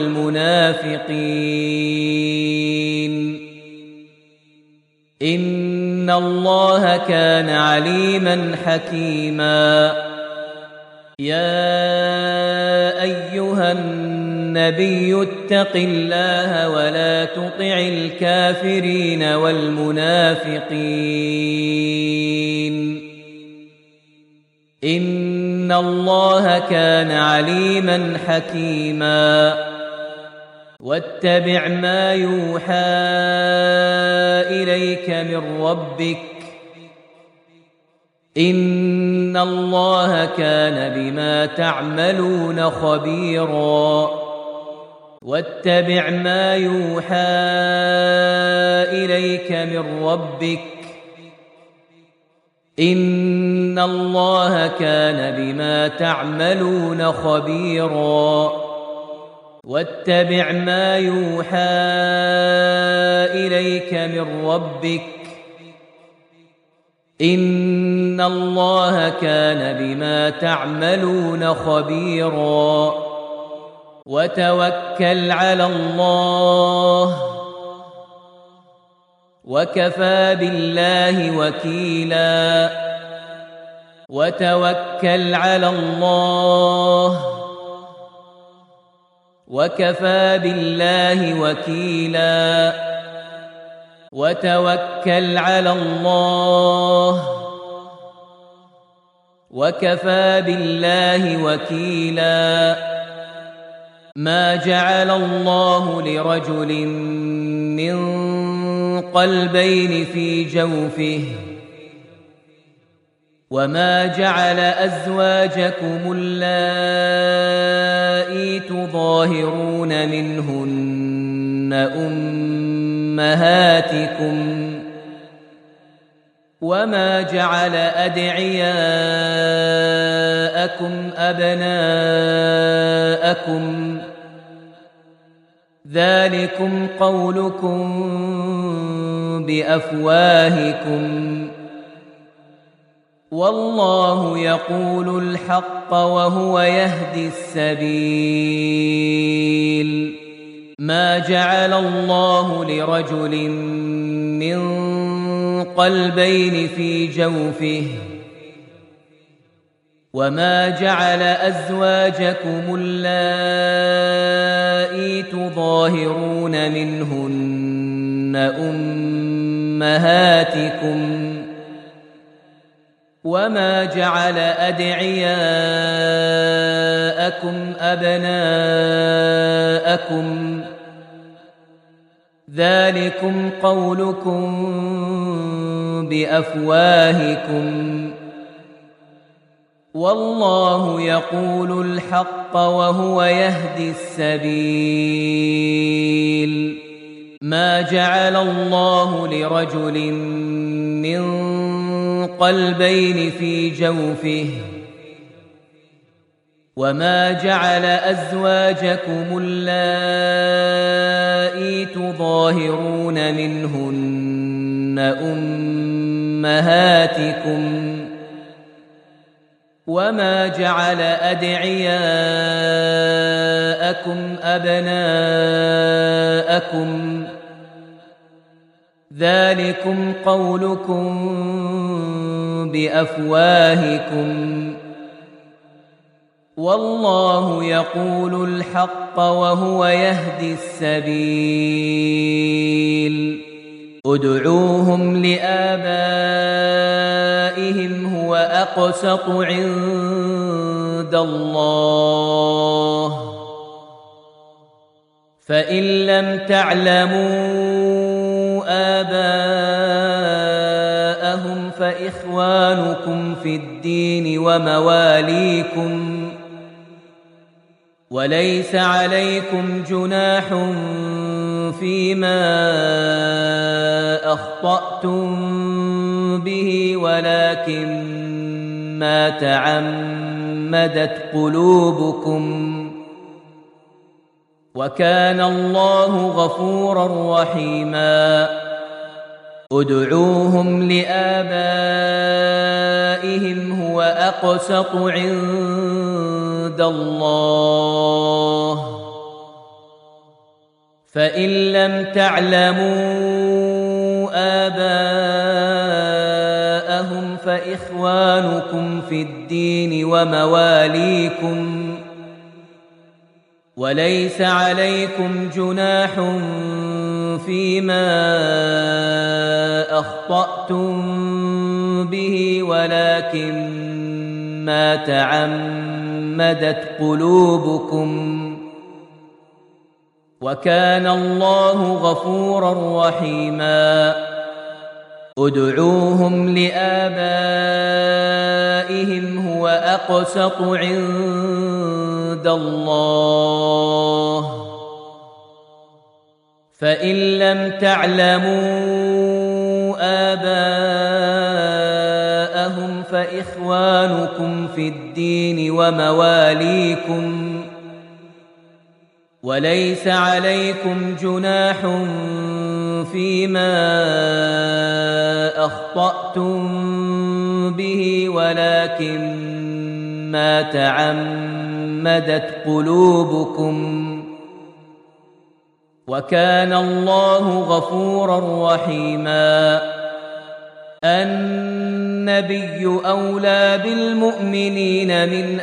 والمنافقين إن الله كان عليما حكيما يا أيها النبي اتق الله ولا تطع الكافرين والمنافقين إن الله كان عليما حكيما واتبع ما يوحى إليك من ربك إن الله كان بما تعملون خبيرا واتبع ما يوحى إليك من ربك إن الله كان بما تعملون خبيرا واتبع ما يوحى إليك من ربك إن الله كان بما تعملون خبيرا وتوكل على الله وكفى بالله وكيلا وتوكل على الله وكفى بالله وكيلا وتوكل على الله وكفى بالله وكيلا ما جعل الله لرجل من قلبين في جوفه وما جعل أزواجكم اللائي تظاهرون منهن أمهاتكم وما جعل أدعياءكم أبناءكم ذلكم قولكم بأفواهكم والله يقول الحق وهو يهدي السبيل ما جعل الله لرجل من قلبين في جوفه وما جعل أزواجكم اللائي تظاهرون منهن أمهاتكم وما جعل أدعياءكم أبناءكم ذلكم قولكم بأفواهكم والله يقول الحق وهو يهدي السبيل ما جعل الله لرجل من قلبين في جوفه وما جعل أزواجكم اللائي تظاهرون منهن أمهاتكم وما جعل أدعياءكم أبناءكم ذلكم قولكم بأفواهكم والله يقول الحق وهو يهدي السبيل ادعوهم لآبائهم هو أقسط عند الله فإن لم تعلموا آباءهم فإخوانكم في الدين ومواليكم وليس عليكم جناح فيما أخطأتم به ولكن ما تعمدت قلوبكم وكان الله غفورا رحيما ادعوهم لآبائهم هو أقسط عند الله فإن لم تعلموا آباءهم فإخوانكم في الدين ومواليكم وليس عليكم جناح فيما أخطأتم به ولكن ما تعمدت قلوبكم وكان الله غفورا رحيما ادعوهم لآبائهم هو أقسط عند الله فإن لم تعلموا آباءهم فإخوانكم في الدين ومواليكم وليس عليكم جناح فيما أخطأتم به ولكن ما تعمدت قلوبكم وكان الله غفورا رحيما النبي أولى بالمؤمنين من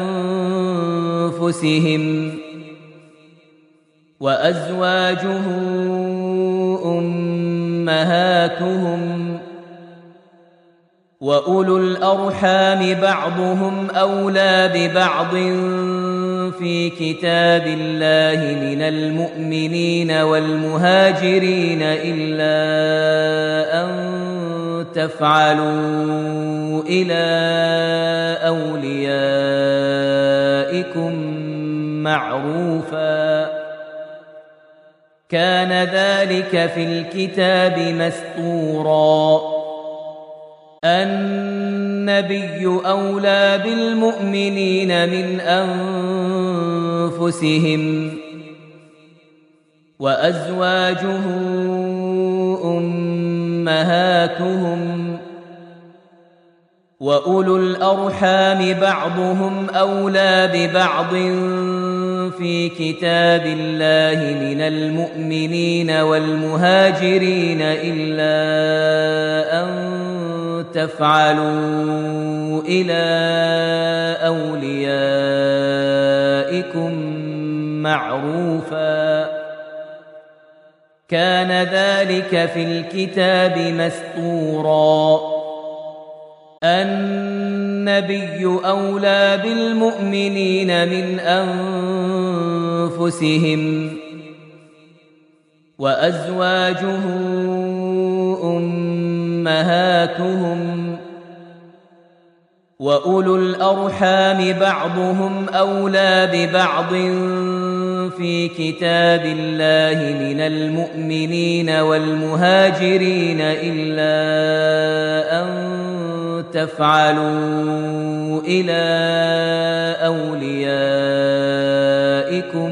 أنفسهم وأزواجه أمهاتهم وأولو الأرحام بعضهم أولى ببعض في كتاب الله من المؤمنين والمهاجرين إلا أن تفعلوا إلى أوليائكم معروفا كان ذلك في الكتاب مسطورا النبي أولى بالمؤمنين من أنفسهم وأزواجه أمهاتهم وأولو الأرحام بعضهم أولى ببعض في كتاب الله من المؤمنين والمهاجرين إلا أن تفعلوا إلى أوليائكم معروفا كان ذلك في الكتاب مسطورا النبي أولى بالمؤمنين من أنفسهم وأزواجه أمهاتهم وأولو الأرحام بعضهم أولى ببعض في كتاب الله من المؤمنين والمهاجرين إلا أن تفعلوا إلى أوليائكم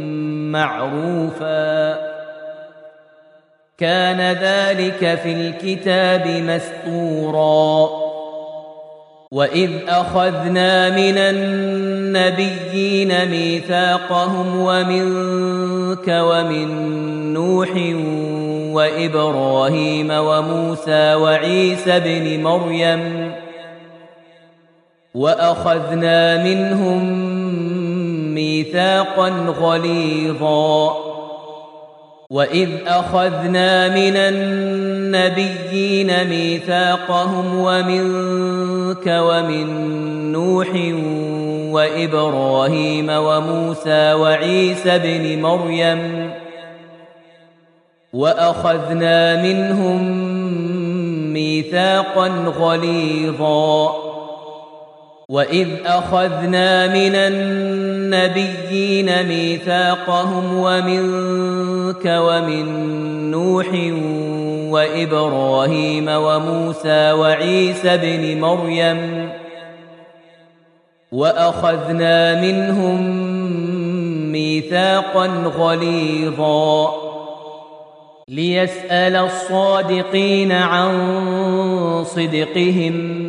معروفا كان ذلك في الكتاب مسطورا وإذ أخذنا من النبيين ميثاقهم ومنك ومن نوح وإبراهيم وموسى وعيسى بن مريم وأخذنا منهم ميثاقا غليظا وإذ أخذنا من النبيين ميثاقهم ومنك ومن نوح وإبراهيم وموسى وعيسى بن مريم وأخذنا منهم ميثاقا غليظا وإذ أخذنا من النبيين ميثاقهم ومنك ومن نوح وإبراهيم وموسى وعيسى بن مريم وأخذنا منهم ميثاقا غليظا ليسأل الصادقين عن صدقهم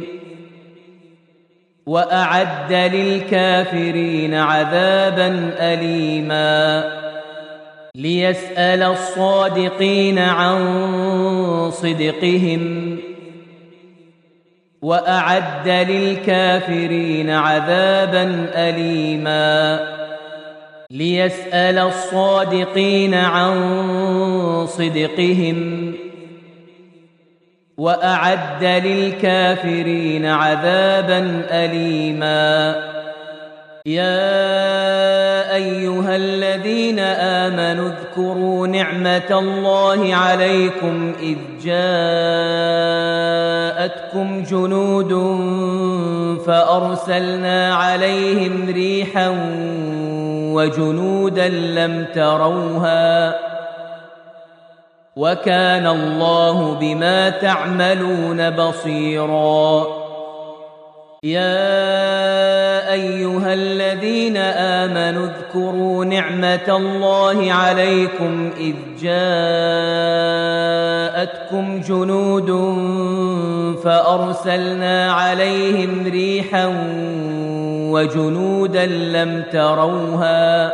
وأعد للكافرين عذابا أليما ليسأل الصادقين عن صدقهم وأعد للكافرين عذابا أليما ليسأل الصادقين عن صدقهم وأعد للكافرين عذابا أليما يا أيها الذين آمنوا اذكروا نعمة الله عليكم إذ جاءتكم جنود فأرسلنا عليهم ريحا وجنودا لم تروها وكان الله بما تعملون بصيرا يا أيها الذين آمنوا اذكروا نعمة الله عليكم إذ جاءتكم جنود فأرسلنا عليهم ريحا وجنودا لم تروها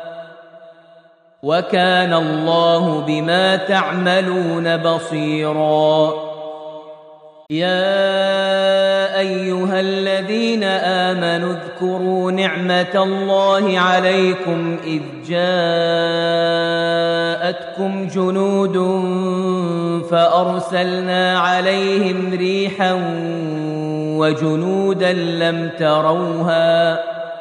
وكان الله بما تعملون بصيرا يا أيها الذين آمنوا اذكروا نعمة الله عليكم إذ جاءتكم جنود فأرسلنا عليهم ريحا وجنودا لم تروها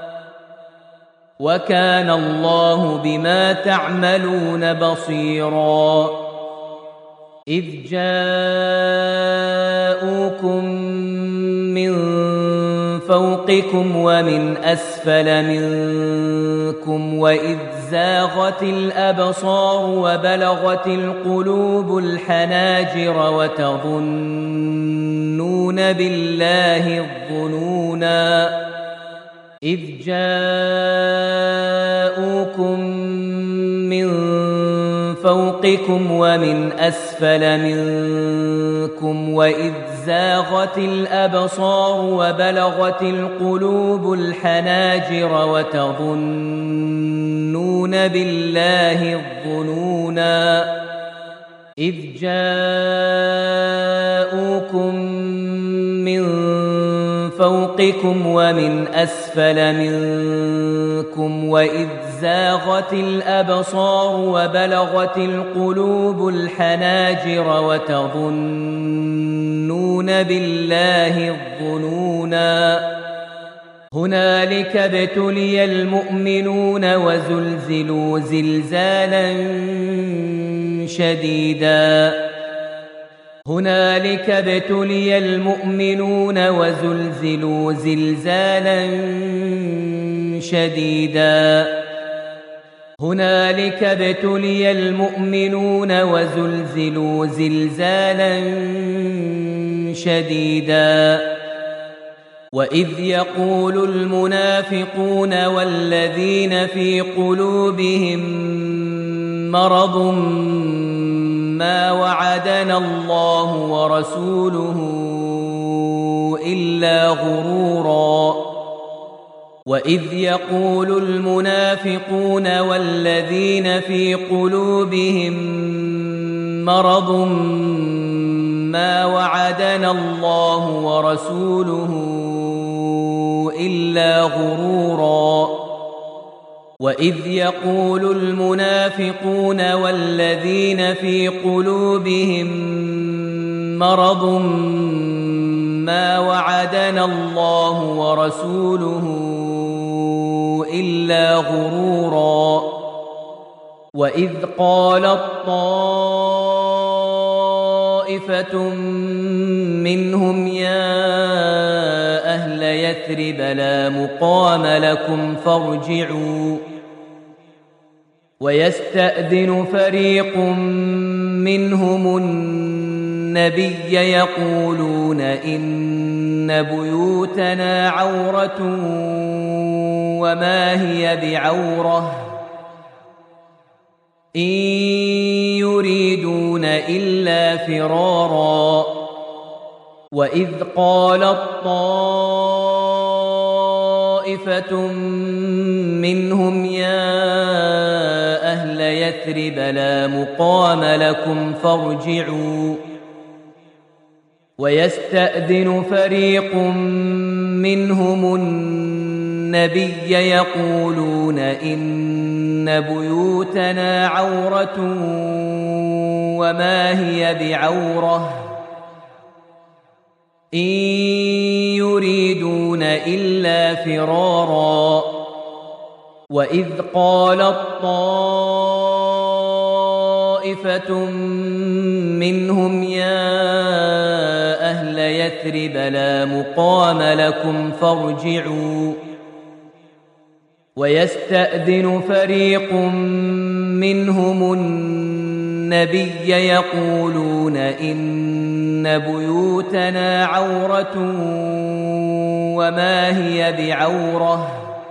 وكان الله بما تعملون بصيرا إذ جاءوكم من فوقكم ومن أسفل منكم وإذ زاغت الأبصار وبلغت القلوب الحناجر وتظنون بالله الظنونا إذ جاءوكم من فوقكم ومن أسفل منكم وإذ زاغت الأبصار وبلغت القلوب الحناجر وتظنون بالله الظنونا إذ جاءوكم من فوقكم ومن أسفل منكم وإذ زاغت الأبصار وبلغت القلوب الحناجر وتظنون بالله الظنونا هنالك ابتلي المؤمنون وزلزلوا زلزالا شديدا هنالك ابتلي المؤمنون وزلزلوا زلزالا شديدا هنالك ابتلي المؤمنون وزلزلوا زلزالا شديدا وإذ يقول المنافقون والذين في قلوبهم مرض ما وعدنا الله ورسوله إلا إلا غرورا وإذ يقول المنافقون والذين في قلوبهم مرض ما وعدنا الله ورسوله إلا غرورا وإذ يقول المنافقون والذين في قلوبهم مرض ما وعدنا الله ورسوله إلا غرورا وإذ قالت طائفة منهم يا أهل يثرب لا مقام لكم فارجعوا ويستأذن فريق منهم النبي يقولون إن بيوتنا عورة وما هي بعورة إن يريدون إلا فرارا وإذ قالت طائفة منهم يا أهل يثرب لا مقام لكم فارجعوا ويستأذن فريق منهم النبي يقولون إن بيوتنا عورة وما هي بعورة إن يريدون إلا فرارا وإذ قالت طائفة منهم يا أهل يثرب لا مقام لكم فارجعوا ويستأذن فريق منهم النبي يقولون إن بيوتنا عورة وما هي بعورة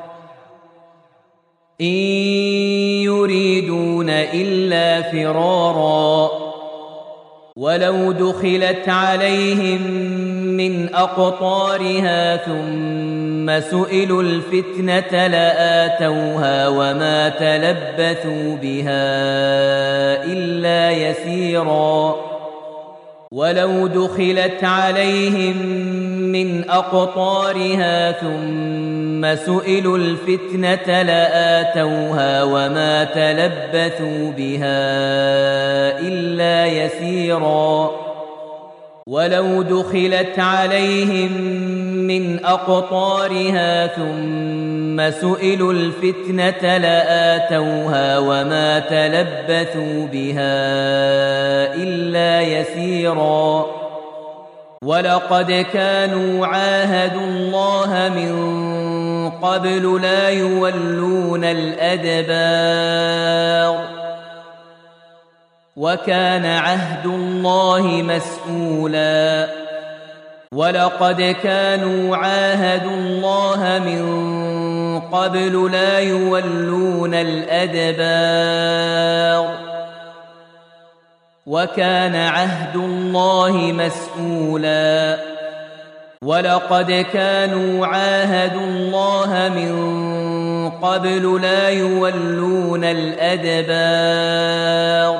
إن يريدون إلا فرارا ولو دخلت عليهم من أقطارها ثم سئلوا الفتنة لآتوها وما تلبثوا بها إلا يسيرا ولو دخلت عليهم من أقطارها ثم سئلوا الفتنة لآتوها وما تلبثوا بها إلا يسيرا ولو دخلت عليهم من أقطارها ثم سئلوا الفتنة لآتوها وما تلبثوا بها إلا يسيرا ولقد كانوا عاهدوا الله من قبل لا يولون الأدبار وكان عهد الله مسؤولا ولقد كانوا عاهدوا الله من قبل لا يولون الأدبار وكان عهد الله مسؤولا ولقد كانوا عاهدوا الله من قبل لا يولون الأدبار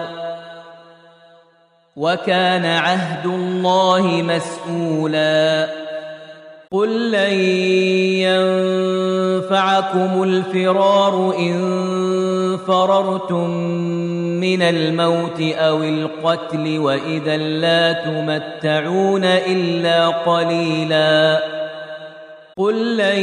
وكان عهد الله مسؤولا قل لن ينفعكم الفرار إن فررتم من الموت أو القتل وإذا لا تمتعون إلا قليلا قل لن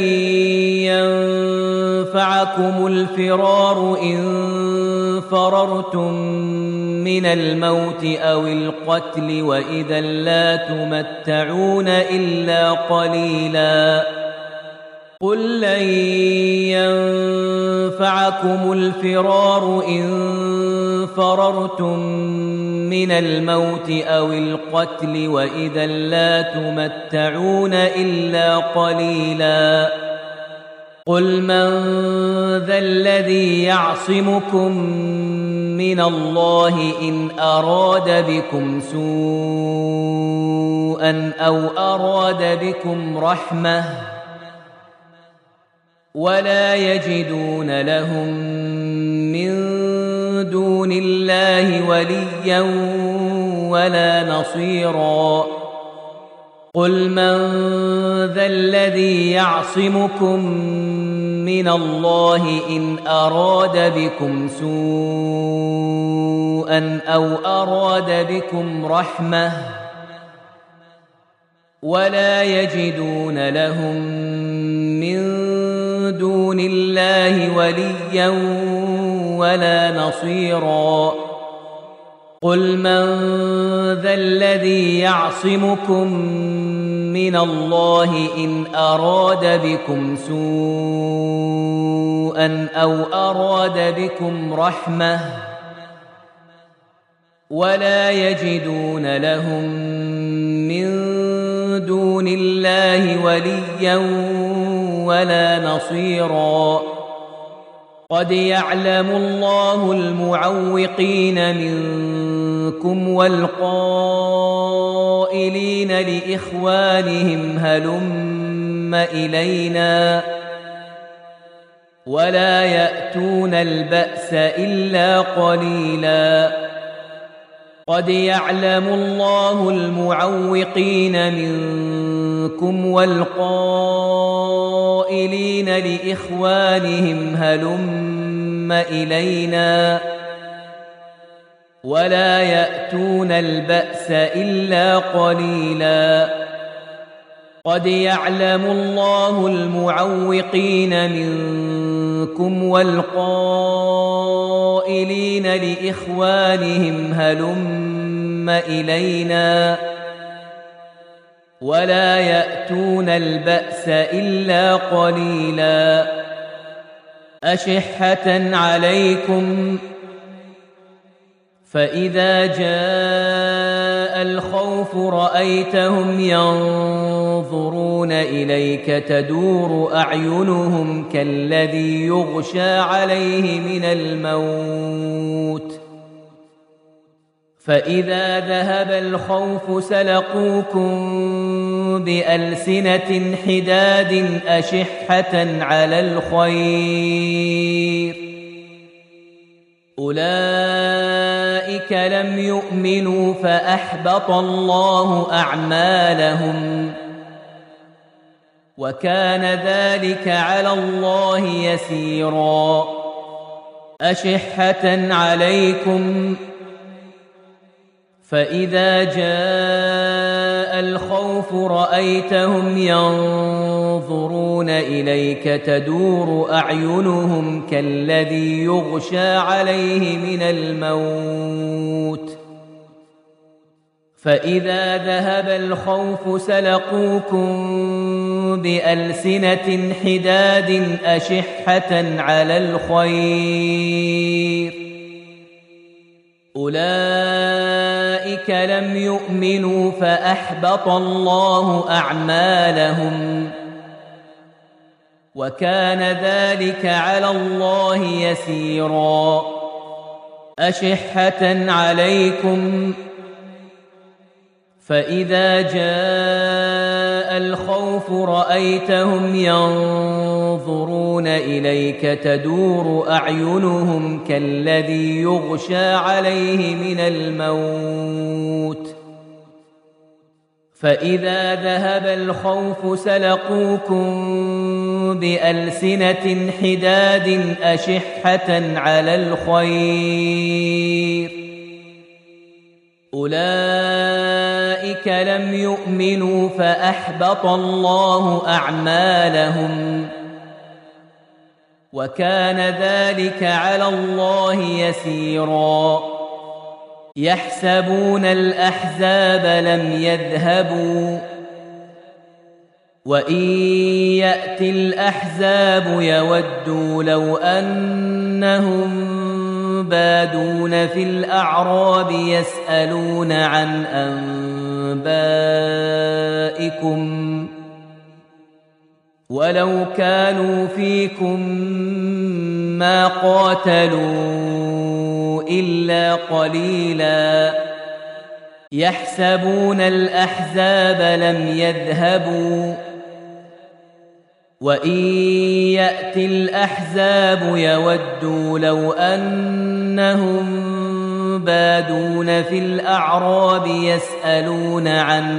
ينفعكم الفرار إن فررتم من الموت أو القتل وإذا لا تمتعون إلا قليلا قل لن ينفعكم الفرار إن فررتم من الموت أو القتل وإذا لا تمتعون إلا قليلا قل من ذا الذي يعصمكم من الله إن أراد بكم سوءا أو أراد بكم رحمة ولا يجدون لهم من دون الله وليا ولا نصيرا قل من ذا الذي يعصمكم من الله إن أراد بكم سوءا أو أراد بكم رحمة ولا يجدون لهم من دون الله وليا ولا نصيرا قل من ذا الذي يعصمكم من الله إن أراد بكم سوءا أو أراد بكم رحمة ولا يجدون لهم من دون الله وليا ولا نصيرا قد يعلم الله المعوقين منكم والقائلين لإخوانهم هلم إلينا ولا يأتون البأس إلا قليلا قد يعلم الله المعوقين منكم والقائلين لإخوانهم هلم إلينا ولا يأتون البأس إلا قليلا قد يعلم الله المعوقين منكم والقائلين لإخوانهم هلم إلينا ولا يأتون البأس إلا قليلا أشحة عليكم فإذا جاء الخوف رأيتهم ينظرون إليك تدور أعينهم كالذي يغشى عليه من الموت فإذا ذهب الخوف سلقوكم بألسنة حداد أشحة على الخير أولئك لم يؤمنوا فأحبط الله أعمالهم وكان ذلك على الله يسيرا أشحة عليكم فإذا جاء الخوف رأيتهم ينظرون إليك تدور أعينهم كالذي يغشى عليه من الموت فإذا ذهب الخوف سلقوكم بألسنة حداد أشحة على الخير أولئك لم يؤمنوا فأحبط الله أعمالهم وكان ذلك على الله يسيرا أشحة عليكم فإذا جاء الخوف رأيتهم ينظرون إليك تدور أعينهم كالذي يغشى عليه من الموت فإذا ذهب الخوف سلقوكم بألسنة حداد أشحة على الخير أولئك لم يؤمنوا فأحبط الله أعمالهم وكان ذلك على الله يسيرا يحسبون الأحزاب لم يذهبوا وإن يأتي الأحزاب يودوا لو أنهم بادون في الأعراب يسألون عن أنبائكم ولو كانوا فيكم ما قاتلوا إلا قليلا يحسبون الأحزاب لم يذهبوا وإن يأتي الأحزاب يودوا لو أنهم بادون في الأعراب يسألون عن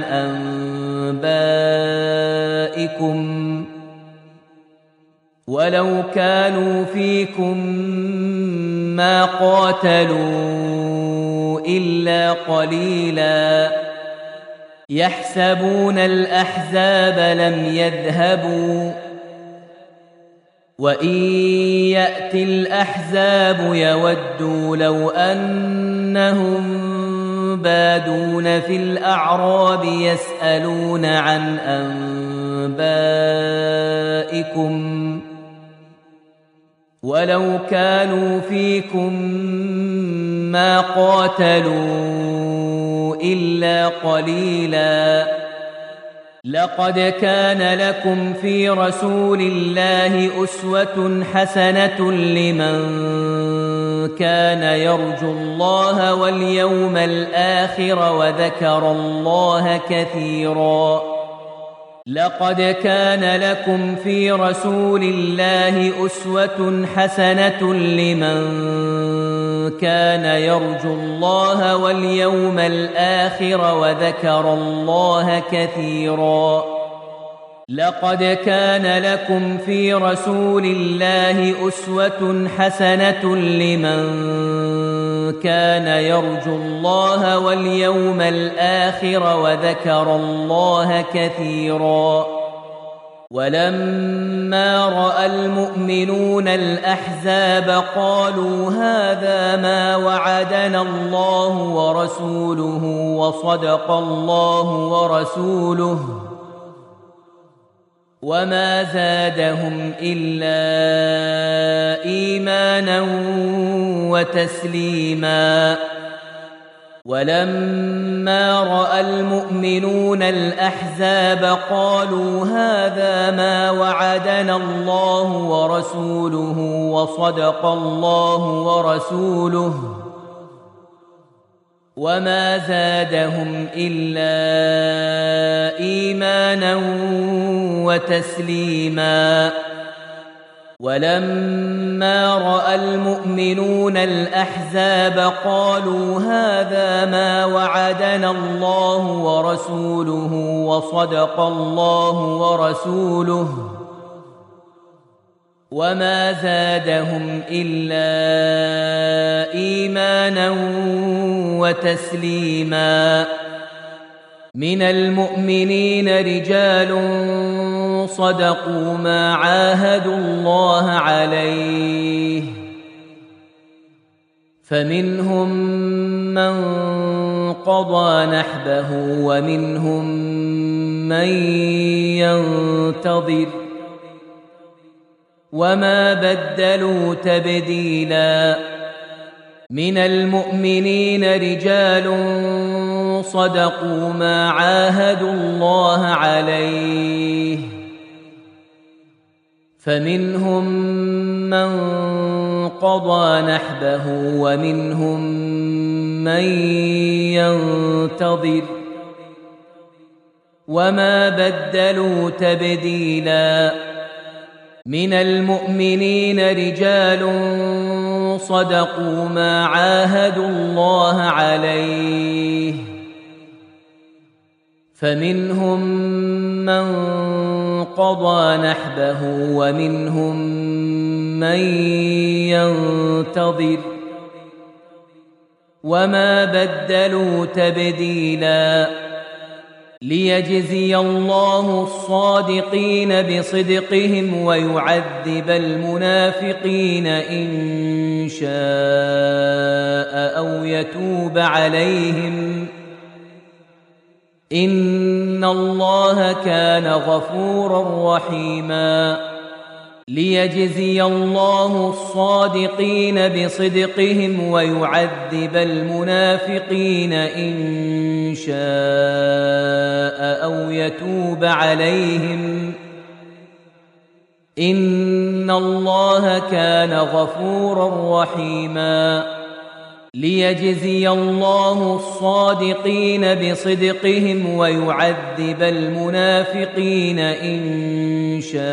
أنبائكم ولو كانوا فيكم ما قاتلوا إلا قليلا يحسبون الأحزاب لم يذهبوا وإن يأتي الأحزاب يودوا لو أنهم بادون في الأعراب يسألون عن أنبائكم ولو كانوا فيكم ما قاتلوا إلا قليلا لقد كان لكم في رسول الله أسوة حسنة لمن كان يرجو الله واليوم الآخر وذكر الله كثيرا لقد كان لكم في رسول الله أسوة حسنة لمن كان يرجو الله واليوم الآخر وذكر الله كثيرا لقد كان لكم في رسول الله أسوة حسنة لمن كان يرجو الله واليوم الآخر وذكر الله كثيرا ولما رأى المؤمنون الأحزاب قالوا هذا ما وعدنا الله ورسوله وصدق الله ورسوله وما زادهم إلا إيمانا وتسليما ولما رأى المؤمنون الأحزاب قالوا هذا ما وعدنا الله ورسوله وصدق الله ورسوله وما زادهم إلا إيمانا وتسليما ولما رأى المؤمنون الأحزاب قالوا هذا ما وعدنا الله ورسوله وصدق الله ورسوله وما زادهم إلا إيمانا وتسليما من المؤمنين رجال صدقوا ما عاهدوا الله عليه فمنهم من قضى نحبه ومنهم من ينتظر وما بدلوا تبديلا من المؤمنين رجال صدقوا ما عاهدوا الله عليه فمنهم من قضى نحبه ومنهم من ينتظر وما بدلوا تبديلا من المؤمنين رجال صدقوا ما عاهدوا الله عليه فمنهم من قضى نحبه ومنهم من ينتظر وما بدلوا تبديلا ليجزي الله الصادقين بصدقهم ويعذب المنافقين إن شاء أو يتوب عليهم إن الله كان غفورا رحيما ليجزي الله الصادقين بصدقهم ويعذب المنافقين إن شاء أو يتوب عليهم إن الله كان غفورا رحيما ليجزي الله الصادقين بصدقهم ويعذب المنافقين إن شاء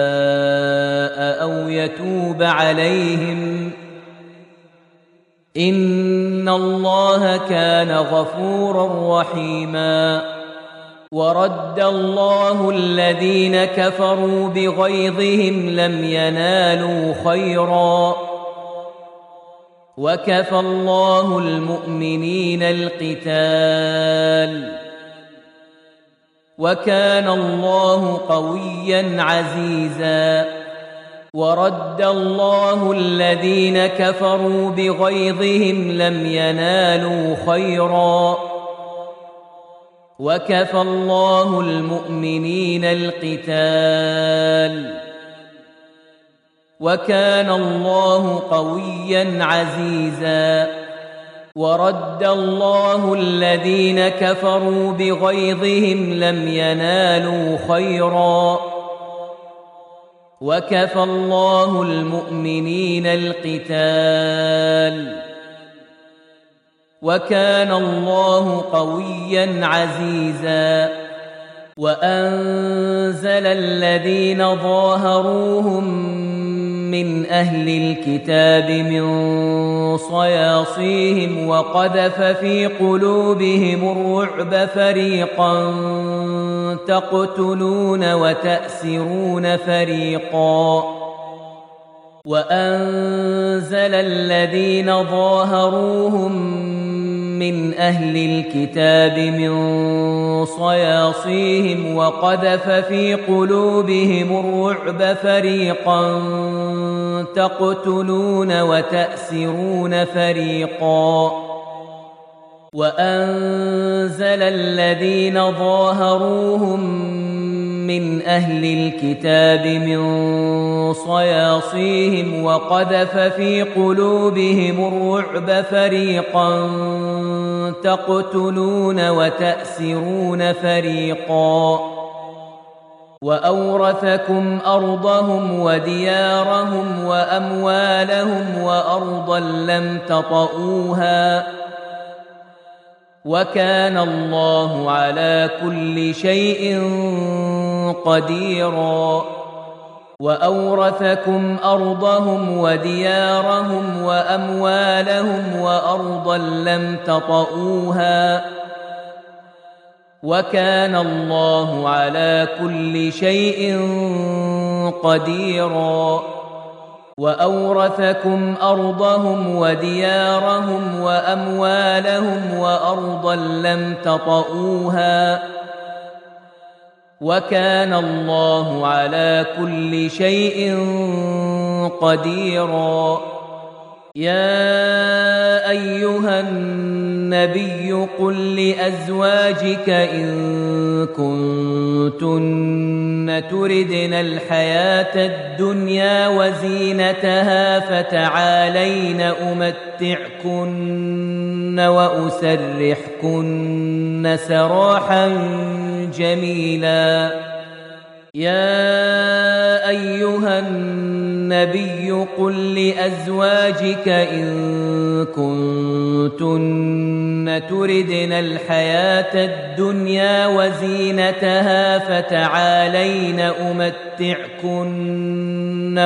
أو يتوب عليهم إن الله كان غفورا رحيما ورد الله الذين كفروا بغيظهم لم ينالوا خيرا وكفى الله المؤمنين القتال وكان الله قويا عزيزا ورد الله الذين كفروا بغيظهم لم ينالوا خيرا وكفى الله المؤمنين القتال وكان الله قويا عزيزا ورد الله الذين كفروا بغيظهم لم ينالوا خيرا وكفى الله المؤمنين القتال وكان الله قويا عزيزا وأنزل الذين ظاهروهم من أهل الكتاب من صياصيهم وقذف في قلوبهم الرعب فريقا تقتلون وتأسرون فريقا وأنزل الذين ظاهروهم من أهل الكتاب من صياصيهم وقذف في قلوبهم الرعب فريقا تقتلون وتأسرون فريقا وأنزل الذين ظاهروهم من أهل الكتاب من صياصيهم وقذف في قلوبهم الرعب فريقا تقتلون وتأسرون فريقا وأورثكم أرضهم وديارهم وأموالهم وأرضا لم تطئوها وكان الله على كل شيء قديرا وأورثكم أرضهم وديارهم وأموالهم وأرضا لم تطئوها وكان الله على كل شيء قديرا وأورثكم أرضهم وديارهم وأموالهم وأرضا لم تطئوها وكان الله على كل شيء قديرا يا أيها النبي قل لأزواجك إن كنتن تردن الحياة الدنيا وزينتها فتعالين أمتعكن وأسرحكن سراحا جميلا يا أيها النبي قل لأزواجك إن كنتن تردن الحياة الدنيا وزينتها فتعالين أمتعكن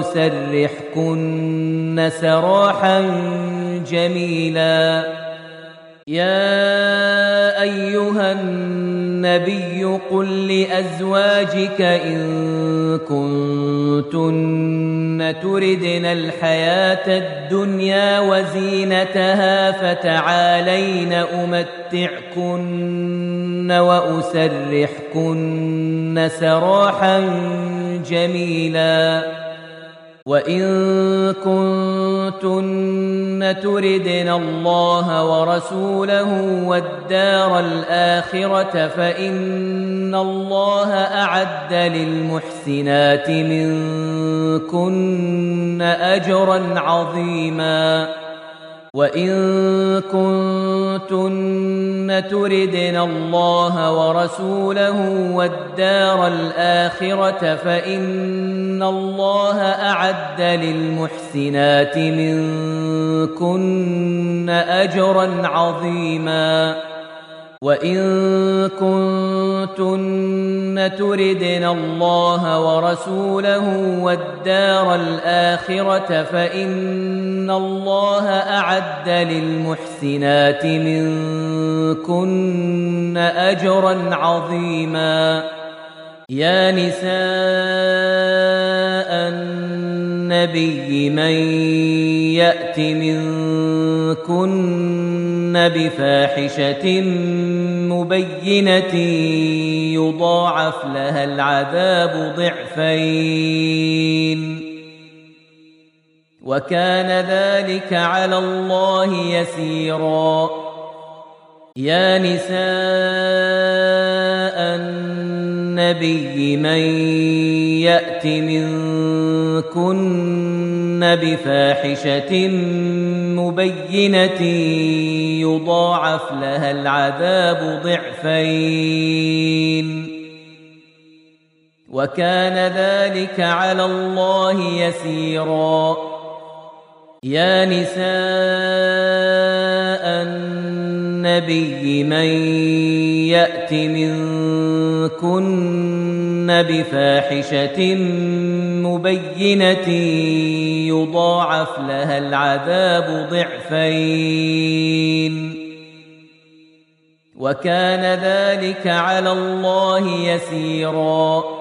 وأسرحكن سراحا جميلا يا أيها النبي قل لأزواجك إن كنتن تردن الحياة الدنيا وزينتها فتعالين أمتعكن وأسرحكن سراحا جميلا وإن كنتن تردن الله ورسوله والدار الآخرة فإن الله أعد للمحسنات منكن أجرا عظيما وإن كنتن تردن الله ورسوله والدار الآخرة فإن الله أعد للمحسنات منكن أجرا عظيما وإن كنتن تردن الله ورسوله والدار الآخرة فإن الله أعد للمحسنات منكن أجرا عظيما يا نساء النبي من يأت منكن بفاحشة مبينة يضاعف لها العذاب ضعفين وكان ذلك على الله يسيرا يا نساء النبي من يأت منكن بفاحشة مبينة يضاعف لها العذاب ضعفين وكان ذلك على الله يسيرا يا نساء النبي من يأت منكن بفاحشة مبينة يضاعف لها العذاب ضعفين وكان ذلك على الله يسيرا يا نساء النبي من يأت منكن بفاحشة مبينة يضاعف لها العذاب ضعفين وكان ذلك على الله يسيرا يا نساء النبي من يأت منكن بفاحشة مبينة يضاعف لها العذاب ضعفين وكان ذلك على الله يسيرا